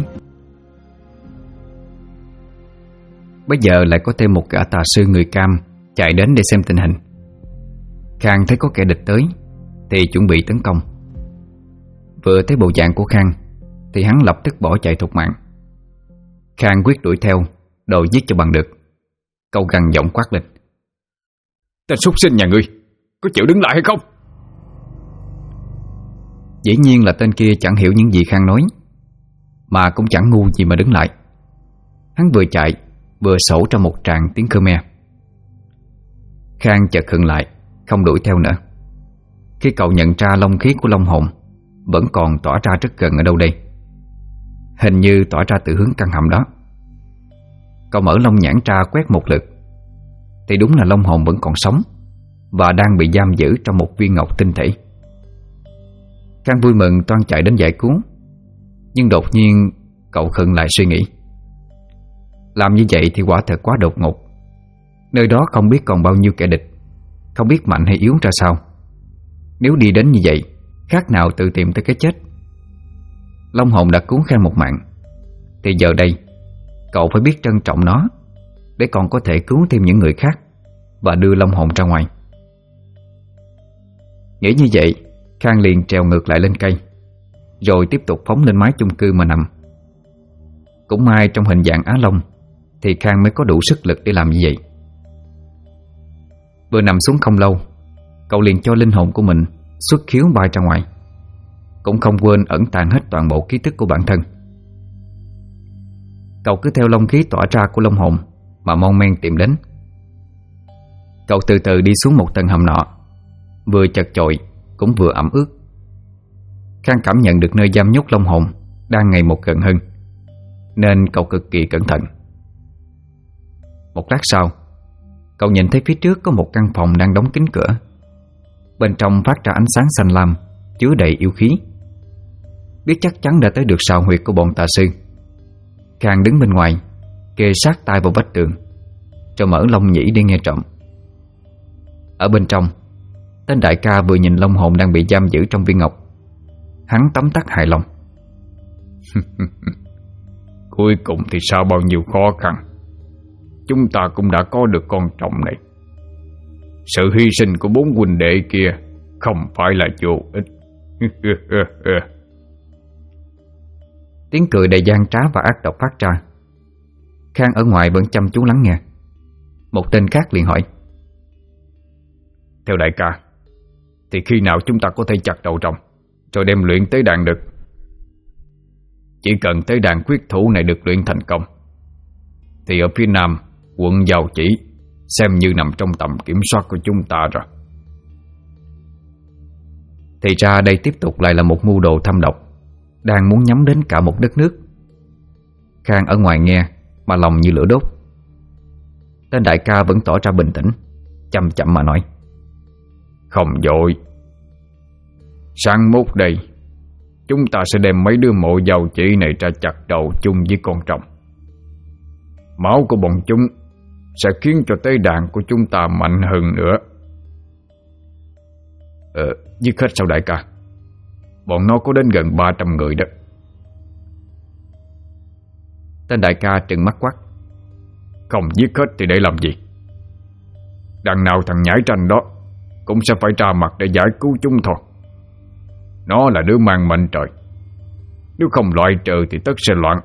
Bây giờ lại có thêm một gã tà sư người Cam chạy đến để xem tình hình. Khang thấy có kẻ địch tới thì chuẩn bị tấn công. Vừa thấy bộ dạng của Khang thì hắn lập tức bỏ chạy thục mạng. Khang quyết đuổi theo, đòi giết cho bằng được. Cậu gằn giọng quát lên: Tên súc sinh nhà ngươi, có chịu đứng lại hay không? Dĩ nhiên là tên kia chẳng hiểu những gì Khang nói, mà cũng chẳng ngu gì mà đứng lại. Hắn vừa chạy vừa sổ ra một tràng tiếng Khmer. Khang chợt khựng lại, không đuổi theo nữa, khi cậu nhận ra long khí của long hồn vẫn còn tỏa ra rất gần ở đâu đây. Hình như tỏa ra từ hướng căn hầm đó. Cậu mở long nhãn ra quét một lượt thì đúng là long hồn vẫn còn sống và đang bị giam giữ trong một viên ngọc tinh thể. Khang vui mừng toan chạy đến giải cứu, nhưng đột nhiên cậu khựng lại suy nghĩ. Làm như vậy thì quả thật quá đột ngột. Nơi đó không biết còn bao nhiêu kẻ địch, không biết mạnh hay yếu ra sao. Nếu đi đến như vậy, khác nào tự tìm tới cái chết. Long hồn đã cứu Khang một mạng, thì giờ đây cậu phải biết trân trọng nó, để còn có thể cứu thêm những người khác và đưa long hồn ra ngoài. Nghĩ như vậy, Khang liền trèo ngược lại lên cây, rồi tiếp tục phóng lên mái chung cư mà nằm. Cũng may trong hình dạng Á Long thì Khang mới có đủ sức lực để làm như vậy. Vừa nằm xuống không lâu, cậu liền cho linh hồn của mình xuất khiếu bay ra ngoài, cũng không quên ẩn tàng hết toàn bộ ký tức của bản thân. Cậu cứ theo long khí tỏa ra của long hồn mà mon men tìm đến. Cậu từ từ đi xuống một tầng hầm nọ, vừa chật chội cũng vừa ẩm ướt. Khang cảm nhận được nơi giam nhốt long hồn đang ngày một gần hơn, nên cậu cực kỳ cẩn thận. Một lát sau, cậu nhìn thấy phía trước có một căn phòng đang đóng kín cửa. Bên trong phát ra ánh sáng xanh lam, chứa đầy yêu khí. Biết chắc chắn đã tới được sào huyệt của bọn tà sư, Khang đứng bên ngoài, kề sát tai vào vách tường, rồi mở lông nhĩ để nghe trộm. Ở bên trong, tên đại ca vừa nhìn long hồn đang bị giam giữ trong viên ngọc. Hắn tấm tắc hài lòng. Cuối cùng thì sau bao nhiêu khó khăn, chúng ta cũng đã có được con trọng này. Sự hy sinh của 4 huynh đệ kia không phải là vô ích. Tiếng cười đầy gian trá và ác độc phát ra. Khang ở ngoài vẫn chăm chú lắng nghe. Một tên khác liền hỏi: Theo đại ca, thì khi nào chúng ta có thể chặt đầu rồng rồi đem luyện tế đàn được? Chỉ cần tế đàn quyết thủ này được luyện thành công thì ở phía nam quận Giàu Chỉ xem như nằm trong tầm kiểm soát của chúng ta rồi. Thì ra đây tiếp tục lại là một mưu đồ thâm độc, đang muốn nhắm đến cả một đất nước. Khang ở ngoài nghe mà lòng như lửa đốt. Tên đại ca vẫn tỏ ra bình tĩnh, chậm chậm mà nói: Không vội. Sáng mốt đây, chúng ta sẽ đem mấy đứa mộ Giàu Chỉ này ra chặt đầu chung với con rồng. Máu của bọn chúng sẽ khiến cho tế đàn của chúng ta mạnh hơn nữa. Giết hết sao đại ca? Bọn nó có đến gần 300 người đó. Tên đại ca trừng mắt quát: Không giết hết thì để làm gì? Đằng nào thằng nhãi tranh đó cũng sẽ phải ra mặt để giải cứu chúng thôi. Nó là đứa mang mệnh trời, nếu không loại trừ thì tất sẽ loạn.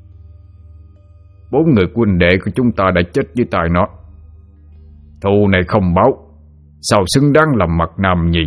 4 người huynh đệ của chúng ta đã chết dưới tay nó. Thù này không báo, sao xứng đáng làm mặt nam nhì.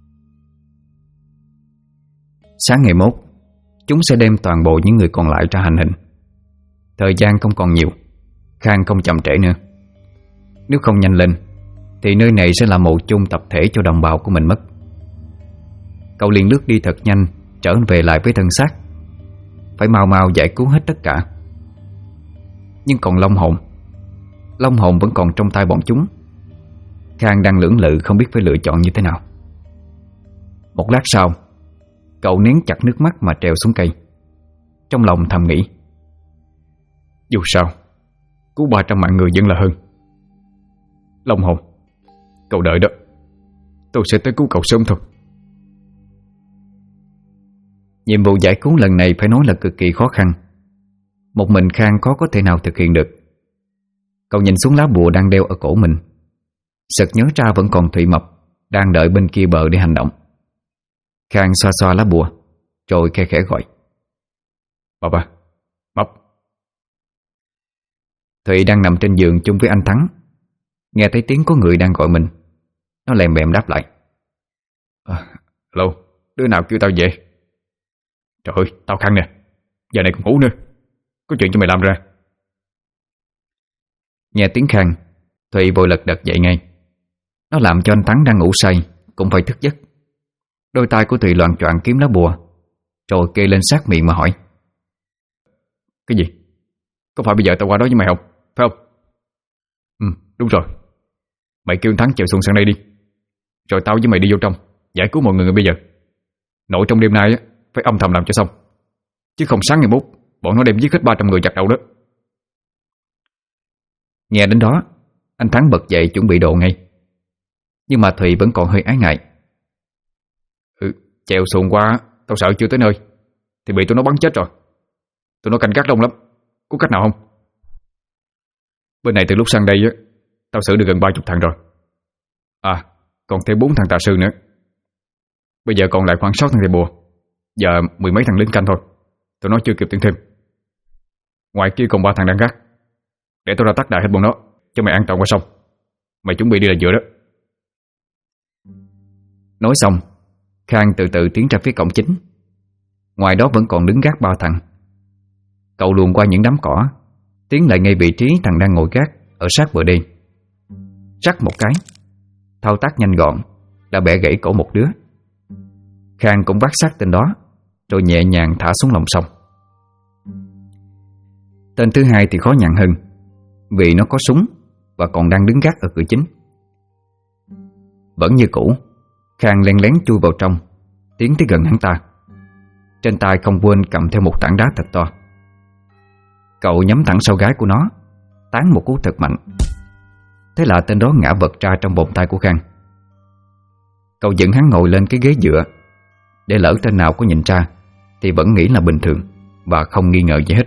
Sáng ngày mốt, chúng sẽ đem toàn bộ những người còn lại ra hành hình. Thời gian không còn nhiều, Khang không chậm trễ nữa. Nếu không nhanh lên thì nơi này sẽ là mộ chung tập thể cho đồng bào của mình mất. Cậu liền lướt đi thật nhanh, trở về lại với thân xác. Phải mau mau giải cứu hết tất cả. Nhưng còn Long hồn vẫn còn trong tay bọn chúng. Khang đang lưỡng lự không biết phải lựa chọn như thế nào. Một lát sau, cậu nén chặt nước mắt mà trèo xuống cây. Trong lòng thầm nghĩ: Dù sao, cứu 300 mạng người vẫn là hơn. Long hồn, cậu đợi đó. tôi sẽ tới cứu cậu sớm thôi. Nhiệm vụ giải cứu lần này phải nói là cực kỳ khó khăn. Một mình Khang khó có thể nào thực hiện được. Cậu nhìn xuống lá bùa đang đeo ở cổ mình, sực nhớ ra vẫn còn Thụy Mập đang đợi bên kia bờ để hành động. Khang xoa xoa lá bùa rồi khe khẽ gọi: Mập à, Mập. Thụy đang nằm trên giường chung với anh Thắng, nghe thấy tiếng có người đang gọi mình. Nó lèm bèm đáp lại: Lâu, đứa nào kêu tao về? Trời ơi, tao Khang nè, giờ này còn ngủ nữa, có chuyện cho mày làm ra. Nghe tiếng Khang, Thụy vội lật đật dậy ngay. Nó làm cho anh Thắng đang ngủ say cũng phải thức giấc. Đôi tay của Thụy loạng choạng kiếm lá bùa, rồi kê lên sát miệng mà hỏi: Cái gì? Có phải bây giờ tao qua đó với mày không? Phải không? Đúng rồi. Mày kêu Thắng chèo xuồng sang đây đi, rồi tao với mày đi vô trong giải cứu mọi người bây giờ. Nội trong đêm nay á, phải âm thầm làm cho xong, chứ không sáng ngày mốt bọn nó đem giết hết 300 người chặt đầu đó. Nghe đến đó, anh Thắng bật dậy chuẩn bị đồ ngay. Nhưng mà Thụy vẫn còn hơi ái ngại. Chèo xuồng qua, tao sợ chưa tới nơi thì bị tụi nó bắn chết rồi. Tụi nó canh gác đông lắm, có cách nào không? Bên này từ lúc sang đây á, tao xử được gần 30 thằng rồi. Còn thêm 4 thằng tà sư nữa. Bây giờ còn lại khoảng 6 thằng thầy bùa, giờ 10 mấy thằng lính canh thôi. Tụi nó chưa kịp tuyển thêm. Ngoài kia còn 3 thằng đang gác. Để tao ra tắt đại hết bọn nó, cho mày an toàn qua sông. Mày chuẩn bị đi là giữa đó. Nói xong, Khang từ từ tiến ra phía cổng chính. Ngoài đó vẫn còn đứng gác 3 thằng. Cậu luồn qua những đám cỏ, tiến lại ngay vị trí thằng đang ngồi gác ở sát bờ đê. Rắc một cái, thao tác nhanh gọn đã bẻ gãy cổ một đứa. Khang cũng vác xác tên đó, rồi nhẹ nhàng thả xuống lòng sông. Tên thứ hai thì khó nhằn hơn, vì nó có súng và còn đang đứng gác ở cửa chính. Vẫn như cũ, Khang len lén chui vào trong, tiến tới gần hắn ta. Trên tay không quên cầm theo một tảng đá thật to. Cậu nhắm thẳng sau gái của nó, tán một cú thật mạnh. Thế là tên đó ngã vật ra trong vòng tay của Khang. Cậu dẫn hắn ngồi lên cái ghế dựa, để lỡ tên nào có nhìn ra thì vẫn nghĩ là bình thường và không nghi ngờ gì hết.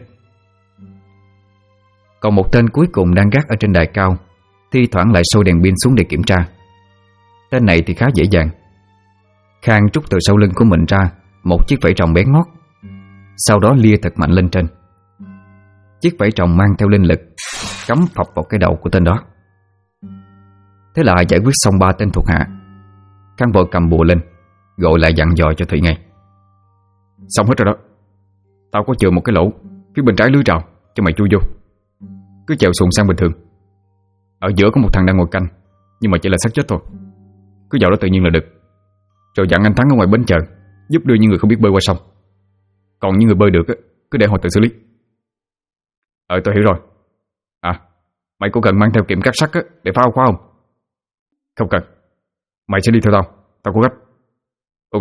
Còn một tên cuối cùng đang gác ở trên đài cao, thi thoảng lại soi đèn pin xuống để kiểm tra. Tên này thì khá dễ dàng. Khang trút từ sau lưng của mình ra một chiếc vảy rồng bé ngót, sau đó lia thật mạnh lên trên. Chiếc vảy rồng mang theo linh lực, cắm phập vào cái đầu của tên đó. Thế là giải quyết xong 3 tên thuộc hạ. Khang vội cầm bùa lên, gọi lại dặn dò cho Thụy ngay: Xong hết rồi đó. Tao có chừa một cái lỗ phía bên trái lưới rào cho mày chui vô. Cứ chèo xuồng sang bình thường. Ở giữa có một thằng đang ngồi canh, nhưng mà chỉ là xác chết thôi. Cứ vào đó tự nhiên là được. Rồi dặn anh Thắng ở ngoài bến chờ giúp đưa những người không biết bơi qua sông. Còn những người bơi được cứ để họ tự xử lý. Tôi hiểu rồi. Mày có cần mang theo kiểm cắt sắt để phá áo khóa không? Không cần. Mày sẽ đi theo tao có gấp. Ok.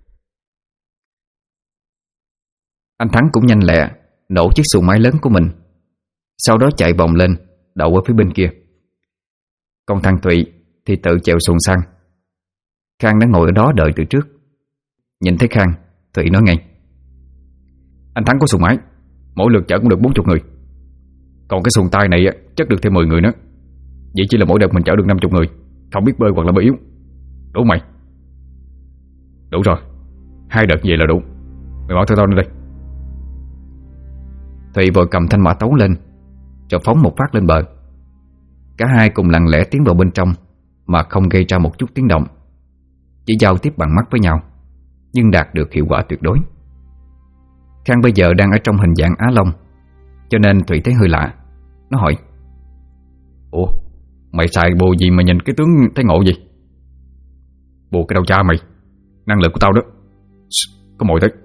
Anh Thắng cũng nhanh lẹ nổ chiếc xuồng máy lớn của mình, sau đó chạy vòng lên đậu ở phía bên kia. Còn thằng Thụy thì tự chèo xuồng sang. Khang đã ngồi ở đó đợi từ trước. Nhìn thấy Khang, Thụy nói ngay: Anh Thắng có xuồng máy, mỗi lượt chở cũng được 40 người. Còn cái xuồng tay này chất được thêm 10 người nữa. Vậy chỉ là mỗi đợt mình chở được 50 người, không biết bơi hoặc là bơi yếu. Đủ mày? Đủ rồi, 2 đợt vậy là đủ. Mày mau theo tao lên đây. Thụy vội cầm thanh mã tấu lên, rồi phóng một phát lên bờ. Cả hai cùng lặng lẽ tiến vào bên trong mà không gây ra một chút tiếng động, chỉ giao tiếp bằng mắt với nhau, nhưng đạt được hiệu quả tuyệt đối. Khang bây giờ đang ở trong hình dạng Á Long, cho nên Thụy thấy hơi lạ. Nó hỏi: Ủa, mày xài bùa gì mà nhìn cái tướng thấy ngộ vậy? Bùa cái đầu cha mày, năng lực của tao đó. Có mồi tới.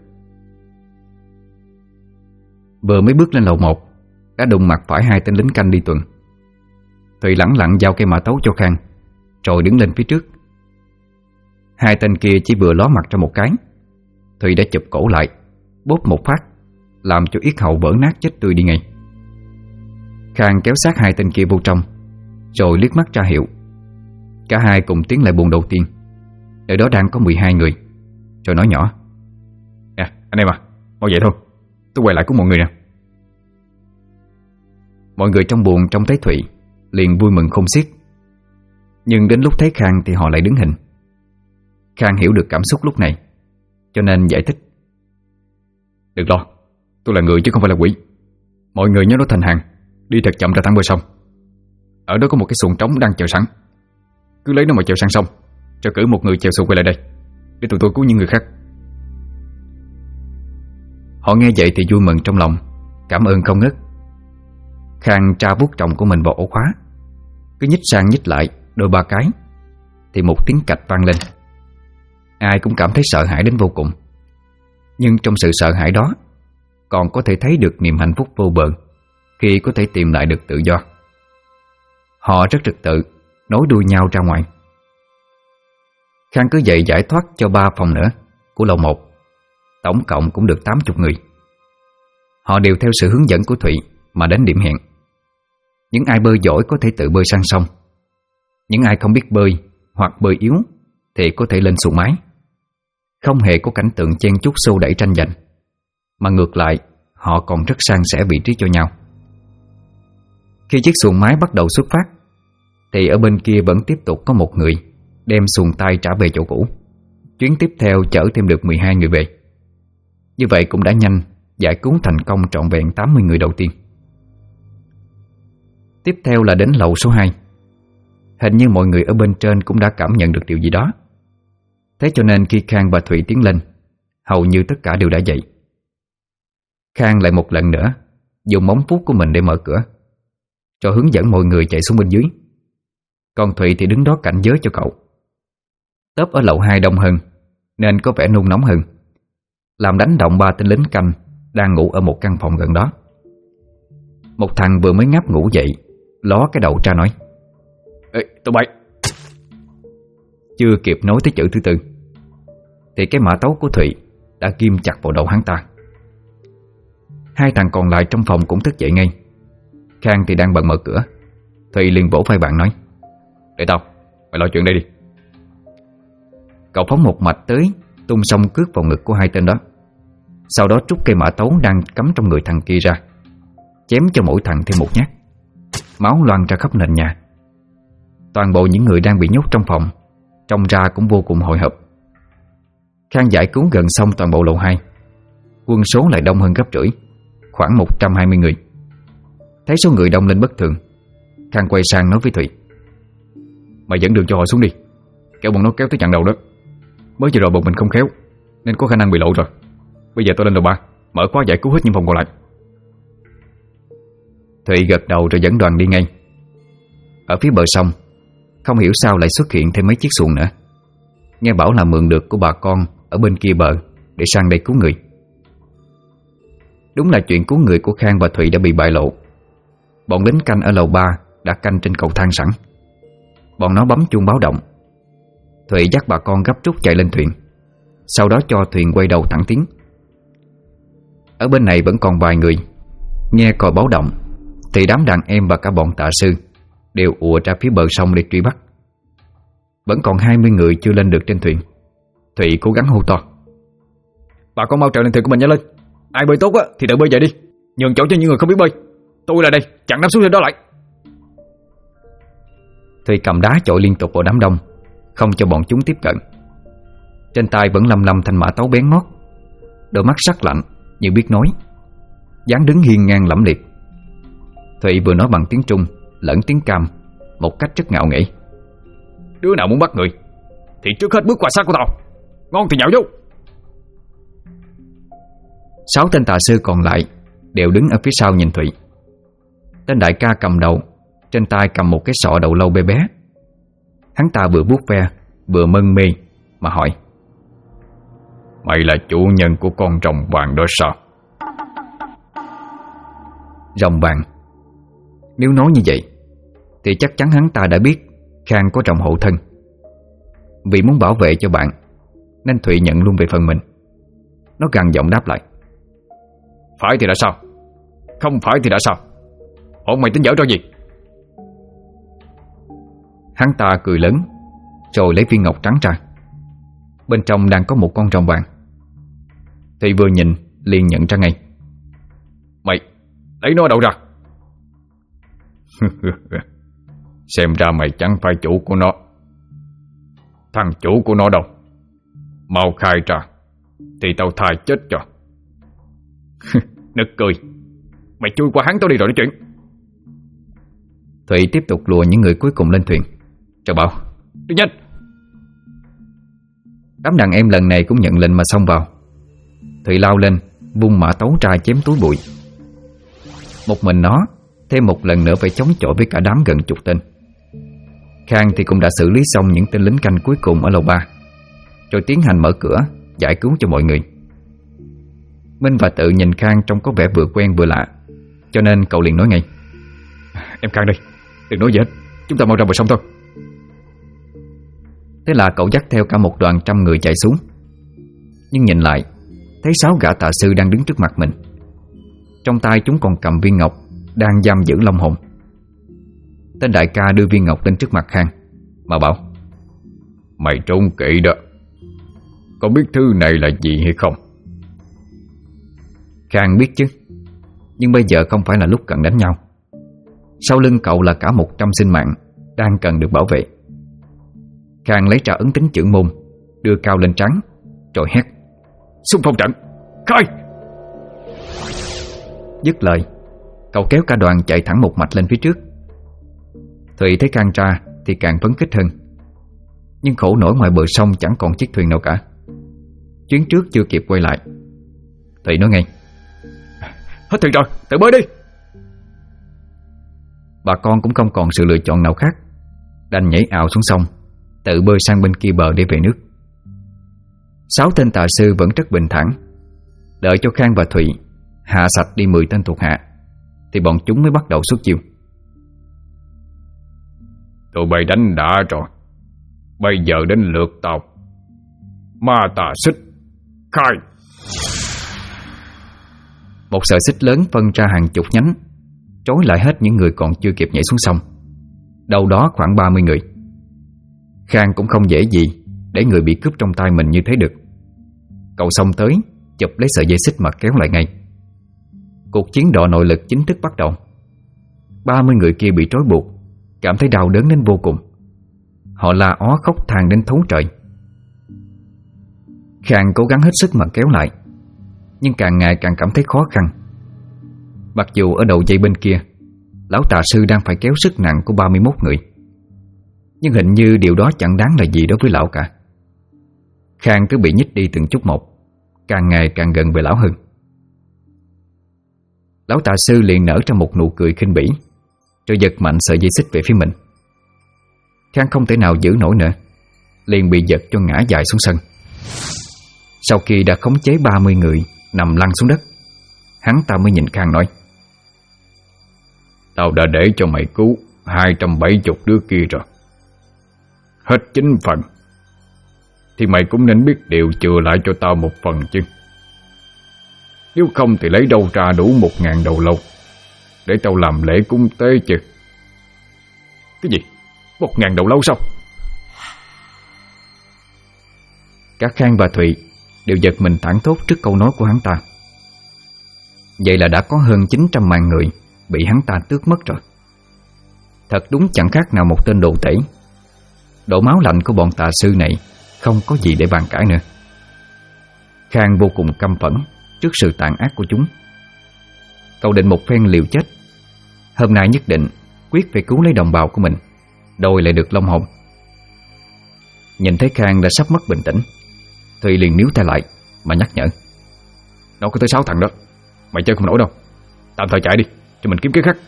Vừa mới bước lên lầu 1 đã đụng mặt phải 2 tên lính canh đi tuần. Thụy lẳng lặng giao cây mã tấu cho Khang, rồi đứng lên phía trước. 2 tên kia chỉ vừa ló mặt ra một cái, Thụy đã chụp cổ lại, bóp một phát, làm cho yết hầu vỡ nát chết tươi đi ngay. Khang kéo sát 2 tên kia vô trong, rồi liếc mắt ra hiệu. Cả hai cùng tiến lại buồng đầu tiên, Nơi đó đang có 12 người. Rồi nói nhỏ: Nè anh em à, mau vậy thôi, tôi quay lại của mọi người nè. Mọi người trong buồng trông thấy Thụy liền vui mừng không xiết. Nhưng đến lúc thấy Khang thì họ lại đứng hình. Khang hiểu được cảm xúc lúc này, cho nên giải thích: Đừng lo, tôi là người chứ không phải là quỷ. Mọi người nhớ nó thành hàng, đi thật chậm ra thẳng bờ sông. Ở đó có một cái xuồng trống đang chờ sẵn, cứ lấy nó mà chèo sang sông, rồi cử một người chèo xuồng quay lại đây để tụi tôi cứu những người khác. Họ nghe vậy thì vui mừng trong lòng, cảm ơn không ngớt. Khang tra vuốt chồng của mình vào ổ khóa, cứ nhích sang nhích lại đôi ba cái thì một tiếng cạch vang lên. Ai cũng cảm thấy sợ hãi đến vô cùng. Nhưng trong sự sợ hãi đó còn có thể thấy được niềm hạnh phúc vô bờ khi có thể tìm lại được tự do. Họ rất trật tự nối đuôi nhau ra ngoài. Khang cứ vậy giải thoát cho 3 phòng nữa của lầu 1. Tổng cộng cũng được 80 người. Họ đều theo sự hướng dẫn của Thụy mà đến điểm hẹn. Những ai bơi giỏi có thể tự bơi sang sông. Những ai không biết bơi hoặc bơi yếu thì có thể lên xuồng máy. Không hề có cảnh tượng chen chúc xô đẩy tranh giành, mà ngược lại họ còn rất san sẻ vị trí cho nhau. Khi chiếc xuồng máy bắt đầu xuất phát thì ở bên kia vẫn tiếp tục có một người đem xuồng tay trả về chỗ cũ. Chuyến tiếp theo chở thêm được 12 người về. Như vậy cũng đã nhanh giải cứu thành công trọn vẹn 80 người đầu tiên. Tiếp theo là đến lầu số 2. Hình như mọi người ở bên trên cũng đã cảm nhận được điều gì đó. Thế cho nên khi Khang và Thụy tiến lên, hầu như tất cả đều đã dậy. Khang lại một lần nữa dùng móng vuốt của mình để mở cửa, cho hướng dẫn mọi người chạy xuống bên dưới. Còn Thụy thì đứng đó cảnh giới cho cậu. Tớp ở lầu 2 đông hơn nên có vẻ nôn nóng hơn, làm đánh động 3 tên lính canh đang ngủ ở một căn phòng gần đó. Một thằng vừa mới ngáp ngủ dậy ló cái đầu ra nói: Ê, tụi bay. Chưa kịp nói tới chữ thứ tư thì cái mã tấu của Thụy đã ghim chặt vào đầu hắn ta. 2 thằng còn lại trong phòng cũng thức dậy ngay. Khang thì đang bận mở cửa. Thụy liền vỗ vai bạn nói: Để tao, mày lo chuyện đây đi. Cậu phóng một mạch tới, tung song cước vào ngực của 2 tên đó. Sau đó trút cây mã tấu đang cắm trong người thằng kia ra, chém cho mỗi thằng thêm một nhát. Máu loang ra khắp nền nhà. Toàn bộ những người đang bị nhốt trong phòng trông ra cũng vô cùng hồi hộp. Khang giải cứu gần xong toàn bộ lầu 2. Quân số lại đông hơn gấp rưỡi, khoảng 120 người. Thấy số người đông lên bất thường, Khang quay sang nói với Thụy: Mày dẫn đường cho họ xuống đi, kéo bọn nó kéo tới chặn đầu đó. Mới vừa rồi bọn mình không khéo nên có khả năng bị lộ rồi. Bây giờ tôi lên lầu 3 mở khóa giải cứu hết những phòng còn lại. Thụy gật đầu rồi dẫn đoàn đi ngay. Ở phía bờ sông, không hiểu sao lại xuất hiện thêm mấy chiếc xuồng nữa. Nghe bảo là mượn được của bà con ở bên kia bờ để sang đây cứu người. Đúng là chuyện cứu người của Khang và Thụy đã bị bại lộ. Bọn lính canh ở lầu 3 đã canh trên cầu thang sẵn. Bọn nó bấm chuông báo động. Thụy dắt bà con gấp rút chạy lên thuyền, sau đó cho thuyền quay đầu thẳng tiến. Ở bên này vẫn còn vài người. Nghe còi báo động thì đám đàn em và cả bọn tạ sư đều ùa ra phía bờ sông để truy bắt. Vẫn còn 20 người chưa lên được trên thuyền. Thụy cố gắng hô to: Bà con mau trèo lên thuyền của mình nhanh lên. Ai bơi tốt á thì tự bơi vậy đi, nhường chỗ cho những người không biết bơi. Tôi là đây, chặn đám xuống thuyền đó lại. Thụy cầm đá chọi liên tục vào đám đông, không cho bọn chúng tiếp cận. Trên tay vẫn lăm lăm thanh mã tấu bén ngót, đôi mắt sắc lạnh như biết nói, dáng đứng hiên ngang lẫm liệt. Thụy vừa nói bằng tiếng Trung lẫn tiếng Cam một cách rất ngạo nghễ: Đứa nào muốn bắt người thì trước hết bước qua xác của tao, ngon thì nhạo vô. 6 tên tà sư còn lại đều đứng ở phía sau nhìn Thụy. Tên đại ca cầm đầu, trên tay cầm một cái sọ đầu lâu bé bé. Hắn ta vừa vuốt ve vừa mân mê mà hỏi: Mày là chủ nhân của con rồng vàng đó sao? Rồng vàng? Nếu nói như vậy thì chắc chắn hắn ta đã biết Khang có rồng hộ thân. Vì muốn bảo vệ cho bạn nên Thụy nhận luôn về phần mình. Nó gằn giọng đáp lại: Phải thì đã sao? Không phải thì đã sao? Bọn mày tính giở trò gì? Hắn ta cười lớn rồi lấy viên ngọc trắng ra. Bên trong đang có một con rồng vàng. Thùy vừa nhìn liền nhận ra ngay. Mày lấy nó đâu ra? Xem ra mày chẳng phải chủ của nó. Thằng chủ của nó đâu? Mau khai ra, thì tao tha chết cho. Nực cười. Mày chui qua hắn tao đi rồi nói chuyện. Thụy tiếp tục lùa những người cuối cùng lên thuyền, rồi bảo: đi nhanh. Đám đàn em lần này cũng nhận lệnh mà xông vào. Thụy lao lên, vung mã tấu ra chém túi bụi. Một mình nó thêm một lần nữa phải chống chọi với cả đám gần chục tên. Khang thì cũng đã xử lý xong những tên lính canh cuối cùng ở lầu 3, rồi tiến hành mở cửa giải cứu cho mọi người. Minh và Tự nhìn Khang trông có vẻ vừa quen vừa lạ, cho nên cậu liền nói ngay: em Khang đây, đừng nói gì hết, chúng ta mau ra bờ sông thôi. Thế là cậu dắt theo cả một đoàn trăm người chạy xuống. Nhưng nhìn lại, thấy 6 gã tà sư đang đứng trước mặt mình. Trong tay chúng còn cầm viên ngọc đang giam giữ long hồn. Tên đại ca đưa viên ngọc lên trước mặt Khang mà bảo: mày trốn kỹ đó, có biết thứ này là gì hay không? Khang biết chứ, nhưng bây giờ không phải là lúc cần đánh nhau. Sau lưng cậu là cả 100 sinh mạng đang cần được bảo vệ. Khang lấy ra ấn tín chưởng môn, đưa cao lên trán, rồi hét: xung phong trận, khai! Dứt lời, cậu kéo cả đoàn chạy thẳng một mạch lên phía trước. Thụy thấy Khang ra thì càng phấn khích hơn. Nhưng khổ nổi ngoài bờ sông chẳng còn chiếc thuyền nào cả. Chuyến trước chưa kịp quay lại. Thụy nói ngay: hết thuyền rồi, tự bơi đi. Bà con cũng không còn sự lựa chọn nào khác, đành nhảy ào xuống sông, tự bơi sang bên kia bờ để về nước. 6 tên tà sư vẫn rất bình thản. Đợi cho Khang và Thụy hạ sạch đi 10 tên thuộc hạ thì bọn chúng mới bắt đầu xuất chiêu. Tụi bay đánh đã rồi, bây giờ đến lượt tao. Ma tà xích, khai! Một sợi xích lớn phân ra hàng chục nhánh, trói lại hết những người còn chưa kịp nhảy xuống sông, đâu đó khoảng 30 người. Khang cũng không dễ gì để người bị cướp trong tay mình như thế được. Cậu xông tới, chụp lấy sợi dây xích mà kéo lại ngay. Cuộc chiến đọ nội lực chính thức bắt đầu. 30 người kia bị trói buộc, cảm thấy đau đớn đến vô cùng. Họ la ó khóc than đến thấu trời. Khang cố gắng hết sức mà kéo lại, nhưng càng ngày càng cảm thấy khó khăn. Mặc dù ở đầu dây bên kia, lão tà sư đang phải kéo sức nặng của 31 người, nhưng hình như điều đó chẳng đáng là gì đối với lão cả. Khang cứ bị nhích đi từng chút một, càng ngày càng gần về lão hơn. Lão tà sư liền nở ra một nụ cười khinh bỉ, rồi giật mạnh sợi dây xích về phía mình. Khang không thể nào giữ nổi nữa, liền bị giật cho ngã dài xuống sân. Sau khi đã khống chế 30 người nằm lăn xuống đất, hắn ta mới nhìn Khang nói: tao đã để cho mày cứu 270 đứa kia rồi, hết 9 phần, thì mày cũng nên biết điều chừa lại cho tao một phần chứ. Nếu không thì lấy đâu ra đủ 1000 đầu lâu để tao làm lễ cúng tế chứ. Cái gì? 1000 đầu lâu sao? Cả Khang và Thụy đều giật mình thảng thốt trước câu nói của hắn ta. Vậy là đã có hơn 900 mạng người bị hắn ta tước mất rồi. Thật đúng chẳng khác nào một tên đồ tể. Độ máu lạnh của bọn tà sư này không có gì để bàn cãi nữa. Khang vô cùng căm phẫn trước sự tàn ác của chúng. Cậu định một phen liều chết. Hôm nay nhất định quyết phải cứu lấy đồng bào của mình, đòi lại được long hồn. Nhìn thấy Khang đã sắp mất bình tĩnh, Thùy liền níu tay lại mà nhắc nhở: nó có tới 6 thằng đó, mày chơi không nổi đâu, tạm thời chạy đi cho mình kiếm cái khác.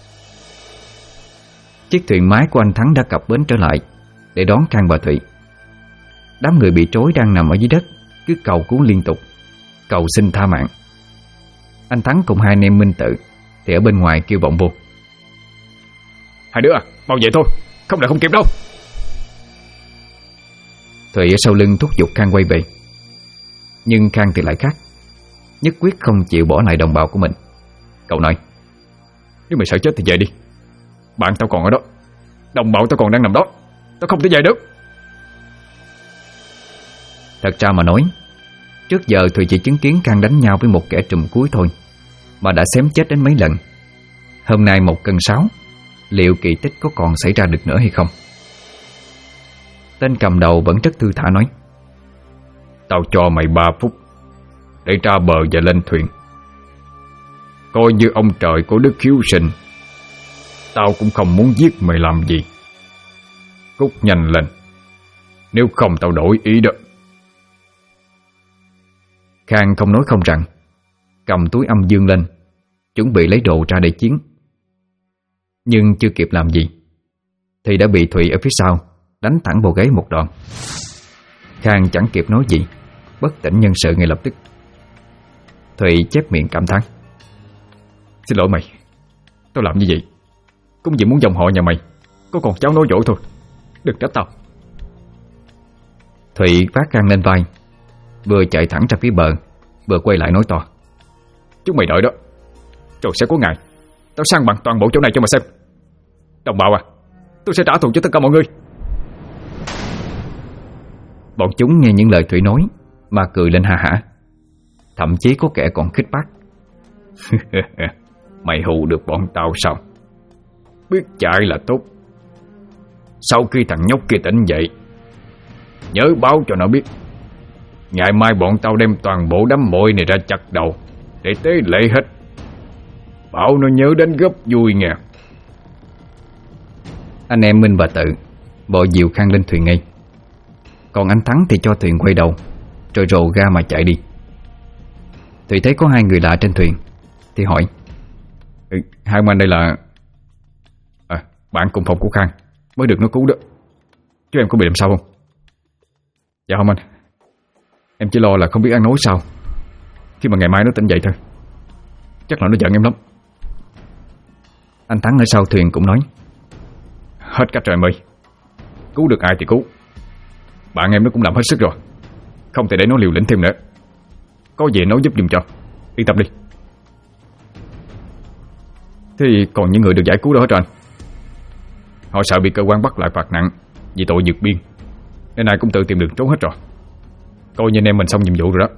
Chiếc thuyền mái của anh Thắng đã cập bến trở lại để đón Khang và Thụy. Đám người bị trói đang nằm ở dưới đất cứ cầu cứu liên tục, cầu xin tha mạng. Anh Thắng cùng 2 anh em Minh Tự thì ở bên ngoài kêu vọng vô: hai đứa à, mau về thôi, không là không kịp đâu. Thụy ở sau lưng thúc giục Khang quay về. Nhưng Khang thì lại khác, nhất quyết không chịu bỏ lại đồng bào của mình. Cậu nói: nếu mày sợ chết thì về đi, bạn tao còn ở đó, đồng bào tao còn đang nằm đó, tao không thể về được. Thật ra mà nói, trước giờ Thùy chỉ chứng kiến Khang đánh nhau với một kẻ trùm cuối thôi mà đã xém chết đến mấy lần. Hôm nay 1 cân 6, liệu kỳ tích có còn xảy ra được nữa hay không? Tên cầm đầu vẫn rất thư thả nói: Tao cho mày 3 phút để ra bờ và lên thuyền. Coi như ông trời có đức hiếu sinh, tao cũng không muốn giết mày làm gì. Cút nhanh lên, nếu không tao đổi ý đó. Khang không nói không rằng, cầm túi âm dương lên, chuẩn bị lấy đồ ra để chiến. Nhưng chưa kịp làm gì thì đã bị Thùy ở phía sau đánh thẳng vào gáy một đòn. Khang chẳng kịp nói gì, bất tỉnh nhân sự ngay lập tức. Thùy chép miệng cảm thán: Xin lỗi mày, tao làm như vậy cũng chỉ muốn dòng họ nhà mày có con cháu nối dõi thôi, đừng trách tao. Thùy vác Khang lên vai, vừa chạy thẳng ra phía bờ, vừa quay lại nói to: Chúng mày đợi đó, rồi sẽ có ngày tao sang bằng toàn bộ chỗ này cho mà xem. Đồng bào à, tôi sẽ trả thù cho tất cả mọi người. Bọn chúng nghe những lời Thủy nói mà cười lên ha hả. Thậm chí có kẻ còn khích bác: Mày hù được bọn tao sao? Biết chạy là tốt. Sau khi thằng nhóc kia tỉnh dậy, nhớ báo cho nó biết, ngày mai bọn tao đem toàn bộ đám mội này ra chặt đầu để tế lễ hết. Bảo nó nhớ đến góp vui nghe. Anh em Minh và Tự bò dìu Khang lên thuyền ngay. Còn anh Thắng thì cho thuyền quay đầu, rồi rồ ga mà chạy đi. Thủy thấy có 2 người lạ trên thuyền thì hỏi: Hai ông anh đây là bạn cùng phòng của Khang mới được nó cứu đó. Chứ em có bị làm sao không? Dạ không anh, em chỉ lo là không biết ăn nói sao khi mà ngày mai nó tỉnh dậy thôi. Chắc là nó giận em lắm. Anh Thắng ở sau thuyền cũng nói: Hết cách rồi em ơi, cứu được ai thì cứu. Bạn em nó cũng làm hết sức rồi, không thể để nó liều lĩnh thêm nữa. Có gì nó giúp giùm cho, yên tâm đi. Thế còn những người được giải cứu đó hết rồi anh? Họ sợ bị cơ quan bắt lại phạt nặng vì tội vượt biên, nên ai cũng tự tìm đường trốn hết rồi. Coi như anh em mình xong nhiệm vụ rồi đó.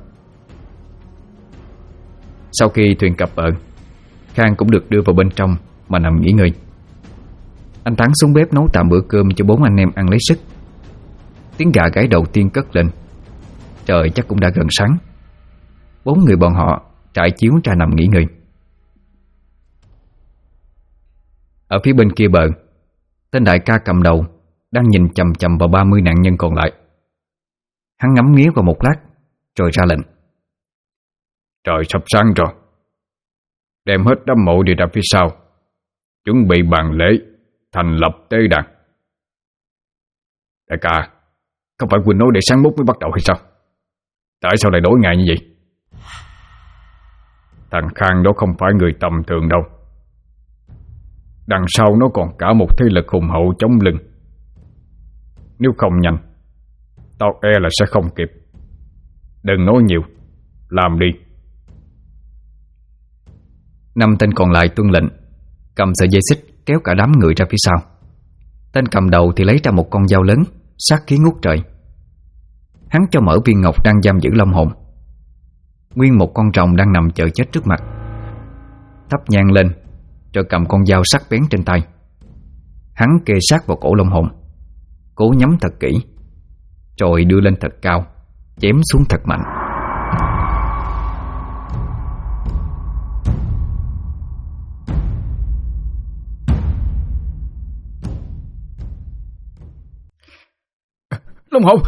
Sau khi thuyền cập bờ, Khang cũng được đưa vào bên trong mà nằm nghỉ ngơi. Anh Thắng xuống bếp nấu tạm bữa cơm cho 4 anh em ăn lấy sức. Tiếng gà gáy đầu tiên cất lên. Trời chắc cũng đã gần sáng. 4 người bọn họ trải chiếu ra nằm nghỉ ngơi. Ở phía bên kia bờ, tên đại ca cầm đầu đang nhìn chằm chằm vào 30 nạn nhân còn lại. Hắn ngắm nghía vào một lát rồi ra lệnh: Trời sắp sáng rồi, đem hết đám mộ đi ra phía sau, chuẩn bị bàn lễ thành lập tế đàn. Đại ca, không phải Quỳnh nói để sáng mốt mới bắt đầu hay sao? Tại sao lại đổi ngày như vậy? Thằng Khang đó không phải người tầm thường đâu. Đằng sau nó còn cả một thế lực hùng hậu chống lưng. Nếu không nhanh, tao e là sẽ không kịp. Đừng nói nhiều, làm đi. 5 tên còn lại tuân lệnh, cầm sợi dây xích kéo cả đám người ra phía sau. Tên cầm đầu thì lấy ra một con dao lớn, sát khí ngút trời. Hắn cho mở viên ngọc đang giam giữ long hồn. Nguyên một con rồng đang nằm chờ chết trước mặt. Thắp nhang lên, rồi cầm con dao sắc bén trên tay. Hắn kê sát vào cổ long hồn, cố nhắm thật kỹ, rồi đưa lên thật cao, chém xuống thật mạnh. Long hồn!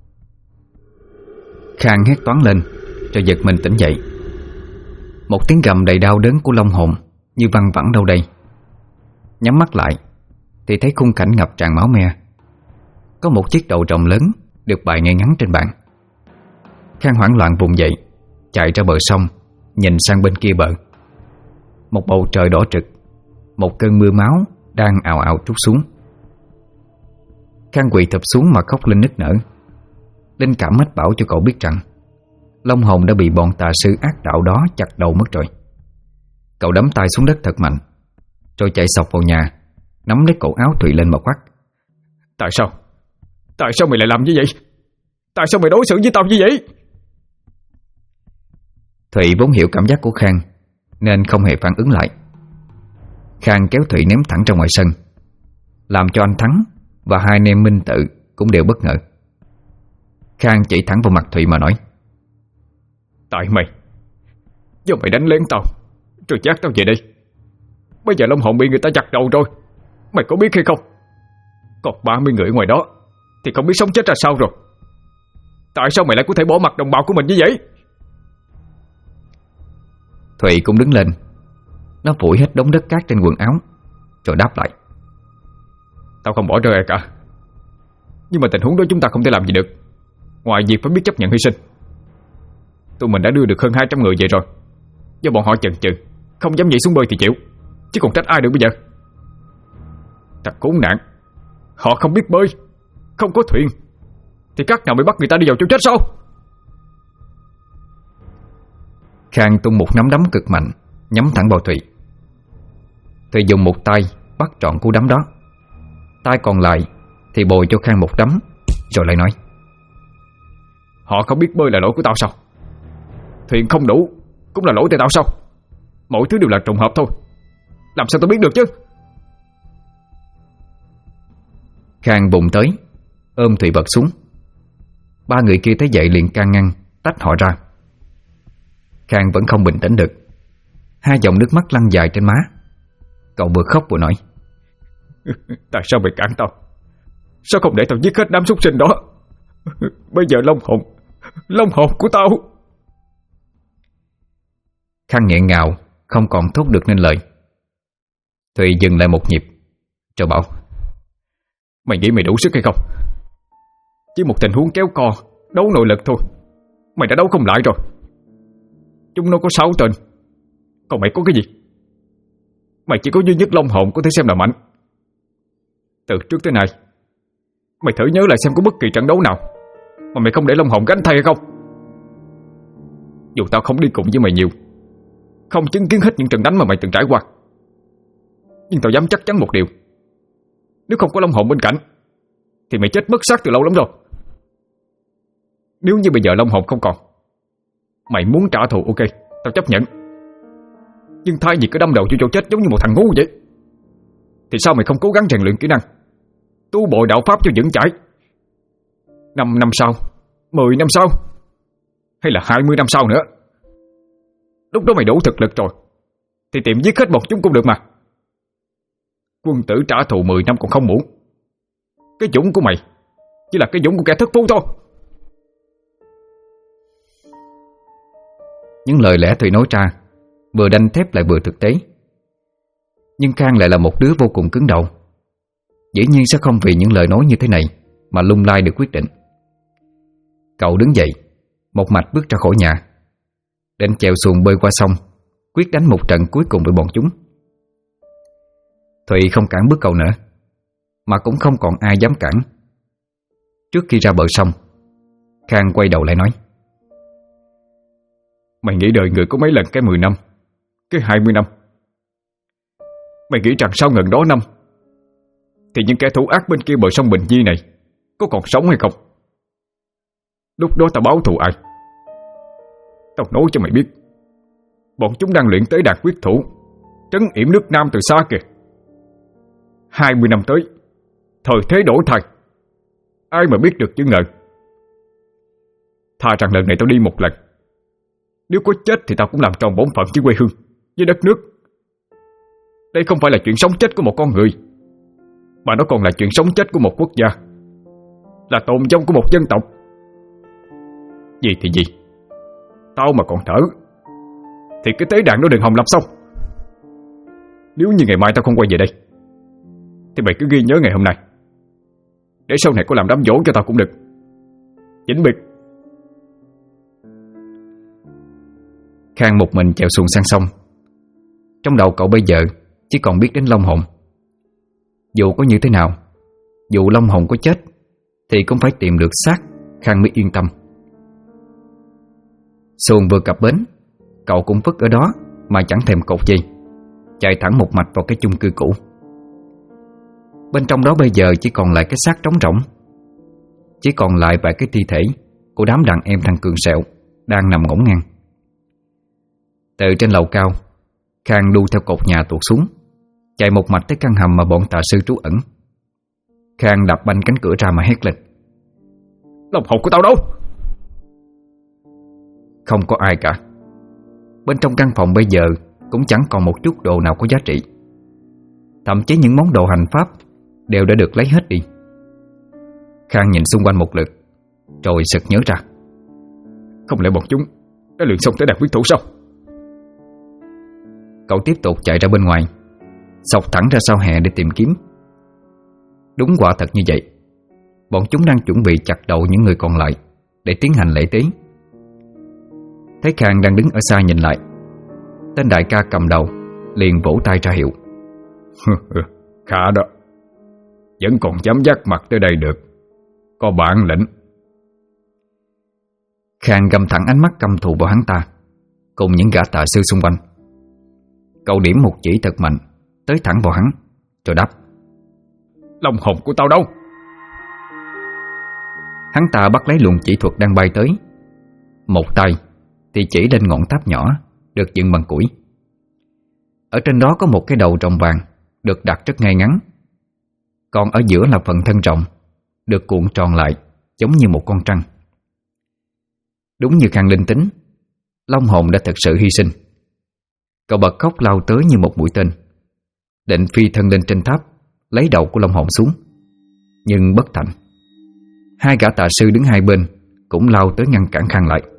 Khang hét toáng lên, rồi giật mình tỉnh dậy. Một tiếng gầm đầy đau đớn của long hồn như văng vẳng đâu đây. Nhắm mắt lại thì thấy khung cảnh ngập tràn máu me. Có một chiếc đầu rồng lớn được bày ngay ngắn trên bàn. Khang hoảng loạn vùng dậy, chạy ra bờ sông, nhìn sang bên kia bờ. Một bầu trời đỏ trực, một cơn mưa máu đang ào ào trút xuống. Khang quỳ thụp xuống mà khóc lên nức nở. Linh cảm mách bảo cho cậu biết rằng long hồn đã bị bọn tà sư ác đạo đó chặt đầu mất rồi. Cậu đấm tay xuống đất thật mạnh, rồi chạy sộc vào nhà, nắm lấy cổ áo Thụy lên mà quát: Tại sao? Tại sao mày lại làm như vậy? Tại sao mày đối xử với tao như vậy? Thụy vốn hiểu cảm giác của Khang nên không hề phản ứng lại. Khang kéo Thụy ném thẳng ra ngoài sân, làm cho anh Thắng và hai anh em Minh Tự cũng đều bất ngờ. Khang chỉ thẳng vào mặt Thụy mà nói: Tại mày, do mày đánh lén tao rồi dắt tao về đây. Bây giờ Long Hồn bị người ta chặt đầu rồi, mày có biết hay không? Còn 30 người ở ngoài đó thì không biết sống chết ra sao rồi. Tại sao mày lại có thể bỏ mặt đồng bào của mình như vậy? Thụy cũng đứng lên. Nó phủi hết đống đất cát trên quần áo rồi đáp lại: Tao không bỏ rơi ai cả, nhưng mà tình huống đó chúng ta không thể làm gì được, ngoài việc phải biết chấp nhận hy sinh. Tụi mình đã đưa được hơn 200 người về rồi. Do bọn họ chần chừ không dám nhảy xuống bơi thì chịu, chứ còn trách ai được bây giờ. Thật khốn nạn, họ không biết bơi, không có thuyền, thì cách nào mới bắt người ta đi vào chỗ chết sao? Khang tung một nắm đấm cực mạnh nhắm thẳng vào Thụy. Thụy dùng một tay bắt trọn cú đấm đó, tay còn lại thì bồi cho Khang một đấm, rồi lại nói: Họ không biết bơi là lỗi của tao sao? Thuyền không đủ cũng là lỗi tại tao sao? Mọi thứ đều là trùng hợp thôi, làm sao tao biết được chứ? Khang bùng tới ôm Thụy bật xuống. Ba người kia thấy vậy liền can ngăn tách họ ra. Khang vẫn không bình tĩnh được, hai dòng nước mắt lăn dài trên má. Cậu vừa khóc vừa nói: Tại sao mày cản tao? Sao không để tao giết hết đám súc sinh đó? Bây giờ Long hồn của tao. Khang nghẹn ngào không còn thốt được nên lời. Thụy dừng lại một nhịp rồi bảo: Mày nghĩ mày đủ sức hay không? Chỉ một tình huống kéo co, đấu nội lực thôi, mày đã đấu không lại rồi. Chúng nó có 6 tên, còn mày có cái gì? Mày chỉ có duy nhất Long hồn có thể xem là mạnh. Từ trước tới nay mày thử nhớ lại xem có bất kỳ trận đấu nào mà mày không để Long hồn gánh thay hay không? Dù tao không đi cùng với mày nhiều, không chứng kiến hết những trận đánh mà mày từng trải qua, nhưng tao dám chắc chắn một điều: nếu không có Long hồn bên cạnh thì mày chết mất xác từ lâu lắm rồi. Nếu như bây giờ Long hồn không còn, mày muốn trả thù ok, tao chấp nhận. Nhưng thay vì cứ đâm đầu vô chỗ chết giống như một thằng ngu vậy, thì sao mày không cố gắng rèn luyện kỹ năng, tu bồi đạo pháp cho vững chãi? 5 năm sau, 10 năm sau, hay là 20 năm sau nữa, lúc đó mày đủ thực lực rồi thì tìm giết hết một chúng cũng được mà. Quân tử trả thù 10 năm còn không muộn. Cái dũng của mày chỉ là cái dũng của kẻ thất phu thôi. Những lời lẽ Thụy nói ra vừa đanh thép lại vừa thực tế. Nhưng Khang lại là một đứa vô cùng cứng đầu, dĩ nhiên sẽ không vì những lời nói như thế này mà lung lay được quyết định. Cậu đứng dậy, một mạch bước ra khỏi nhà, định chèo xuồng bơi qua sông, quyết đánh một trận cuối cùng với bọn chúng. Thụy không cản bước cậu nữa, mà cũng không còn ai dám cản. Trước khi ra bờ sông, Khang quay đầu lại nói: Mày nghĩ đời người có mấy lần cái 10 năm, cái 20 năm? Mày nghĩ rằng sau ngần đó năm thì những kẻ thủ ác bên kia bờ sông Bình Di này có còn sống hay không? Lúc đó tao báo thù ai? Tao nói cho mày biết, bọn chúng đang luyện tới đạt quyết thủ, trấn yểm nước Nam từ xa kìa. 20 năm tới, thời thế đổi thay, ai mà biết được chứ ngờ. Thà rằng lần này tao đi một lần, nếu có chết thì tao cũng làm tròn bổn phận với quê hương, với đất nước. Đây không phải là chuyện sống chết của một con người, mà nó còn là chuyện sống chết của một quốc gia, là tồn vong của một dân tộc. Gì thì gì, tao mà còn thở thì cái tế đàn nó đừng hòng làm xong. Nếu như ngày mai tao không quay về đây thì mày cứ ghi nhớ ngày hôm nay, để sau này có làm đám dỗ cho tao cũng được. Vĩnh biệt. Khang một mình chèo xuồng sang sông. Trong đầu cậu bây giờ chỉ còn biết đến Long hồn. Dù có như thế nào, dù Long hồn có chết thì cũng phải tìm được xác Khang mới yên tâm. Xuồng vừa cập bến, cậu cũng vứt ở đó mà chẳng thèm cột dây, chạy thẳng một mạch vào cái chung cư cũ. Bên trong đó bây giờ chỉ còn lại cái xác trống rỗng. chỉ còn lại vài cái thi thể của đám đàn em thằng Cường Sẹo đang nằm ngổn ngang. Từ trên lầu cao, Khang đu theo cột nhà tuột xuống, chạy một mạch tới căn hầm mà bọn tà sư trú ẩn. Khang đập banh cánh cửa ra mà hét lên: "Long hồn của tao đâu?" Không có ai cả. Bên trong căn phòng bây giờ cũng chẳng còn một chút đồ nào có giá trị. Thậm chí những món đồ hành pháp đều đã được lấy hết đi. Khang nhìn xung quanh một lượt, rồi sực nhớ ra: không lẽ bọn chúng đã luyện xong tới đạt quyết thủ sao? Cậu tiếp tục chạy ra bên ngoài, xộc thẳng ra sau hè để tìm kiếm. Đúng quả thật như vậy. Bọn chúng đang chuẩn bị chặt đầu những người còn lại để tiến hành lễ tế. Thấy Khang đang đứng ở xa nhìn lại, tên đại ca cầm đầu liền vỗ tay ra hiệu: "Khá đó, vẫn còn dám dắt mặt tới đây được, có bản lĩnh." Khang gầm thẳng ánh mắt căm thù vào hắn ta cùng những gã tà sư xung quanh. Cậu điểm một chỉ thật mạnh tới thẳng vào hắn, rồi đáp: "Long hồn của tao đâu?" Hắn ta bắt lấy luồng chỉ thuật đang bay tới. Một tay thì chỉ lên ngọn tháp nhỏ được dựng bằng củi. Ở trên đó có một cái đầu rồng vàng được đặt rất ngay ngắn, còn ở giữa là phần thân rồng được cuộn tròn lại giống như một con trăng. Đúng như Khang linh tính, long hồn đã thực sự hy sinh. Cậu bật khóc lao tới như một mũi tên, định phi thân lên trên tháp lấy đầu của long hồn xuống, nhưng bất thành. Hai gã tà sư đứng hai bên cũng lao tới ngăn cản Khang lại.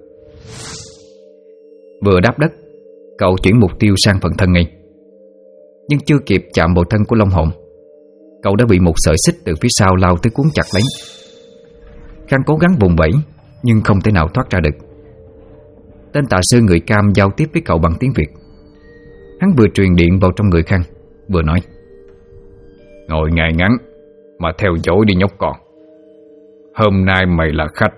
Vừa đáp đất, cậu chuyển mục tiêu sang phần thân ngay. Nhưng chưa kịp chạm vào thân của long hồn, cậu đã bị một sợi xích từ phía sau lao tới cuốn chặt lấy. Khang cố gắng vùng vẫy nhưng không thể nào thoát ra được. Tên tà sư người Cam giao tiếp với cậu bằng tiếng Việt. Hắn vừa truyền điện vào trong người Khang, vừa nói: "Ngồi ngay ngắn mà theo dõi đi nhóc con. Hôm nay mày là khách."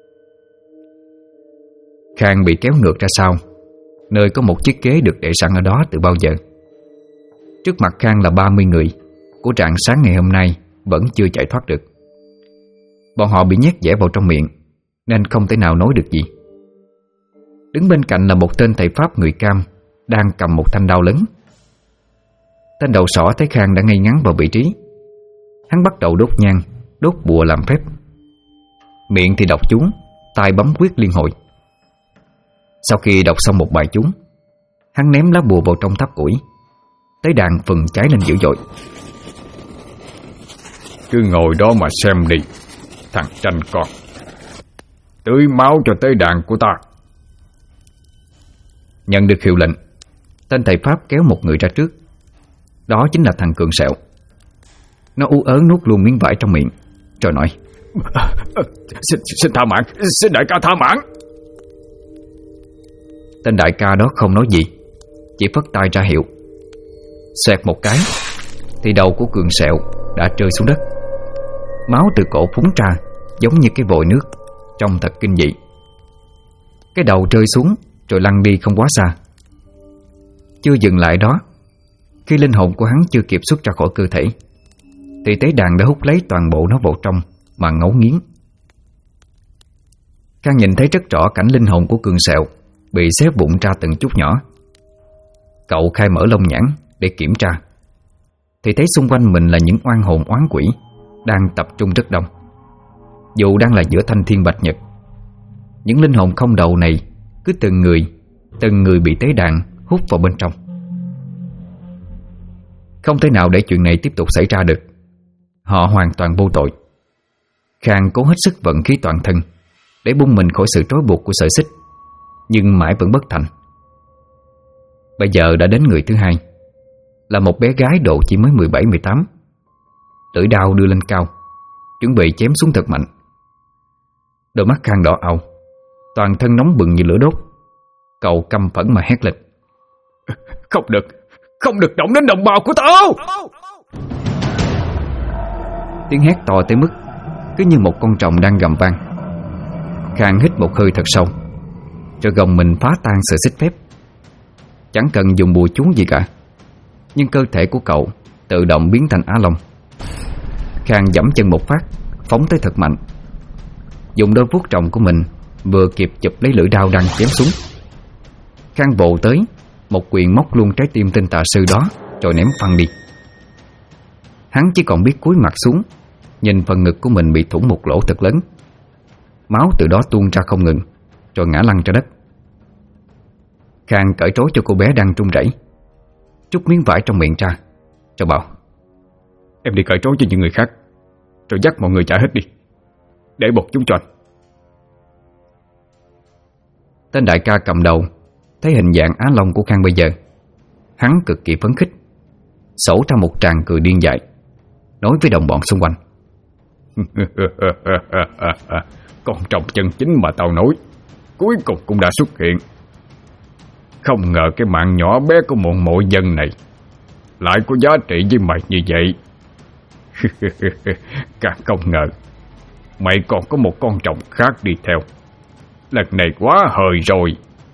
Khang bị kéo ngược ra sau, nơi có một chiếc ghế được để sẵn ở đó từ bao giờ. Trước mặt Khang là 30 người của rạng sáng ngày hôm nay vẫn chưa chạy thoát được. Bọn họ bị nhét dẻ vào trong miệng nên không thể nào nói được gì. Đứng bên cạnh là một tên thầy pháp người Cam đang cầm một thanh đao lớn. Tên đầu sỏ thấy Khang đã ngay ngắn vào vị trí. Hắn bắt đầu đốt nhang, đốt bùa làm phép. Miệng thì đọc chú, tay bấm quyết liên hồi. Sau khi đọc xong một bài chú, hắn ném lá bùa vào trong tháp củi. Tới đàn phừng cháy lên dữ dội. "Cứ ngồi đó mà xem đi, thằng tranh con. Tưới máu cho tới đàn của ta." Nhận được hiệu lệnh, tên thầy pháp kéo một người ra trước. Đó chính là thằng Cường Sẹo. Nó ú ớ nuốt luôn miếng vải trong miệng, rồi nói: Xin tha mạng, xin đại ca tha mạng." Tên đại ca đó không nói gì, chỉ phất tay ra hiệu. Xoẹt một cái thì đầu của Cường Sẹo đã rơi xuống đất. Máu từ cổ phúng ra giống như cái vòi nước, trông thật kinh dị. Cái đầu rơi xuống rồi lăn đi không quá xa. Chưa dừng lại đó, khi linh hồn của hắn chưa kịp xuất ra khỏi cơ thể thì tế đàn đã hút lấy toàn bộ nó vào trong mà ngấu nghiến. Khang nhìn thấy rất rõ cảnh linh hồn của Cường Sẹo bị xé vụn ra từng chút nhỏ. Cậu khai mở lông nhãn để kiểm tra thì thấy xung quanh mình là những oan hồn oán quỷ đang tập trung rất đông. Dù đang là giữa thanh thiên bạch nhật, những linh hồn không đầu này cứ từng người bị tế đàn hút vào bên trong. Không thể nào để chuyện này tiếp tục xảy ra được. Họ hoàn toàn vô tội. Khang cố hết sức vận khí toàn thân để bung mình khỏi sự trói buộc của sợi xích, nhưng mãi vẫn bất thành. Bây giờ đã đến người thứ hai, là một bé gái độ chỉ mới 17-18. Lưỡi đao đưa lên cao, chuẩn bị chém xuống thật mạnh. Đôi mắt Khang đỏ au, toàn thân nóng bừng như lửa đốt. Cậu căm phẫn mà hét lên: Không được động đến đồng bào của tao! Tiếng hét to tới mức cứ như một con tròng đang gầm vang. Khang hít một hơi thật sâu, rồi gồng mình phá tan sợi xích phép. Chẳng cần dùng bùa chú gì cả, nhưng cơ thể của cậu tự động biến thành Á Long. Khang giẫm chân một phát, phóng tới thật mạnh, dùng đôi vuốt rồng của mình vừa kịp chụp lấy lưỡi đao đang chém xuống. Khang vồ tới, một quyền móc luôn trái tim tên tà sư đó, rồi ném phăng đi. Hắn chỉ còn biết cúi mặt xuống, nhìn phần ngực của mình bị thủng một lỗ thật lớn. Máu từ đó tuôn ra không ngừng, rồi ngã lăn ra đất. Khang cởi trói cho cô bé đang run rẩy, trút miếng vải trong miệng ra, rồi bảo: Em đi cởi trói cho những người khác, rồi dắt mọi người chạy hết đi, để bột chúng cho anh. Tên đại ca cầm đầu thấy hình dạng Á Long của Khang bây giờ, hắn cực kỳ phấn khích, xổ ra một tràng cười điên dại, nói với đồng bọn xung quanh: Con trồng chân chính mà tao nói cuối cùng cũng đã xuất hiện. Không ngờ cái mạng nhỏ bé của một mộ dân này lại có giá trị với mày như vậy. Càng không ngờ mày còn có một con trồng khác đi theo. Lần này quá hời rồi.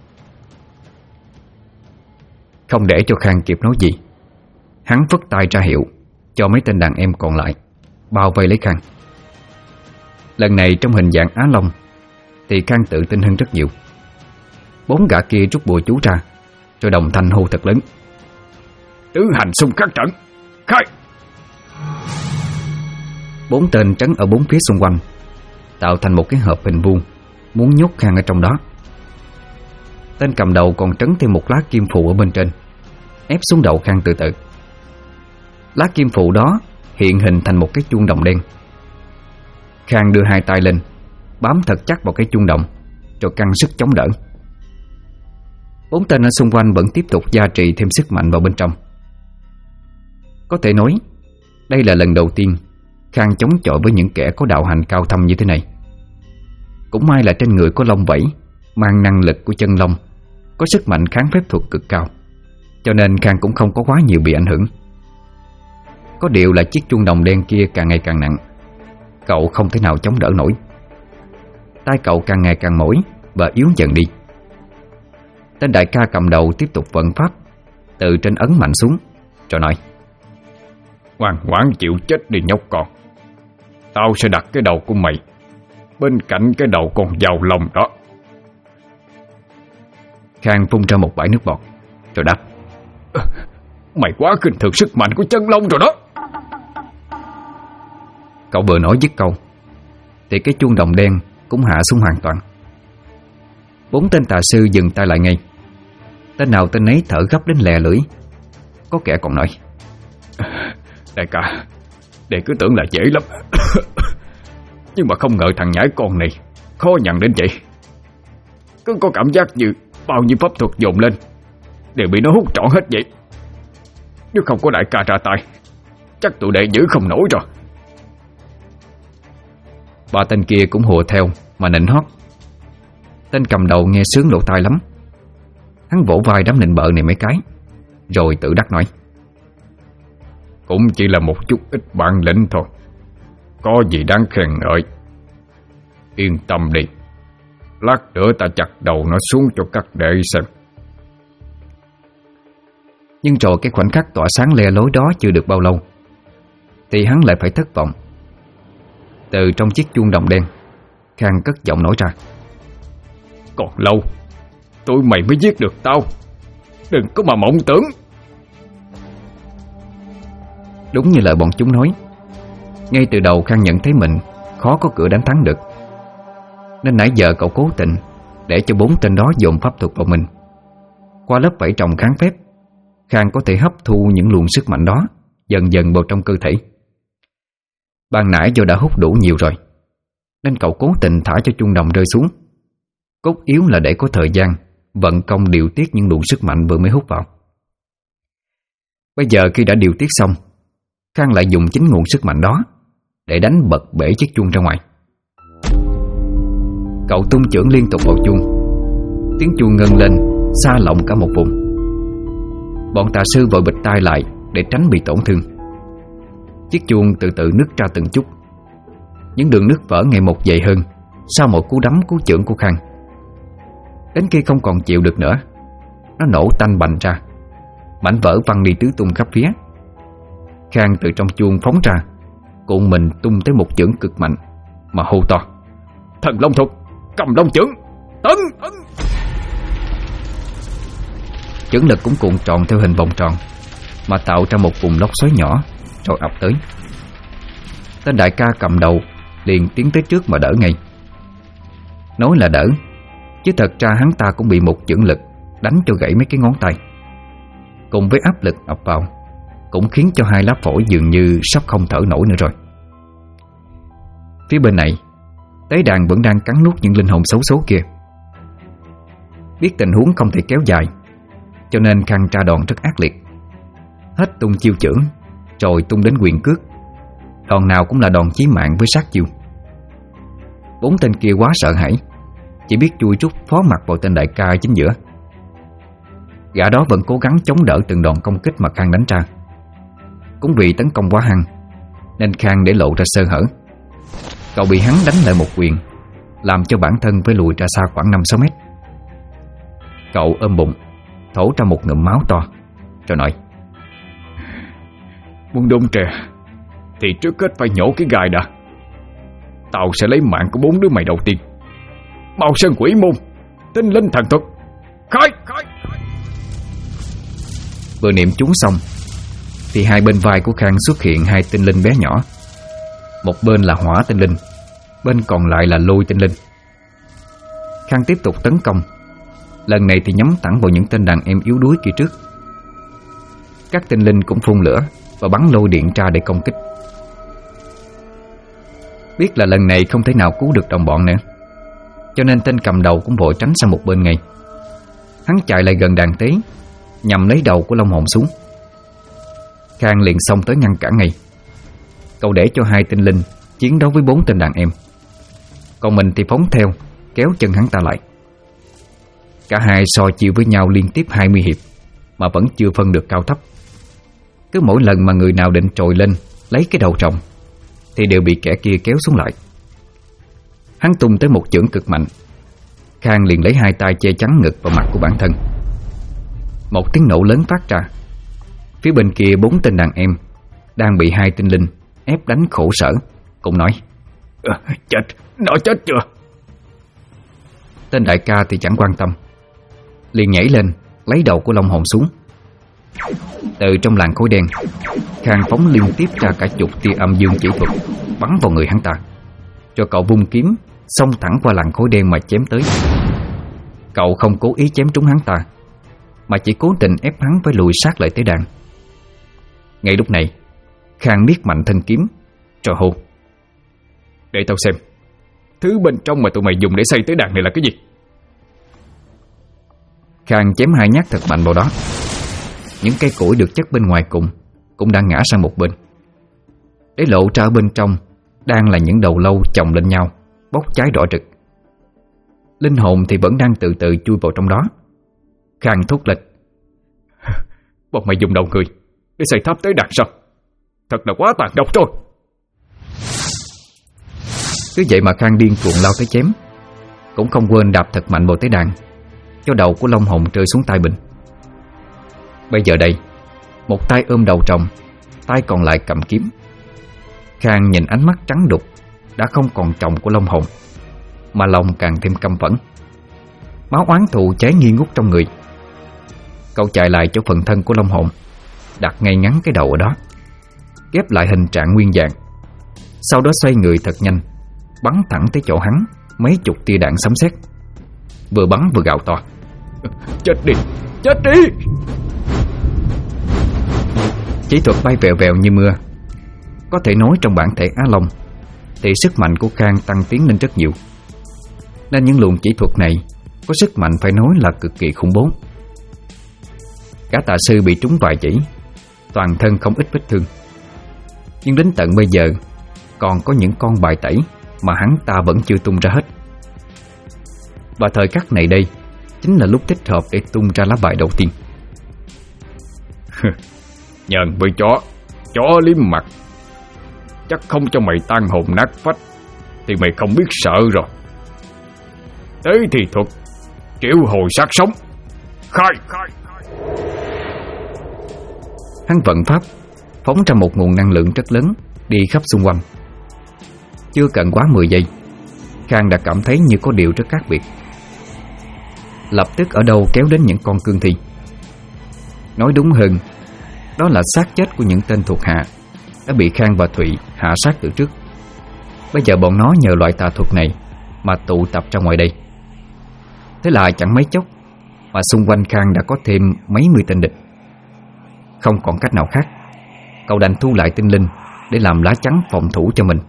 Không để cho Khang kịp nói gì, hắn phất tay ra hiệu cho mấy tên đàn em còn lại bao vây lấy Khang. Lần này trong hình dạng Á Long thì Khang tự tin hơn rất nhiều. 4 gã kia rút bùa chú ra, rồi đồng thanh hô thật lớn: Tứ hành xung khắc trận, khai! 4 tên trấn ở 4 phía xung quanh tạo thành một cái hộp hình vuông, muốn nhốt Khang ở trong đó. Tên cầm đầu còn trấn thêm một lá kim phù ở bên trên, ép xuống đầu Khang từ từ. Lá kim phù đó hiện hình thành một cái chuông đồng đen. Khang đưa 2 tay lên, bám thật chắc vào cái chuông đồng, rồi căng sức chống đỡ. 4 tên ở xung quanh vẫn tiếp tục gia trì thêm sức mạnh vào bên trong. Có thể nói đây là lần đầu tiên Khang chống chọi với những kẻ có đạo hành cao thâm như thế này. Cũng may là trên người có lông vảy, mang năng lực của chân long, có sức mạnh kháng phép thuật cực cao, cho nên Khang cũng không có quá nhiều bị ảnh hưởng. Có điều là chiếc chuông đồng đen kia càng ngày càng nặng, cậu không thể nào chống đỡ nổi. Tay cậu càng ngày càng mỏi và yếu dần đi. Tên đại ca cầm đầu tiếp tục vận pháp, từ trên ấn mạnh xuống, rồi nói: Ngoan ngoãn chịu chết đi nhóc con. Tao sẽ đặt cái đầu của mày bên cạnh cái đầu con dao lông đó. Khang phun ra một bãi nước bọt, rồi đáp: Mày quá khinh thường sức mạnh của chân long rồi đó. Cậu vừa nói dứt câu thì cái chuông đồng đen cũng hạ xuống hoàn toàn. 4 tên tà sư dừng tay lại ngay. Tên nào tên nấy thở gấp đến lè lưỡi. Có kẻ còn nói: Đại ca, đệ cứ tưởng là dễ lắm. Nhưng mà không ngờ thằng nhãi con này khó nhận đến vậy. Cứ có cảm giác như bao nhiêu pháp thuật dồn lên đều bị nó hút trọn hết vậy. Nếu không có đại ca ra tay, chắc tụi đệ giữ không nổi rồi. 3 tên kia cũng hùa theo mà nịnh hót. Tên cầm đầu nghe sướng lỗ tai lắm. Hắn vỗ vai đám nịnh bợ này mấy cái, rồi tự đắc nói: Cũng chỉ là một chút ít bản lĩnh thôi, có gì đáng khen ngợi. Yên tâm đi, lát nữa ta chặt đầu nó xuống cho các đệ xem. Nhưng rồi cái khoảnh khắc tỏa sáng le lối đó chưa được bao lâu thì hắn lại phải thất vọng. Từ trong chiếc chuông đồng đen, Khang cất giọng nói ra: Còn lâu tụi mày mới giết được tao, đừng có mà mộng tưởng. Đúng như lời bọn chúng nói, ngay từ đầu Khang nhận thấy mình khó có cửa đánh thắng được, nên nãy giờ cậu cố tình để cho 4 tên đó dồn pháp thuật vào mình. Qua lớp vảy trồng kháng phép, Khang có thể hấp thu những luồng sức mạnh đó dần dần vào trong cơ thể. Ban nãy do đã hút đủ nhiều rồi, nên cậu cố tình thả cho chuông đồng rơi xuống. Cốt yếu là để có thời gian vận công điều tiết những luồng sức mạnh vừa mới hút vào. Bây giờ khi đã điều tiết xong, Khang lại dùng chính nguồn sức mạnh đó để đánh bật bể chiếc chuông ra ngoài. Cậu tung chưởng liên tục vào chuông. Tiếng chuông ngân lên xa lộng cả một vùng. Bọn tà sư vội bịt tai lại để tránh bị tổn thương. Chiếc chuông từ từ nứt ra từng chút. Những đường nứt vỡ ngày một dày hơn sau một cú đấm cú chưởng của Khang. Đến khi không còn chịu được nữa, nó nổ tanh bành ra, mảnh vỡ văng đi tứ tung khắp phía. Khang từ trong chuông phóng ra, cuộn mình tung tới một chưởng cực mạnh mà hô to: Thần long thuật, cầm long chưởng, tấn. Chưởng lực cũng cuộn tròn theo hình vòng tròn, mà tạo ra một vùng lốc xoáy nhỏ rồi ập tới. Tên đại ca cầm đầu liền tiến tới trước mà đỡ ngay. Nói là đỡ, chứ thật ra hắn ta cũng bị một chưởng lực đánh cho gãy mấy cái ngón tay. Cùng với áp lực ập vào, cũng khiến cho hai lá phổi dường như sắp không thở nổi nữa rồi. Phía bên này, tế đàn vẫn đang cắn nuốt những linh hồn xấu số kia. Biết tình huống không thể kéo dài, cho nên Khang tra đòn rất ác liệt. Hết tung chiêu chưởng, rồi tung đến quyền cước. Đòn nào cũng là đòn chí mạng với sát chiêu. Bốn tên kia quá sợ hãi, chỉ biết chui rút phó mặt vào tên đại ca chính giữa. Gã đó vẫn cố gắng chống đỡ từng đòn công kích mà Khang đánh ra. Cũng vì tấn công quá hăng, nên Khang để lộ ra sơ hở. Cậu bị hắn đánh lại một quyền, làm cho bản thân phải lùi ra xa khoảng 5-6 mét. Cậu ôm bụng, thổ ra một ngụm máu to, rồi nói: Muốn đốn trẻ thì trước hết phải nhổ cái gai đã. Tao sẽ lấy mạng của 4 đứa mày đầu tiên. Màu sơn quỷ môn, tinh linh thần thuật, khai. Vừa niệm chú xong thì hai bên vai của Khang xuất hiện hai tinh linh bé nhỏ. Một bên là hỏa tinh linh, bên còn lại là lôi tinh linh. Khang tiếp tục tấn công, lần này thì nhắm thẳng vào những tên đàn em yếu đuối kia trước. Các tinh linh cũng phun lửa và bắn lôi điện ra để công kích. Biết là lần này không thể nào cứu được đồng bọn nữa, cho nên tên cầm đầu cũng vội tránh sang một bên ngay. Hắn chạy lại gần đàn tế, nhằm lấy đầu của Long Hồn xuống. Khang liền xông tới ngăn cản ngay. Cậu để cho hai tinh linh chiến đấu với 4 tên đàn em, còn mình thì phóng theo, kéo chân hắn ta lại. Cả hai so chiêu với nhau liên tiếp 20 hiệp mà vẫn chưa phân được cao thấp. Cứ mỗi lần mà người nào định trồi lên lấy cái đầu rồng thì đều bị kẻ kia kéo xuống lại. Hắn tung tới một chưởng cực mạnh. Khang liền lấy hai tay che chắn ngực và mặt của bản thân. Một tiếng nổ lớn phát ra. Phía bên kia 4 tên đàn em đang bị hai tinh linh ép đánh khổ sở cũng nói: Chết, nó chết chưa? Tên đại ca thì chẳng quan tâm, liền nhảy lên lấy đầu của Long Hồn xuống. Từ trong làn khói đen, Khang phóng liên tiếp ra cả chục tia âm dương chỉ thuật bắn vào người hắn ta, cho cậu vung kiếm xông thẳng qua làn khói đen mà chém tới. Cậu không cố ý chém trúng hắn ta, mà chỉ cố tình ép hắn phải lùi sát lại tế đàn. Ngay lúc này, Khang miết mạnh thân kiếm rồi hô: Để tao xem thứ bên trong mà tụi mày dùng để xây tế đàn này là cái gì. Khang chém hai nhát thật mạnh vào đó. Những cây củi được chất bên ngoài cùng cũng đang ngã sang một bên, để lộ ra ở bên trong đang là những đầu lâu chồng lên nhau, bốc cháy đỏ rực. Linh hồn thì vẫn đang từ từ chui vào trong đó. Khang thốt lên: Bọn mày dùng đầu người để xây tháp tế đàn sao? Thật là quá tàn độc rồi. Cứ vậy mà Khang điên cuồng lao tới chém, cũng không quên đạp thật mạnh vào tế đàn, cho đầu của Long Hồn rơi xuống tay mình. Bây giờ đây, một tay ôm đầu rồng, tay còn lại cầm kiếm. Khang nhìn ánh mắt trắng đục đã không còn tròng của Long Hồn, mà lòng càng thêm căm phẫn. Máu oán thù cháy nghi ngút trong người. Cậu chạy lại chỗ phần thân của Long Hồn, đặt ngay ngắn cái đầu ở đó, ghép lại hình trạng nguyên dạng. Sau đó xoay người thật nhanh, bắn thẳng tới chỗ hắn mấy chục tia đạn sấm sét, vừa bắn vừa gào to: Chết đi, chết đi! Chỉ thuật bay vèo vèo như mưa. Có thể nói trong bản thể Á Long thì sức mạnh của Khang tăng tiến lên rất nhiều, nên những luồng chỉ thuật này có sức mạnh phải nói là cực kỳ khủng bố. Cả tà sư bị trúng vài chỉ, toàn thân không ít vết thương, nhưng đến tận bây giờ còn có những con bài tẩy mà hắn ta vẫn chưa tung ra hết. Và thời khắc này đây chính là lúc thích hợp để tung ra lá bài đầu tiên. Nhờn với chó liếm mặt, chắc không cho mày tan hồn nát phách thì mày không biết sợ rồi. Thế thì thuật triệu hồi sát sống, khai. Hắn vận pháp, phóng ra một nguồn năng lượng rất lớn đi khắp xung quanh. Chưa cần quá 10 giây, Khang đã cảm thấy như có điều rất khác biệt. Lập tức ở đâu kéo đến những con cương thi. Nói đúng hơn, đó là xác chết của những tên thuộc hạ đã bị Khang và Thụy hạ sát từ trước. Bây giờ bọn nó nhờ loại tà thuật này mà tụ tập ra ngoài đây. Thế là chẳng mấy chốc mà xung quanh Khang đã có thêm mấy mươi tên địch. Không còn cách nào khác, cậu đành thu lại tinh linh để làm lá chắn phòng thủ cho mình.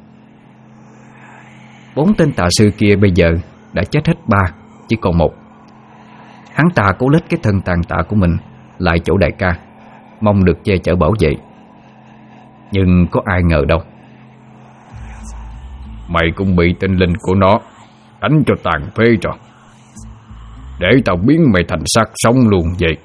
4 tên tà sư kia bây giờ đã chết hết 3, chỉ còn 1. Hắn ta cố lết cái thân tàn tạ của mình lại chỗ đại ca, mong được che chở bảo vệ. Nhưng có ai ngờ đâu. Mày cũng bị tinh linh của nó đánh cho tàn phế rồi. Để tao biến mày thành xác sống luôn vậy.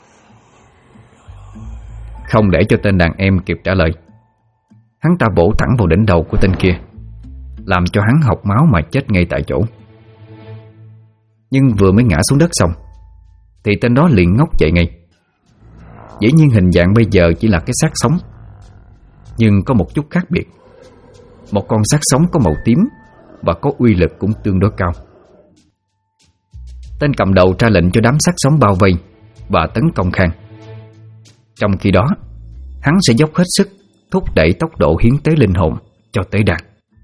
Không để cho tên đàn em kịp trả lời, hắn ta bổ thẳng vào đỉnh đầu của tên kia, làm cho hắn học máu mà chết ngay tại chỗ. Nhưng vừa mới ngã xuống đất xong thì tên đó liền ngóc dậy ngay. Dĩ nhiên hình dạng bây giờ chỉ là cái xác sống, nhưng có một chút khác biệt. Một con xác sống có màu tím và có uy lực cũng tương đối cao. Tên cầm đầu ra lệnh cho đám xác sống bao vây và tấn công Khang. Trong khi đó, hắn sẽ dốc hết sức thúc đẩy tốc độ hiến tế linh hồn cho tế đàn.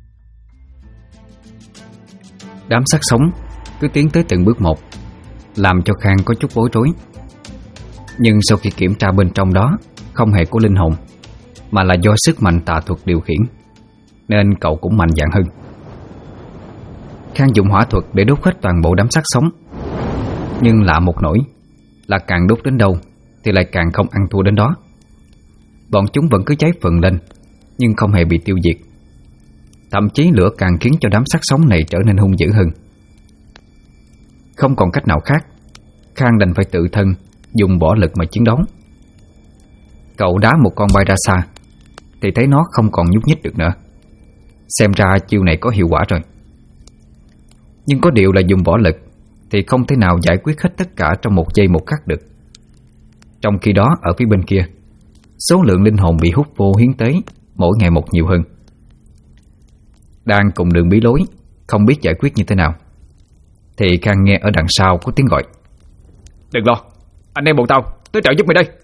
Đám xác sống cứ tiến tới từng bước một, làm cho Khang có chút bối rối. Nhưng sau khi kiểm tra bên trong đó không hề có linh hồn, mà là do sức mạnh tà thuật điều khiển, nên cậu cũng mạnh dạn hơn. Khang dùng hỏa thuật để đốt hết toàn bộ đám xác sống. Nhưng lạ một nỗi là càng đốt đến đâu thì lại càng không ăn thua đến đó. Bọn chúng vẫn cứ cháy phừng lên, nhưng không hề bị tiêu diệt. Thậm chí lửa càng khiến cho đám xác sống này trở nên hung dữ hơn. Không còn cách nào khác, Khang đành phải tự thân dùng võ lực mà chiến đấu. Cậu đá một con bay ra xa thì thấy nó không còn nhúc nhích được nữa. Xem ra chiêu này có hiệu quả rồi. Nhưng có điều là dùng võ lực thì không thể nào giải quyết hết tất cả trong một giây một khắc được. Trong khi đó ở phía bên kia, số lượng linh hồn bị hút vô hiến tế mỗi ngày một nhiều hơn. Đang cùng đường bí lối, không biết giải quyết như thế nào, thì Khang nghe ở đằng sau có tiếng gọi: "Đừng lo, anh em bọn tao tới trợ giúp mày đây."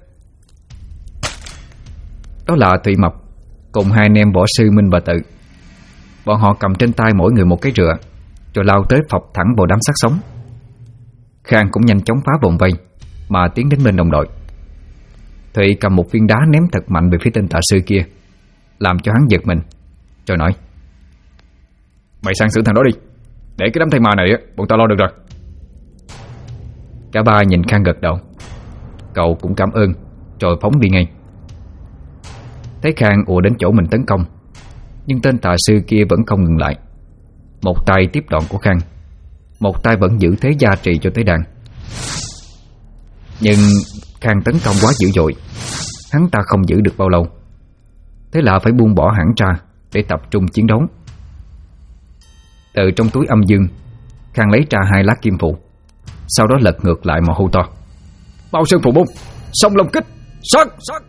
Đó là Thụy Mập cùng 2 anh em võ sư Minh và Tự. Bọn họ cầm trên tay mỗi người một cái rựa, rồi lao tới phọc thẳng vào đám xác sống. Khang cũng nhanh chóng phá vòng vây mà tiến đến bên đồng đội. Thụy cầm một viên đá ném thật mạnh về phía tên tà sư kia, làm cho hắn giật mình, rồi nói: "Mày sang xử thằng đó đi, để cái đám thây ma này bọn tao lo được rồi." Cả ba nhìn Khang gật đầu. Cậu cũng cảm ơn, rồi phóng đi ngay. Thấy Khang ùa đến chỗ mình tấn công, nhưng tên tà sư kia vẫn không ngừng lại. Một tay tiếp đòn của Khang, một tay vẫn giữ thế gia trì cho tới đàn. Nhưng Khang tấn công quá dữ dội, hắn ta không giữ được bao lâu. Thế là phải buông bỏ hẳn ra để tập trung chiến đấu. Từ trong túi âm dương, Khang lấy ra 2 lá kim phụ, sau đó lật ngược lại mà hô to: "Bao sơn phù môn, song long kích, sát!"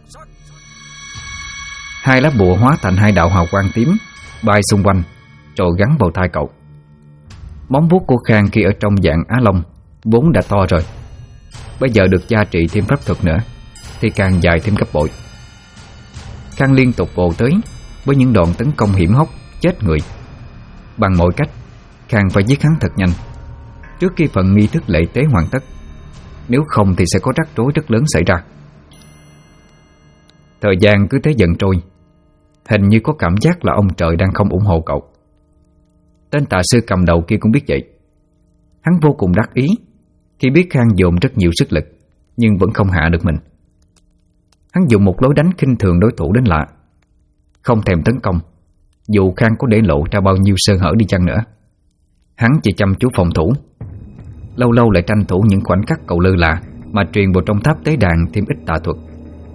2 lá bùa hóa thành 2 đạo hào quang tím bay xung quanh, rồi gắn vào tai cậu. Móng vuốt của Khang khi ở trong dạng Á Long vốn đã to rồi, bây giờ được gia trị thêm pháp thuật nữa thì càng dài thêm gấp bội. Khang liên tục vồ tới với những đòn tấn công hiểm hóc chết người. Bằng mọi cách, Khang phải giết hắn thật nhanh trước khi phần nghi thức lễ tế hoàn tất, nếu không thì sẽ có rắc rối rất lớn xảy ra. Thời gian cứ thế dần trôi, hình như có cảm giác là ông trời đang không ủng hộ cậu. Tên tà sư cầm đầu kia cũng biết vậy. Hắn vô cùng đắc ý khi biết Khang dồn rất nhiều sức lực nhưng vẫn không hạ được mình. Hắn dùng một lối đánh khinh thường đối thủ đến lạ, không thèm tấn công. Dù Khang có để lộ ra bao nhiêu sơ hở đi chăng nữa, hắn chỉ chăm chú phòng thủ, lâu lâu lại tranh thủ những khoảnh khắc cậu lơ là mà truyền vào trong tháp tế đàn thêm ít tà thuật.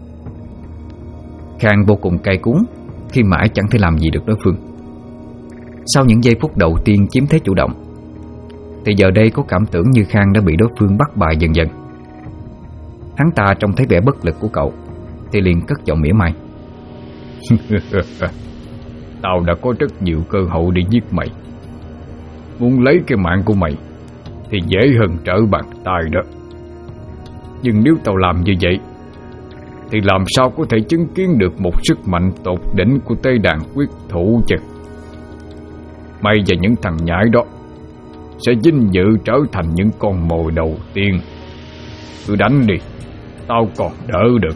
Khang vô cùng cay cú khi mãi chẳng thể làm gì được đối phương. Sau những giây phút đầu tiên chiếm thế chủ động, thì giờ đây có cảm tưởng như Khang đã bị đối phương bắt bài dần dần. Hắn ta trông thấy vẻ bất lực của cậu thì liền cất giọng mỉa mai: "Tao đã có rất nhiều cơ hội để giết mày, muốn lấy cái mạng của mày thì dễ hơn trở bàn tay đó. Nhưng nếu tao làm như vậy thì làm sao có thể chứng kiến được một sức mạnh tột đỉnh của Tế Đàn quyết thủ chứ? Mày và những thằng nhãi đó sẽ vinh dự trở thành những con mồi đầu tiên. Cứ đánh đi, tao còn đỡ được.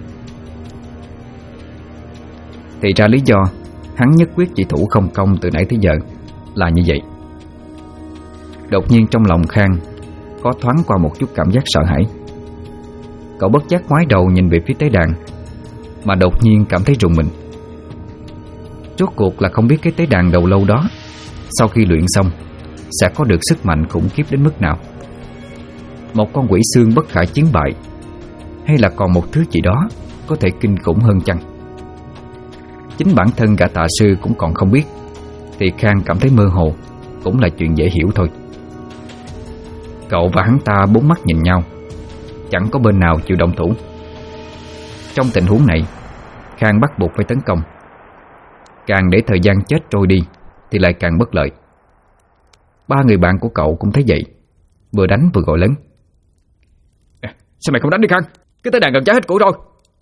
Thì ra lý do hắn nhất quyết chỉ thủ không công từ nãy tới giờ là như vậy. Đột nhiên trong lòng Khang có thoáng qua một chút cảm giác sợ hãi. Cậu bất giác ngoái đầu nhìn về phía tế đàn, mà đột nhiên cảm thấy rùng mình. Rốt cuộc là không biết cái tế đàn đầu lâu đó sau khi luyện xong sẽ có được sức mạnh khủng khiếp đến mức nào. Một con quỷ xương bất khả chiến bại, hay là còn một thứ gì đó có thể kinh khủng hơn chăng? Chính bản thân gã tà sư cũng còn không biết, thì Khang cảm thấy mơ hồ cũng là chuyện dễ hiểu thôi. Cậu và hắn ta bốn mắt nhìn nhau, chẳng có bên nào chịu động thủ. Trong tình huống này, Khang bắt buộc phải tấn công. Càng để thời gian chết trôi đi thì lại càng bất lợi. Ba người bạn của cậu cũng thấy vậy, vừa đánh vừa gọi lớn: Sao mày không đánh đi Khang? Cái tế đàn gần cháy hết cũ rồi.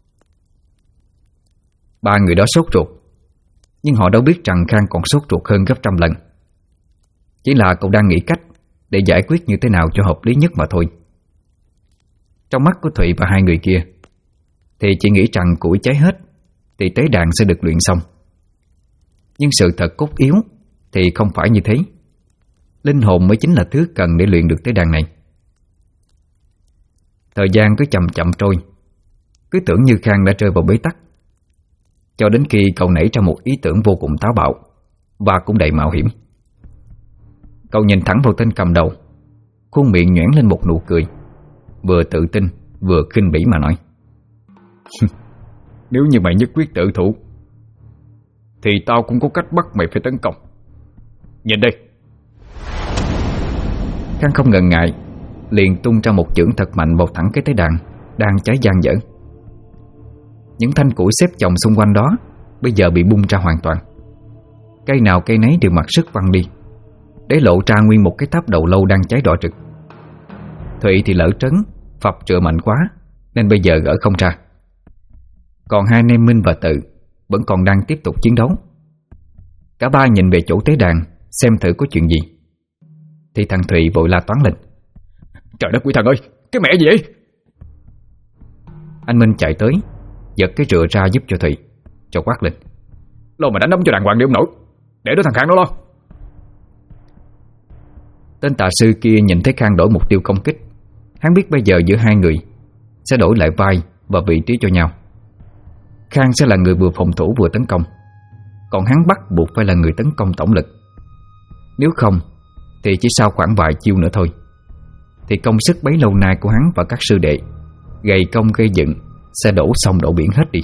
Ba người đó sốt ruột, nhưng họ đâu biết rằng Khang còn sốt ruột hơn gấp trăm lần. Chỉ là cậu đang nghĩ cách để giải quyết như thế nào cho hợp lý nhất mà thôi. Trong mắt của Thụy và hai người kia thì chỉ nghĩ rằng củi cháy hết thì tế đàn sẽ được luyện xong. Nhưng sự thật cốt yếu thì không phải như thế. Linh hồn mới chính là thứ cần để luyện được tế đàn này. Thời gian cứ chậm chậm trôi, cứ tưởng như Khang đã rơi vào bế tắc, cho đến khi cậu nảy ra một ý tưởng vô cùng táo bạo và cũng đầy mạo hiểm. Cậu nhìn thẳng vào tên cầm đầu, khuôn miệng nhoẻn lên một nụ cười, vừa tự tin vừa khinh bỉ mà nói: Nếu như mày nhất quyết tự thủ thì tao cũng có cách bắt mày phải tấn công. Nhìn đây. Khang không ngần ngại, liền tung ra một chưởng thật mạnh vào thẳng cái tế đàn đang cháy dang dở. Những thanh củi xếp chồng xung quanh đó bây giờ bị bung ra hoàn toàn. Cây nào cây nấy đều mặc sức văng đi, để lộ ra nguyên một cái tháp đầu lâu đang cháy đỏ rực. Thụy thì lỡ trấn, phập trựa mạnh quá nên bây giờ gỡ không ra. Còn hai anh em Minh và Tự vẫn còn đang tiếp tục chiến đấu. Cả ba nhìn về chỗ tế đàn xem thử có chuyện gì, thì thằng Thụy vội la toáng lên: Trời đất quỷ thần ơi, cái mẹ gì vậy? Anh Minh chạy tới, giật cái rựa ra giúp cho Thụy, cho quát lên: Lo mà đánh đấm cho đàng hoàng đi ông nội, để đó thằng Khang nó lo. Tên tà sư kia nhìn thấy Khang đổi mục tiêu công kích, hắn biết bây giờ giữa hai người sẽ đổi lại vai và vị trí cho nhau. Khang sẽ là người vừa phòng thủ vừa tấn công, còn hắn bắt buộc phải là người tấn công tổng lực. Nếu không thì chỉ sau khoảng vài chiêu nữa thôi thì công sức bấy lâu nay của hắn và các sư đệ gầy công gây dựng sẽ đổ sông đổ biển hết đi.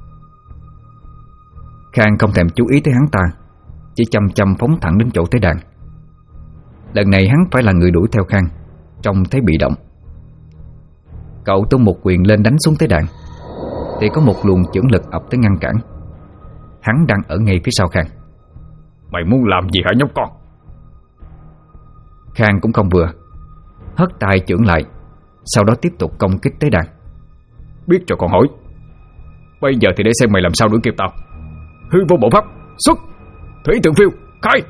Khang không thèm chú ý tới hắn ta, chỉ chăm chăm phóng thẳng đến chỗ tế đàn. Lần này hắn phải là người đuổi theo Khang, trông thấy bị động. Cậu tung một quyền lên đánh xuống tế đàn, thì có một luồng chưởng lực ập tới ngăn cản. Hắn đang ở ngay phía sau Khang. Mày muốn làm gì hả nhóc con? Khang cũng không vừa, hất tay chưởng lại, sau đó tiếp tục công kích tế đàn. Biết cho con hỏi, bây giờ thì để xem mày làm sao đuổi kịp tao. Hư vô bộ pháp xuất, thủy tượng phiêu khai.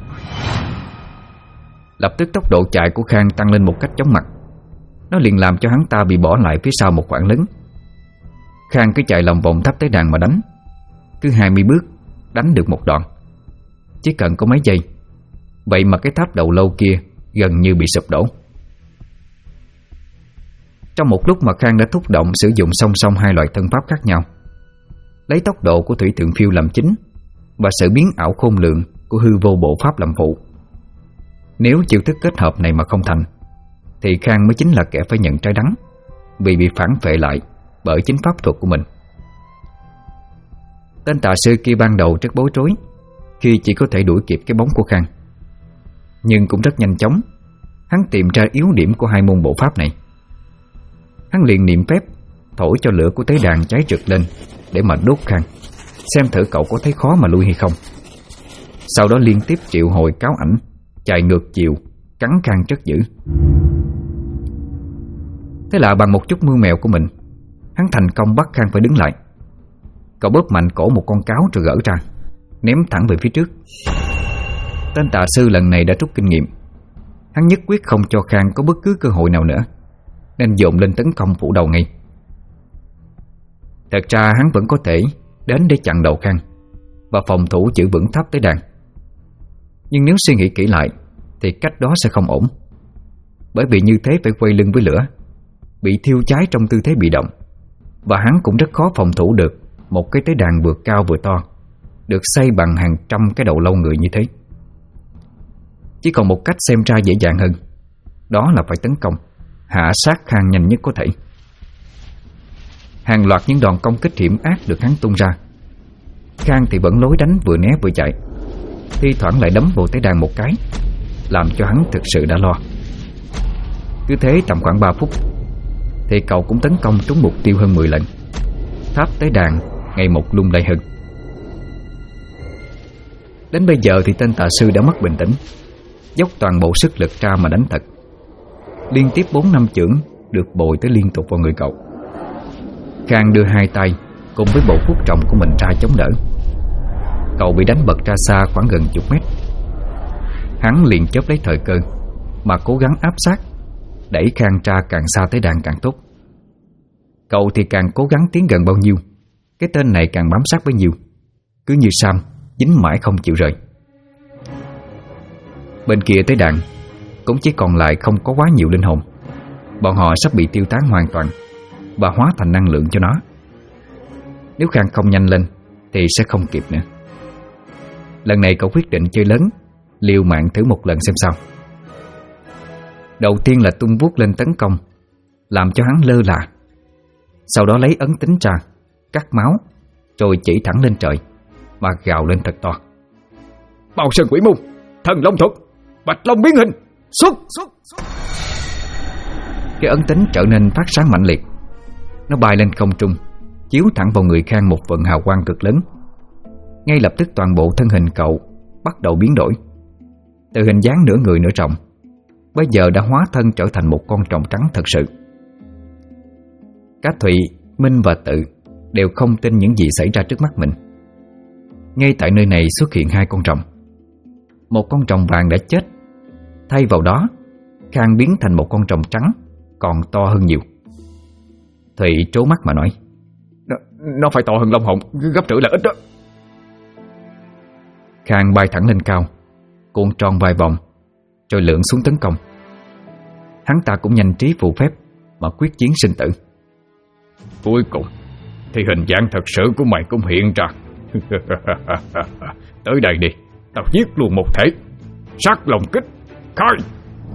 Lập tức tốc độ chạy của Khang tăng lên một cách chóng mặt. Nó liền làm cho hắn ta bị bỏ lại phía sau một khoảng lớn. Khang cứ chạy lòng vòng tháp tế đàn mà đánh, cứ 20 bước đánh được một đoạn. Chỉ cần có mấy giây, vậy mà cái tháp đầu lâu kia gần như bị sụp đổ. Trong một lúc mà Khang đã thúc động sử dụng song song hai loại thân pháp khác nhau, lấy tốc độ của thủy tượng phiêu làm chính và sự biến ảo khôn lường của hư vô bộ pháp làm phụ. Nếu chiêu thức kết hợp này mà không thành thì Khang mới chính là kẻ phải nhận trái đắng, vì bị phản phệ lại bởi chính pháp thuật của mình. Tên tà sư kia ban đầu rất bối rối khi chỉ có thể đuổi kịp cái bóng của Khang, nhưng cũng rất nhanh chóng hắn tìm ra yếu điểm của hai môn bộ pháp này. Hắn liền niệm phép thổi cho lửa của tế đàn cháy rực lên để mà đốt Khang, xem thử cậu có thấy khó mà lui hay không. Sau đó liên tiếp triệu hồi cáo ảnh chạy ngược chiều, cắn Khang rất dữ. Thế là bằng một chút mưu mẹo của mình, hắn thành công bắt Khang phải đứng lại. Cậu bóp mạnh cổ một con cáo rồi gỡ ra, ném thẳng về phía trước. Tên tà sư lần này đã rút kinh nghiệm. Hắn nhất quyết không cho Khang có bất cứ cơ hội nào nữa, nên dồn lên tấn công phủ đầu ngay. Thật ra hắn vẫn có thể đến để chặn đầu Khang và phòng thủ giữ vững tháp tế đàn. Nhưng nếu suy nghĩ kỹ lại thì cách đó sẽ không ổn. Bởi vì như thế phải quay lưng với lửa, bị thiêu cháy trong tư thế bị động, và hắn cũng rất khó phòng thủ được một cái tế đàn vừa cao vừa to, được xây bằng hàng trăm cái đầu lâu người như thế. Chỉ còn một cách xem ra dễ dàng hơn, đó là phải tấn công, hạ sát Khang nhanh nhất có thể. Hàng loạt những đòn công kích hiểm ác được hắn tung ra. Khang thì vẫn lối đánh vừa né vừa chạy, thi thoảng lại đấm vào tế đàn một cái, làm cho hắn thực sự đã lo. Cứ thế tầm khoảng 3 phút thì cậu cũng tấn công trúng mục tiêu hơn 10 lần. Tháp tế đàn ngày một lung lay hơn. Đến bây giờ thì tên tà sư đã mất bình tĩnh, dốc toàn bộ sức lực ra mà đánh thật. Liên tiếp 4-5 chưởng được bồi tới liên tục vào người cậu. Khang đưa hai tay cùng với bộ quốc trọng của mình ra chống đỡ. Cậu bị đánh bật ra xa khoảng gần chục mét. Hắn liền chớp lấy thời cơ mà cố gắng áp sát, đẩy Khang ra càng xa tế đàn càng tốt. Cậu thì càng cố gắng tiến gần bao nhiêu, cái tên này càng bám sát bấy nhiêu, cứ như Sam dính mãi không chịu rời. Bên kia tế đàn cũng chỉ còn lại không có quá nhiều linh hồn. Bọn họ sắp bị tiêu tán hoàn toàn và hóa thành năng lượng cho nó. Nếu Khang không nhanh lên thì sẽ không kịp nữa. Lần này cậu quyết định chơi lớn, liều mạng thử một lần xem sao. Đầu tiên là tung vuốt lên tấn công, làm cho hắn lơ là. Sau đó lấy ấn tính ra, cắt máu, rồi chỉ thẳng lên trời mà gào lên thật to: Bao Sơn Quỷ Môn, Thần Long Thuật, Bạch Long biến hình, xuất! Cái ấn tính trở nên phát sáng mạnh liệt. Nó bay lên không trung, chiếu thẳng vào người Khang một vận hào quang cực lớn. Ngay lập tức toàn bộ thân hình cậu bắt đầu biến đổi. Từ hình dáng nửa người nửa rồng, bây giờ đã hóa thân trở thành một con rồng trắng thật sự. Cả Thụy, Minh và Tự đều không tin những gì xảy ra trước mắt mình. Ngay tại nơi này xuất hiện hai con rồng. Một con rồng vàng đã chết, thay vào đó Khang biến thành một con rồng trắng còn to hơn nhiều. Thụy trố mắt mà nói: Nó phải to hơn Long Hồn gấp rưỡi là ít đó. Khang bay thẳng lên cao, cuộn tròn vài vòng, rồi lượn xuống tấn công. Hắn ta cũng nhanh trí phù phép mà quyết chiến sinh tử. Cuối cùng thì hình dạng thật sự của mày cũng hiện ra. Tới đây đi, tao giết luôn một thể. Sát Long Kích, khai!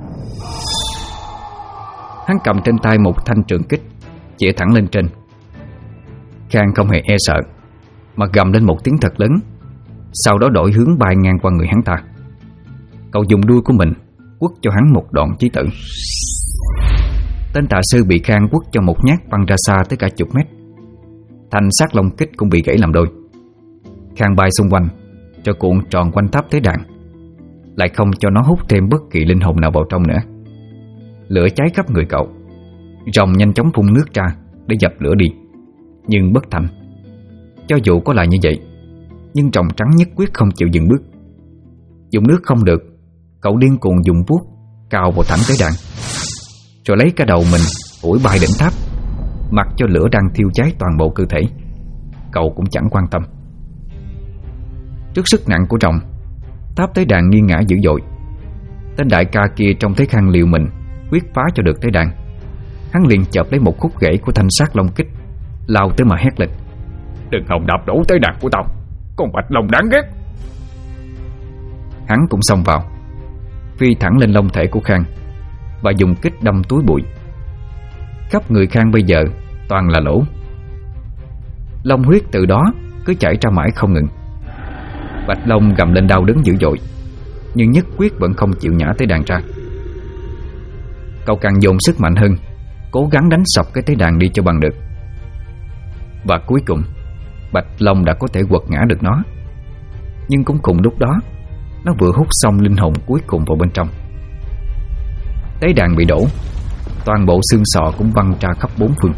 Hắn cầm trên tay một thanh trường kích, chĩa thẳng lên trên. Khang không hề e sợ, mà gầm lên một tiếng thật lớn, sau đó đổi hướng bay ngang qua người hắn ta. Cậu dùng đuôi của mình quất cho hắn một đòn chí tử. Tên tà sư bị Khang quất cho một nhát văng ra xa tới cả chục mét. Thanh Sát Long Kích cũng bị gãy làm đôi. Khang bay xung quanh rồi cuộn tròn quanh tháp tế đàn, lại không cho nó hút thêm bất kỳ linh hồn nào vào trong nữa. Lửa cháy khắp người cậu. Rồng nhanh chóng phun nước ra để dập lửa đi, nhưng bất thành. Cho dù có lại như vậy, nhưng rồng trắng nhất quyết không chịu dừng bước. Dùng nước không được, cậu điên cuồng dùng vuốt cào vào thẳng tế đàn, rồi lấy cả đầu mình ủi bay đỉnh tháp, mặc cho lửa đang thiêu cháy toàn bộ cơ thể. Cậu cũng chẳng quan tâm. Trước sức nặng của rồng, tháp tế đàn nghiêng ngã dữ dội. Tên đại ca kia trông thấy Khang liều mình quyết phá cho được tế đàn, hắn liền chộp lấy một khúc gãy của thanh Sát Long Kích, lao tới mà hét lên: Đừng hòng đạp đổ tế đàn của tao, con Bạch Long đáng ghét! Hắn cũng xông vào, phi thẳng lên lông thể của Khang và dùng kích đâm túi bụi. Khắp người Khang bây giờ toàn là lỗ. Long huyết từ đó cứ chảy ra mãi không ngừng. Bạch Long gầm lên đau đớn dữ dội, nhưng nhất quyết vẫn không chịu nhả tế đàn ra. Cậu càng dồn sức mạnh hơn, cố gắng đánh sập cái tế đàn đi cho bằng được. Và cuối cùng Bạch Long đã có thể quật ngã được nó. Nhưng cũng cùng lúc đó, nó vừa hút xong linh hồn cuối cùng vào bên trong. Tế đàn bị đổ, toàn bộ xương sọ cũng văng ra khắp bốn phương.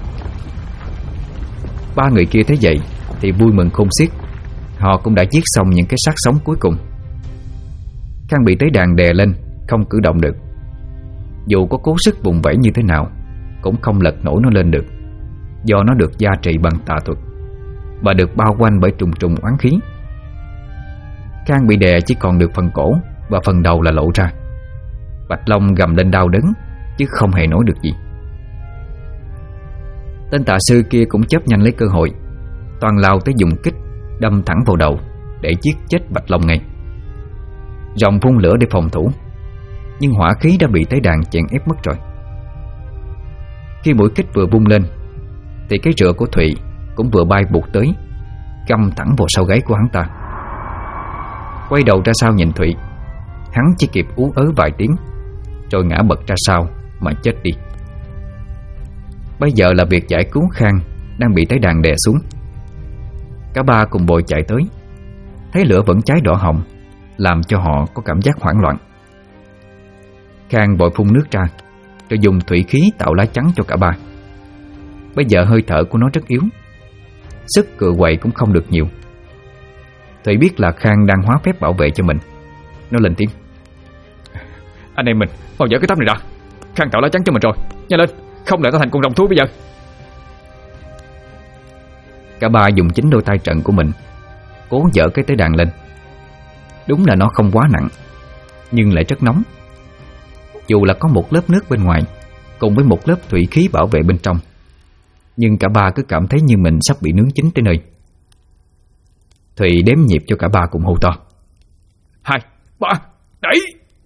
Ba người kia thấy vậy thì vui mừng khôn xiết. Họ cũng đã giết xong những cái xác sống cuối cùng. Khang bị tế đàn đè lên, không cử động được. Dù có cố sức vùng vẫy như thế nào cũng không lật nổi nó lên được, do nó được gia trị bằng tà thuật và được bao quanh bởi trùng trùng oán khí. Khang bị đè chỉ còn được phần cổ và phần đầu là lộ ra. Bạch Long gầm lên đau đớn chứ không hề nói được gì. Tên tà sư kia cũng chớp nhanh lấy cơ hội, toàn lao tới dùng kích đâm thẳng vào đầu để giết chết Bạch Long ngay. Rồng phun lửa để phòng thủ, nhưng hỏa khí đã bị tế đàn chèn ép mất rồi. Khi mũi kích vừa vung lên thì cái rựa của Thụy cũng vừa bay bụt tới, găm thẳng vào sau gáy của hắn ta. Quay đầu ra sau nhìn Thụy, hắn chỉ kịp ú ớ vài tiếng rồi ngã bật ra sau mà chết đi. Bây giờ là việc giải cứu Khang đang bị tế đàn đè xuống. Cả ba cùng bội chạy tới, thấy lửa vẫn cháy đỏ hồng, làm cho họ có cảm giác hoảng loạn. Khang vội phun nước ra rồi dùng thủy khí tạo lá chắn cho cả ba. Bây giờ hơi thở của nó rất yếu, sức cựa quậy cũng không được nhiều. Thủy biết là Khang đang hóa phép bảo vệ cho mình. Nó lên tiếng: Anh em mình mau dỡ cái tấm này ra. Khang tạo lá chắn cho mình rồi, nhanh lên, không lại ta thành con rồng thú bây giờ. Cả ba dùng chính đôi tay trận của mình cố dỡ cái tế đàn lên. Đúng là nó không quá nặng, nhưng lại rất nóng. Dù là có một lớp nước bên ngoài cùng với một lớp thủy khí bảo vệ bên trong, nhưng cả ba cứ cảm thấy như mình sắp bị nướng chín tới nơi. Thùy đếm nhịp cho cả ba cùng hô to: 2, 3, đẩy!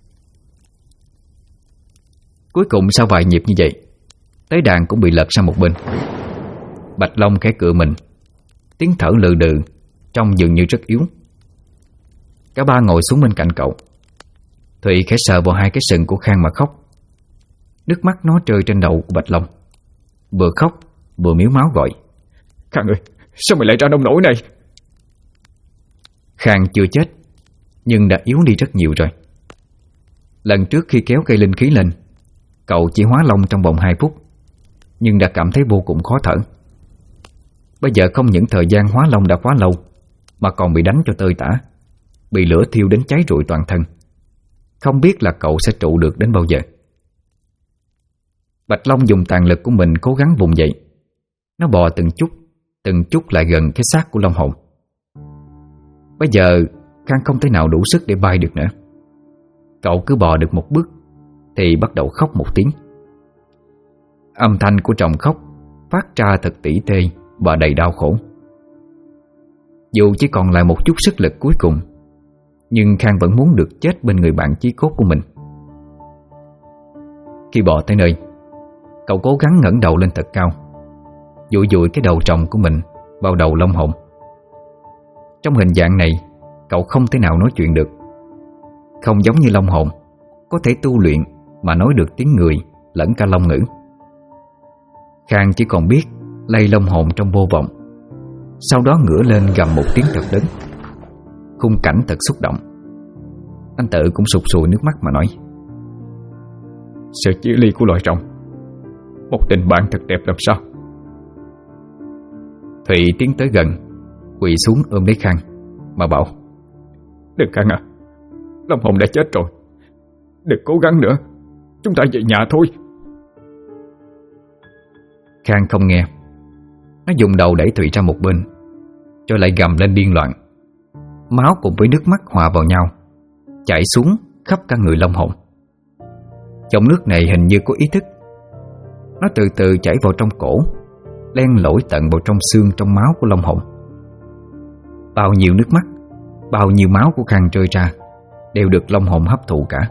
Cuối cùng sau vài nhịp như vậy, tế đàn cũng bị lật sang một bên. Bạch Long khẽ cựa mình, tiếng thở lừ đừ trông dường như rất yếu. Cả ba ngồi xuống bên cạnh cậu. Thụy khẽ sờ vào hai cái sừng của Khang mà khóc. Nước mắt nó rơi trên đầu của Bạch Long, vừa khóc vừa miếu máu gọi: Khang ơi, sao mày lại ra nông nổi này? Khang chưa chết, nhưng đã yếu đi rất nhiều rồi. Lần trước khi kéo cây linh khí lên, cậu chỉ hóa long trong vòng 2 phút, nhưng đã cảm thấy vô cùng khó thở. Bây giờ không những thời gian hóa long đã quá lâu, mà còn bị đánh cho tơi tả, bị lửa thiêu đến cháy rụi toàn thân. Không biết là cậu sẽ trụ được đến bao giờ. Bạch Long dùng tàn lực của mình cố gắng vùng dậy. Nó bò từng chút lại gần cái xác của Long hồn. Bây giờ Khang không thể nào đủ sức để bay được nữa. Cậu cứ bò được một bước thì bắt đầu khóc một tiếng. Âm thanh của tròng khóc phát ra thật tỉ tê và đầy đau khổ. Dù chỉ còn lại một chút sức lực cuối cùng, nhưng Khang vẫn muốn được chết bên người bạn chí cốt của mình. Khi bò tới nơi, cậu cố gắng ngẩng đầu lên thật cao, dụi dụi cái đầu tròng của mình vào đầu Long hồn. Trong hình dạng này, cậu không thể nào nói chuyện được. Không giống như Long hồn có thể tu luyện mà nói được tiếng người lẫn cả long ngữ. Khang chỉ còn biết lay Long hồn trong vô vọng, sau đó ngửa lên gầm một tiếng thật lớn. Khung cảnh thật xúc động. Anh Tự cũng sụt sùi nước mắt mà nói: Sự chia ly của loài rồng, một tình bạn thật đẹp làm sao. Thụy tiến tới gần, quỳ xuống ôm lấy Khang mà bảo: Đừng Khang à, Long hồn đã chết rồi, đừng cố gắng nữa, chúng ta về nhà thôi. Khang không nghe. Nó dùng đầu đẩy Thụy ra một bên, rồi lại gầm lên điên loạn. Máu cùng với nước mắt hòa vào nhau, chảy xuống khắp cả người Long hồn. Dòng nước này hình như có ý thức. Nó từ từ chảy vào trong cổ, len lỏi tận vào trong xương trong máu của Long hồn. Bao nhiêu nước mắt, bao nhiêu máu của Khang rơi ra đều được Long hồn hấp thụ cả.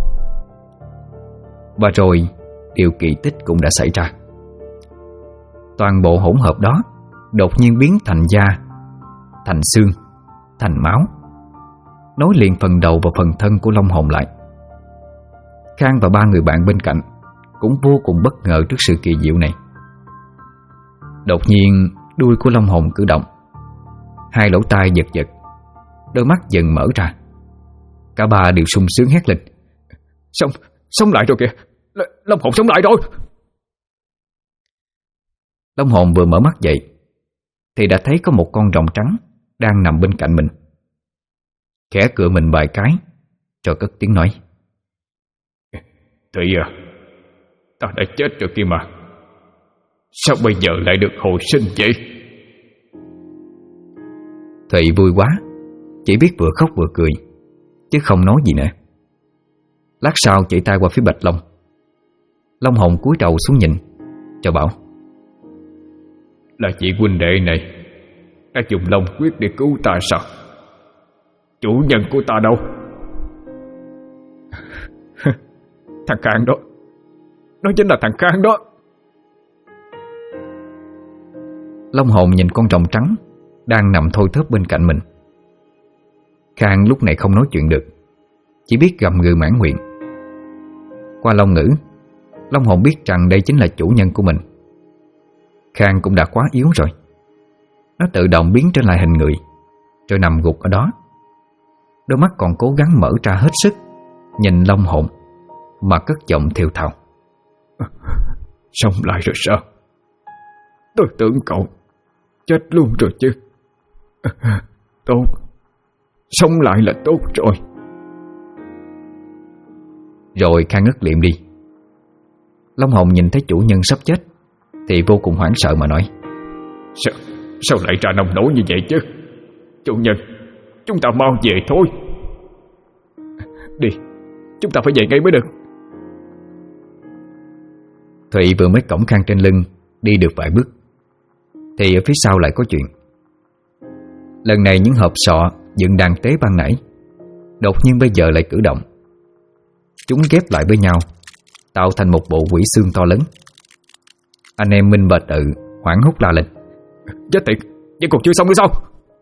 Và rồi điều kỳ tích cũng đã xảy ra. Toàn bộ hỗn hợp đó đột nhiên biến thành da, thành xương, thành máu, nối liền phần đầu và phần thân của Long hồn lại. Khang và ba người bạn bên cạnh cũng vô cùng bất ngờ trước sự kỳ diệu này. Đột nhiên đuôi của Long hồn cử động, hai lỗ tai giật giật, đôi mắt dần mở ra. Cả ba đều sung sướng hét lên: Sống lại rồi kìa, Long hồn sống lại rồi. Long hồn vừa mở mắt dậy thì đã thấy có một con rồng trắng đang nằm bên cạnh mình. Khẽ cựa mình vài cái rồi cất tiếng nói: Thủy à, ta đã chết rồi kia mà, sao bây giờ lại được hồi sinh vậy? Thủy vui quá, chỉ biết vừa khóc vừa cười, chứ không nói gì nữa. Lát sau chạy tay qua phía Bạch Long. Long hồn cúi đầu xuống nhìn, cho bảo: Là chị huynh đệ này đã dùng long quyết để cứu ta sao? Chủ nhân của ta đâu? Thằng Khang đó, nó chính là thằng Khang đó. Long hồn nhìn con rồng trắng đang nằm thôi thóp bên cạnh mình. Khang lúc này không nói chuyện được, chỉ biết gầm gừ mãn nguyện. Qua long ngữ, Long hồn biết rằng đây chính là chủ nhân của mình. Khang cũng đã quá yếu rồi. Nó tự động biến trở lại hình người, rồi nằm gục ở đó. Đôi mắt còn cố gắng mở ra hết sức, nhìn Long hồn mà cất giọng thều thào: Sống lại rồi sao? Tôi tưởng cậu chết luôn rồi chứ. Tốt, sống lại là tốt rồi. Rồi Khang ngất liệm đi. Long hồn nhìn thấy chủ nhân sắp chết thì vô cùng hoảng sợ mà nói: Sao lại ra nông nổi như vậy chứ? Chủ nhân, chúng ta mau về thôi. Đi, chúng ta phải về ngay mới được. Thụy vừa mới cõng Khang trên lưng đi được vài bước thì ở phía sau lại có chuyện. Lần này những hộp sọ dựng đàn tế ban nãy đột nhiên bây giờ lại cử động. Chúng ghép lại với nhau tạo thành một bộ quỷ xương to lớn. Anh em Minh và Tự hoảng hốt la lên: Chết tiệt, vẫn còn chưa xong nữa sao?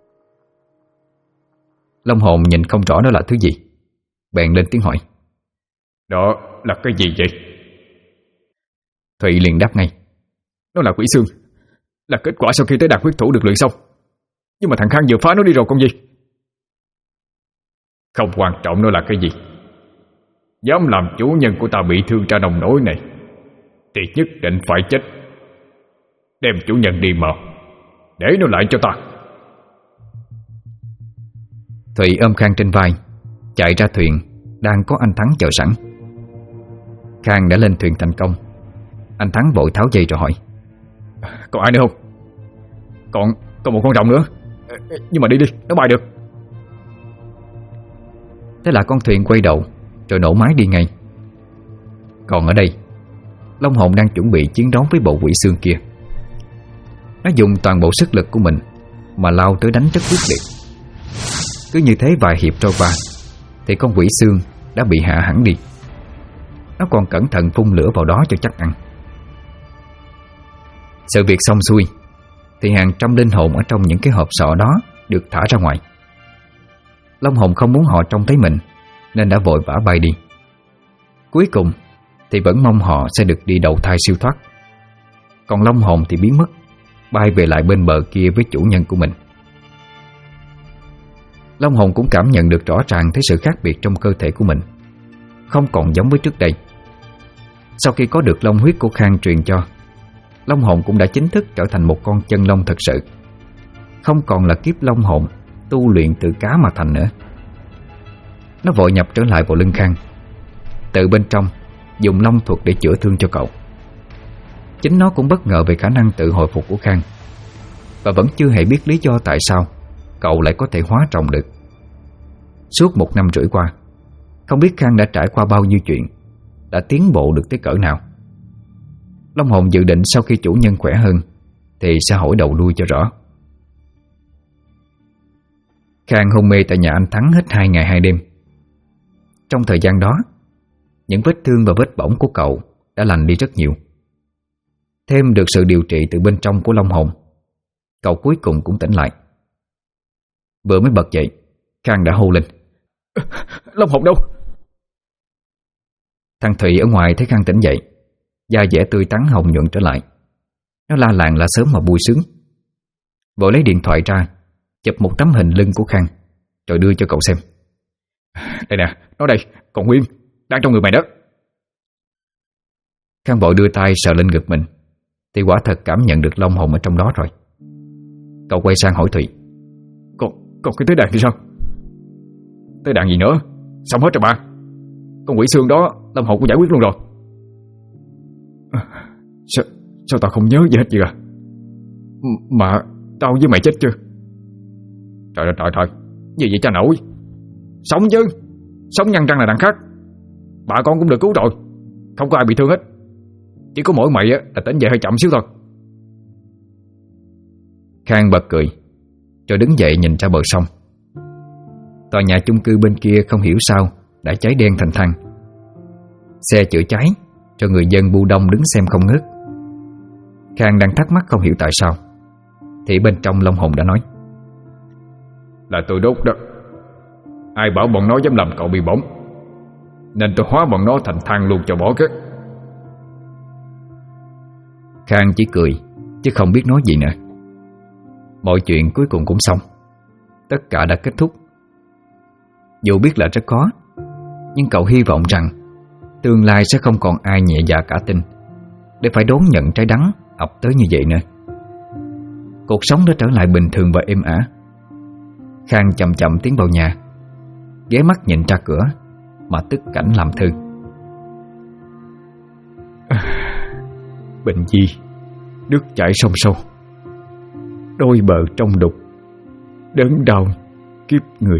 Long hồn nhìn không rõ đó là thứ gì, bèn lên tiếng hỏi: Đó là cái gì vậy? Thụy liền đáp ngay: Nó là quỷ xương, là kết quả sau khi tới đạt huyết thủ được luyện xong. Nhưng mà thằng Khang vừa phá nó đi rồi còn gì. Không quan trọng nó là cái gì, dám làm chủ nhân của ta bị thương ra nông nỗi này thì nhất định phải chết. Đem chủ nhân đi mau, để nó lại cho ta. Thụy ôm Khang trên vai chạy ra thuyền đang có anh Thắng chờ sẵn. Khang đã lên thuyền thành công. Anh Thắng vội tháo dây rồi hỏi: Còn ai nữa không? Còn một con rồng nữa. Nhưng mà đi, nó bay được. Thế là con thuyền quay đầu rồi nổ máy đi ngay. Còn ở đây, Long hồn đang chuẩn bị chiến đấu với bộ quỷ xương kia. Nó dùng toàn bộ sức lực của mình mà lao tới đánh rất quyết liệt. Cứ như thế vài hiệp trôi qua thì con quỷ xương đã bị hạ hẳn đi. Nó còn cẩn thận phun lửa vào đó cho chắc ăn. Sự việc xong xuôi thì hàng trăm linh hồn ở trong những cái hộp sọ đó được thả ra ngoài. Long hồn không muốn họ trông thấy mình nên đã vội vã bay đi. Cuối cùng thì vẫn mong họ sẽ được đi đầu thai siêu thoát. Còn Long hồn thì biến mất, bay về lại bên bờ kia với chủ nhân của mình. Long hồn cũng cảm nhận được rõ ràng thấy sự khác biệt trong cơ thể của mình, không còn giống với trước đây. Sau khi có được long huyết của Khang truyền cho, Long hồn cũng đã chính thức trở thành một con chân long thật sự, không còn là kiếp long hồn tu luyện từ cá mà thành nữa. Nó vội nhập trở lại vào lưng Khang, từ bên trong dùng long thuật để chữa thương cho cậu. Chính nó cũng bất ngờ về khả năng tự hồi phục của Khang, và vẫn chưa hề biết lý do tại sao cậu lại có thể hóa rồng được. Suốt 1 năm rưỡi qua, không biết Khang đã trải qua bao nhiêu chuyện, đã tiến bộ được tới cỡ nào. Long hồn dự định sau khi chủ nhân khỏe hơn thì sẽ hỏi đầu đuôi cho rõ. Khang hôn mê tại nhà anh Thắng hết 2 ngày 2 đêm. Trong thời gian đó, những vết thương và vết bỏng của cậu đã lành đi rất nhiều. Thêm được sự điều trị từ bên trong của long hồn, cậu cuối cùng cũng tỉnh lại. Vừa mới bật dậy, Khang đã hô lên: Long hồn đâu? Thằng Thụy ở ngoài thấy Khang tỉnh dậy, da dẻ tươi tắn hồng nhuận trở lại. Nó la làng là sớm mà vui sướng, vội lấy điện thoại ra chụp một tấm hình lưng của Khang rồi đưa cho cậu xem. Đây nè, nó đây, còn nguyên, đang trong người mày đó. Khang vội đưa tay sờ lên ngực mình, thì quả thật cảm nhận được long hồn ở trong đó rồi. Cậu quay sang hỏi Thùy: Còn cái tế đàn thì sao? Tế đàn gì nữa? Xong hết rồi ba. Con quỷ xương đó Lâm Hồn cũng giải quyết luôn rồi. Sao tao không nhớ gì hết vậy à? Mà tao với mày chết chưa? Trời ơi, gì vậy cha nội? Sống chứ, sống nhăn răng là đằng khác. Bà con cũng được cứu rồi, không có ai bị thương hết. Chỉ có mỗi mày là tỉnh dậy hơi chậm xíu thôi. Khang bật cười, rồi đứng dậy nhìn ra bờ sông. Tòa nhà chung cư bên kia không hiểu sao đã cháy đen thành than. Xe chữa cháy cho người dân bu đông đứng xem không ngớt. Khang đang thắc mắc không hiểu tại sao, thì bên trong long hồn đã nói: Là tôi đốt đó. Ai bảo bọn nó dám làm cậu bị bỏng, nên tôi hóa bọn nó thành than luôn cho bỏ cái. Khang chỉ cười chứ không biết nói gì nữa. Mọi chuyện cuối cùng cũng xong, tất cả đã kết thúc. Dù biết là rất khó, nhưng cậu hy vọng rằng tương lai sẽ không còn ai nhẹ dạ cả tin để phải đón nhận trái đắng ập tới như vậy nữa. Cuộc sống đã trở lại bình thường và êm ả. Khang chậm chậm tiến vào nhà, ghé mắt nhìn ra cửa mà tức cảnh làm thơ. Bình di, nước chảy sông sâu, đôi bờ trong đục, đớn đau kiếp người.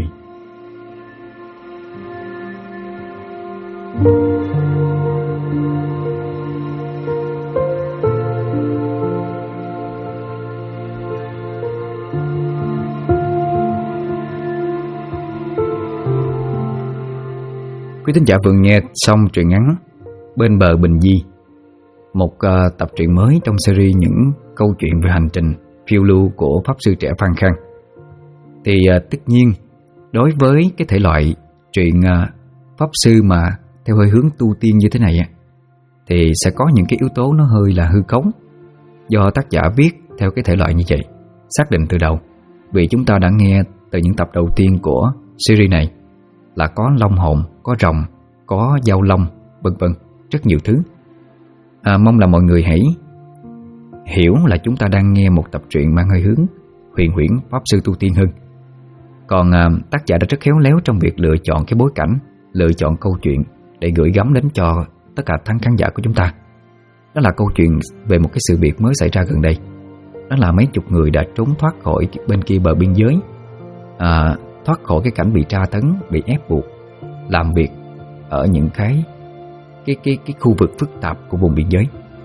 Quý thính giả vừa nghe xong truyện ngắn Bên bờ Bình Di, một tập truyện mới trong series những câu chuyện về hành trình phiêu lưu của Pháp Sư trẻ Phan Khang. Thì tất nhiên đối với cái thể loại truyện Pháp Sư mà theo hơi hướng tu tiên như thế này thì sẽ có những cái yếu tố nó hơi là hư cấu, do tác giả viết theo cái thể loại như vậy, xác định từ đầu. Vì chúng ta đã nghe từ những tập đầu tiên của series này là có long hồn, có rồng, có dao long, vân vân, rất nhiều thứ. Mong là mọi người hãy hiểu là chúng ta đang nghe một tập truyện mang hơi hướng huyền huyễn Pháp Sư tu tiên hơn. Còn tác giả đã rất khéo léo trong việc lựa chọn cái bối cảnh, lựa chọn câu chuyện để gửi gắm đến cho tất cả khán giả của chúng ta. Đó là câu chuyện về một cái sự việc mới xảy ra gần đây. Đó là mấy chục người đã trốn thoát khỏi bên kia bờ biên giới, thoát khỏi cái cảnh bị tra tấn, bị ép buộc làm việc ở những cái khu vực phức tạp của vùng biên giới.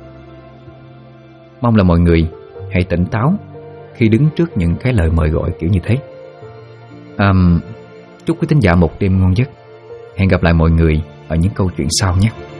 Mong là mọi người hãy tỉnh táo khi đứng trước những cái lời mời gọi kiểu như thế. Chúc quý thính giả một đêm ngon giấc. Hẹn gặp lại mọi người ở những câu chuyện sau nhé.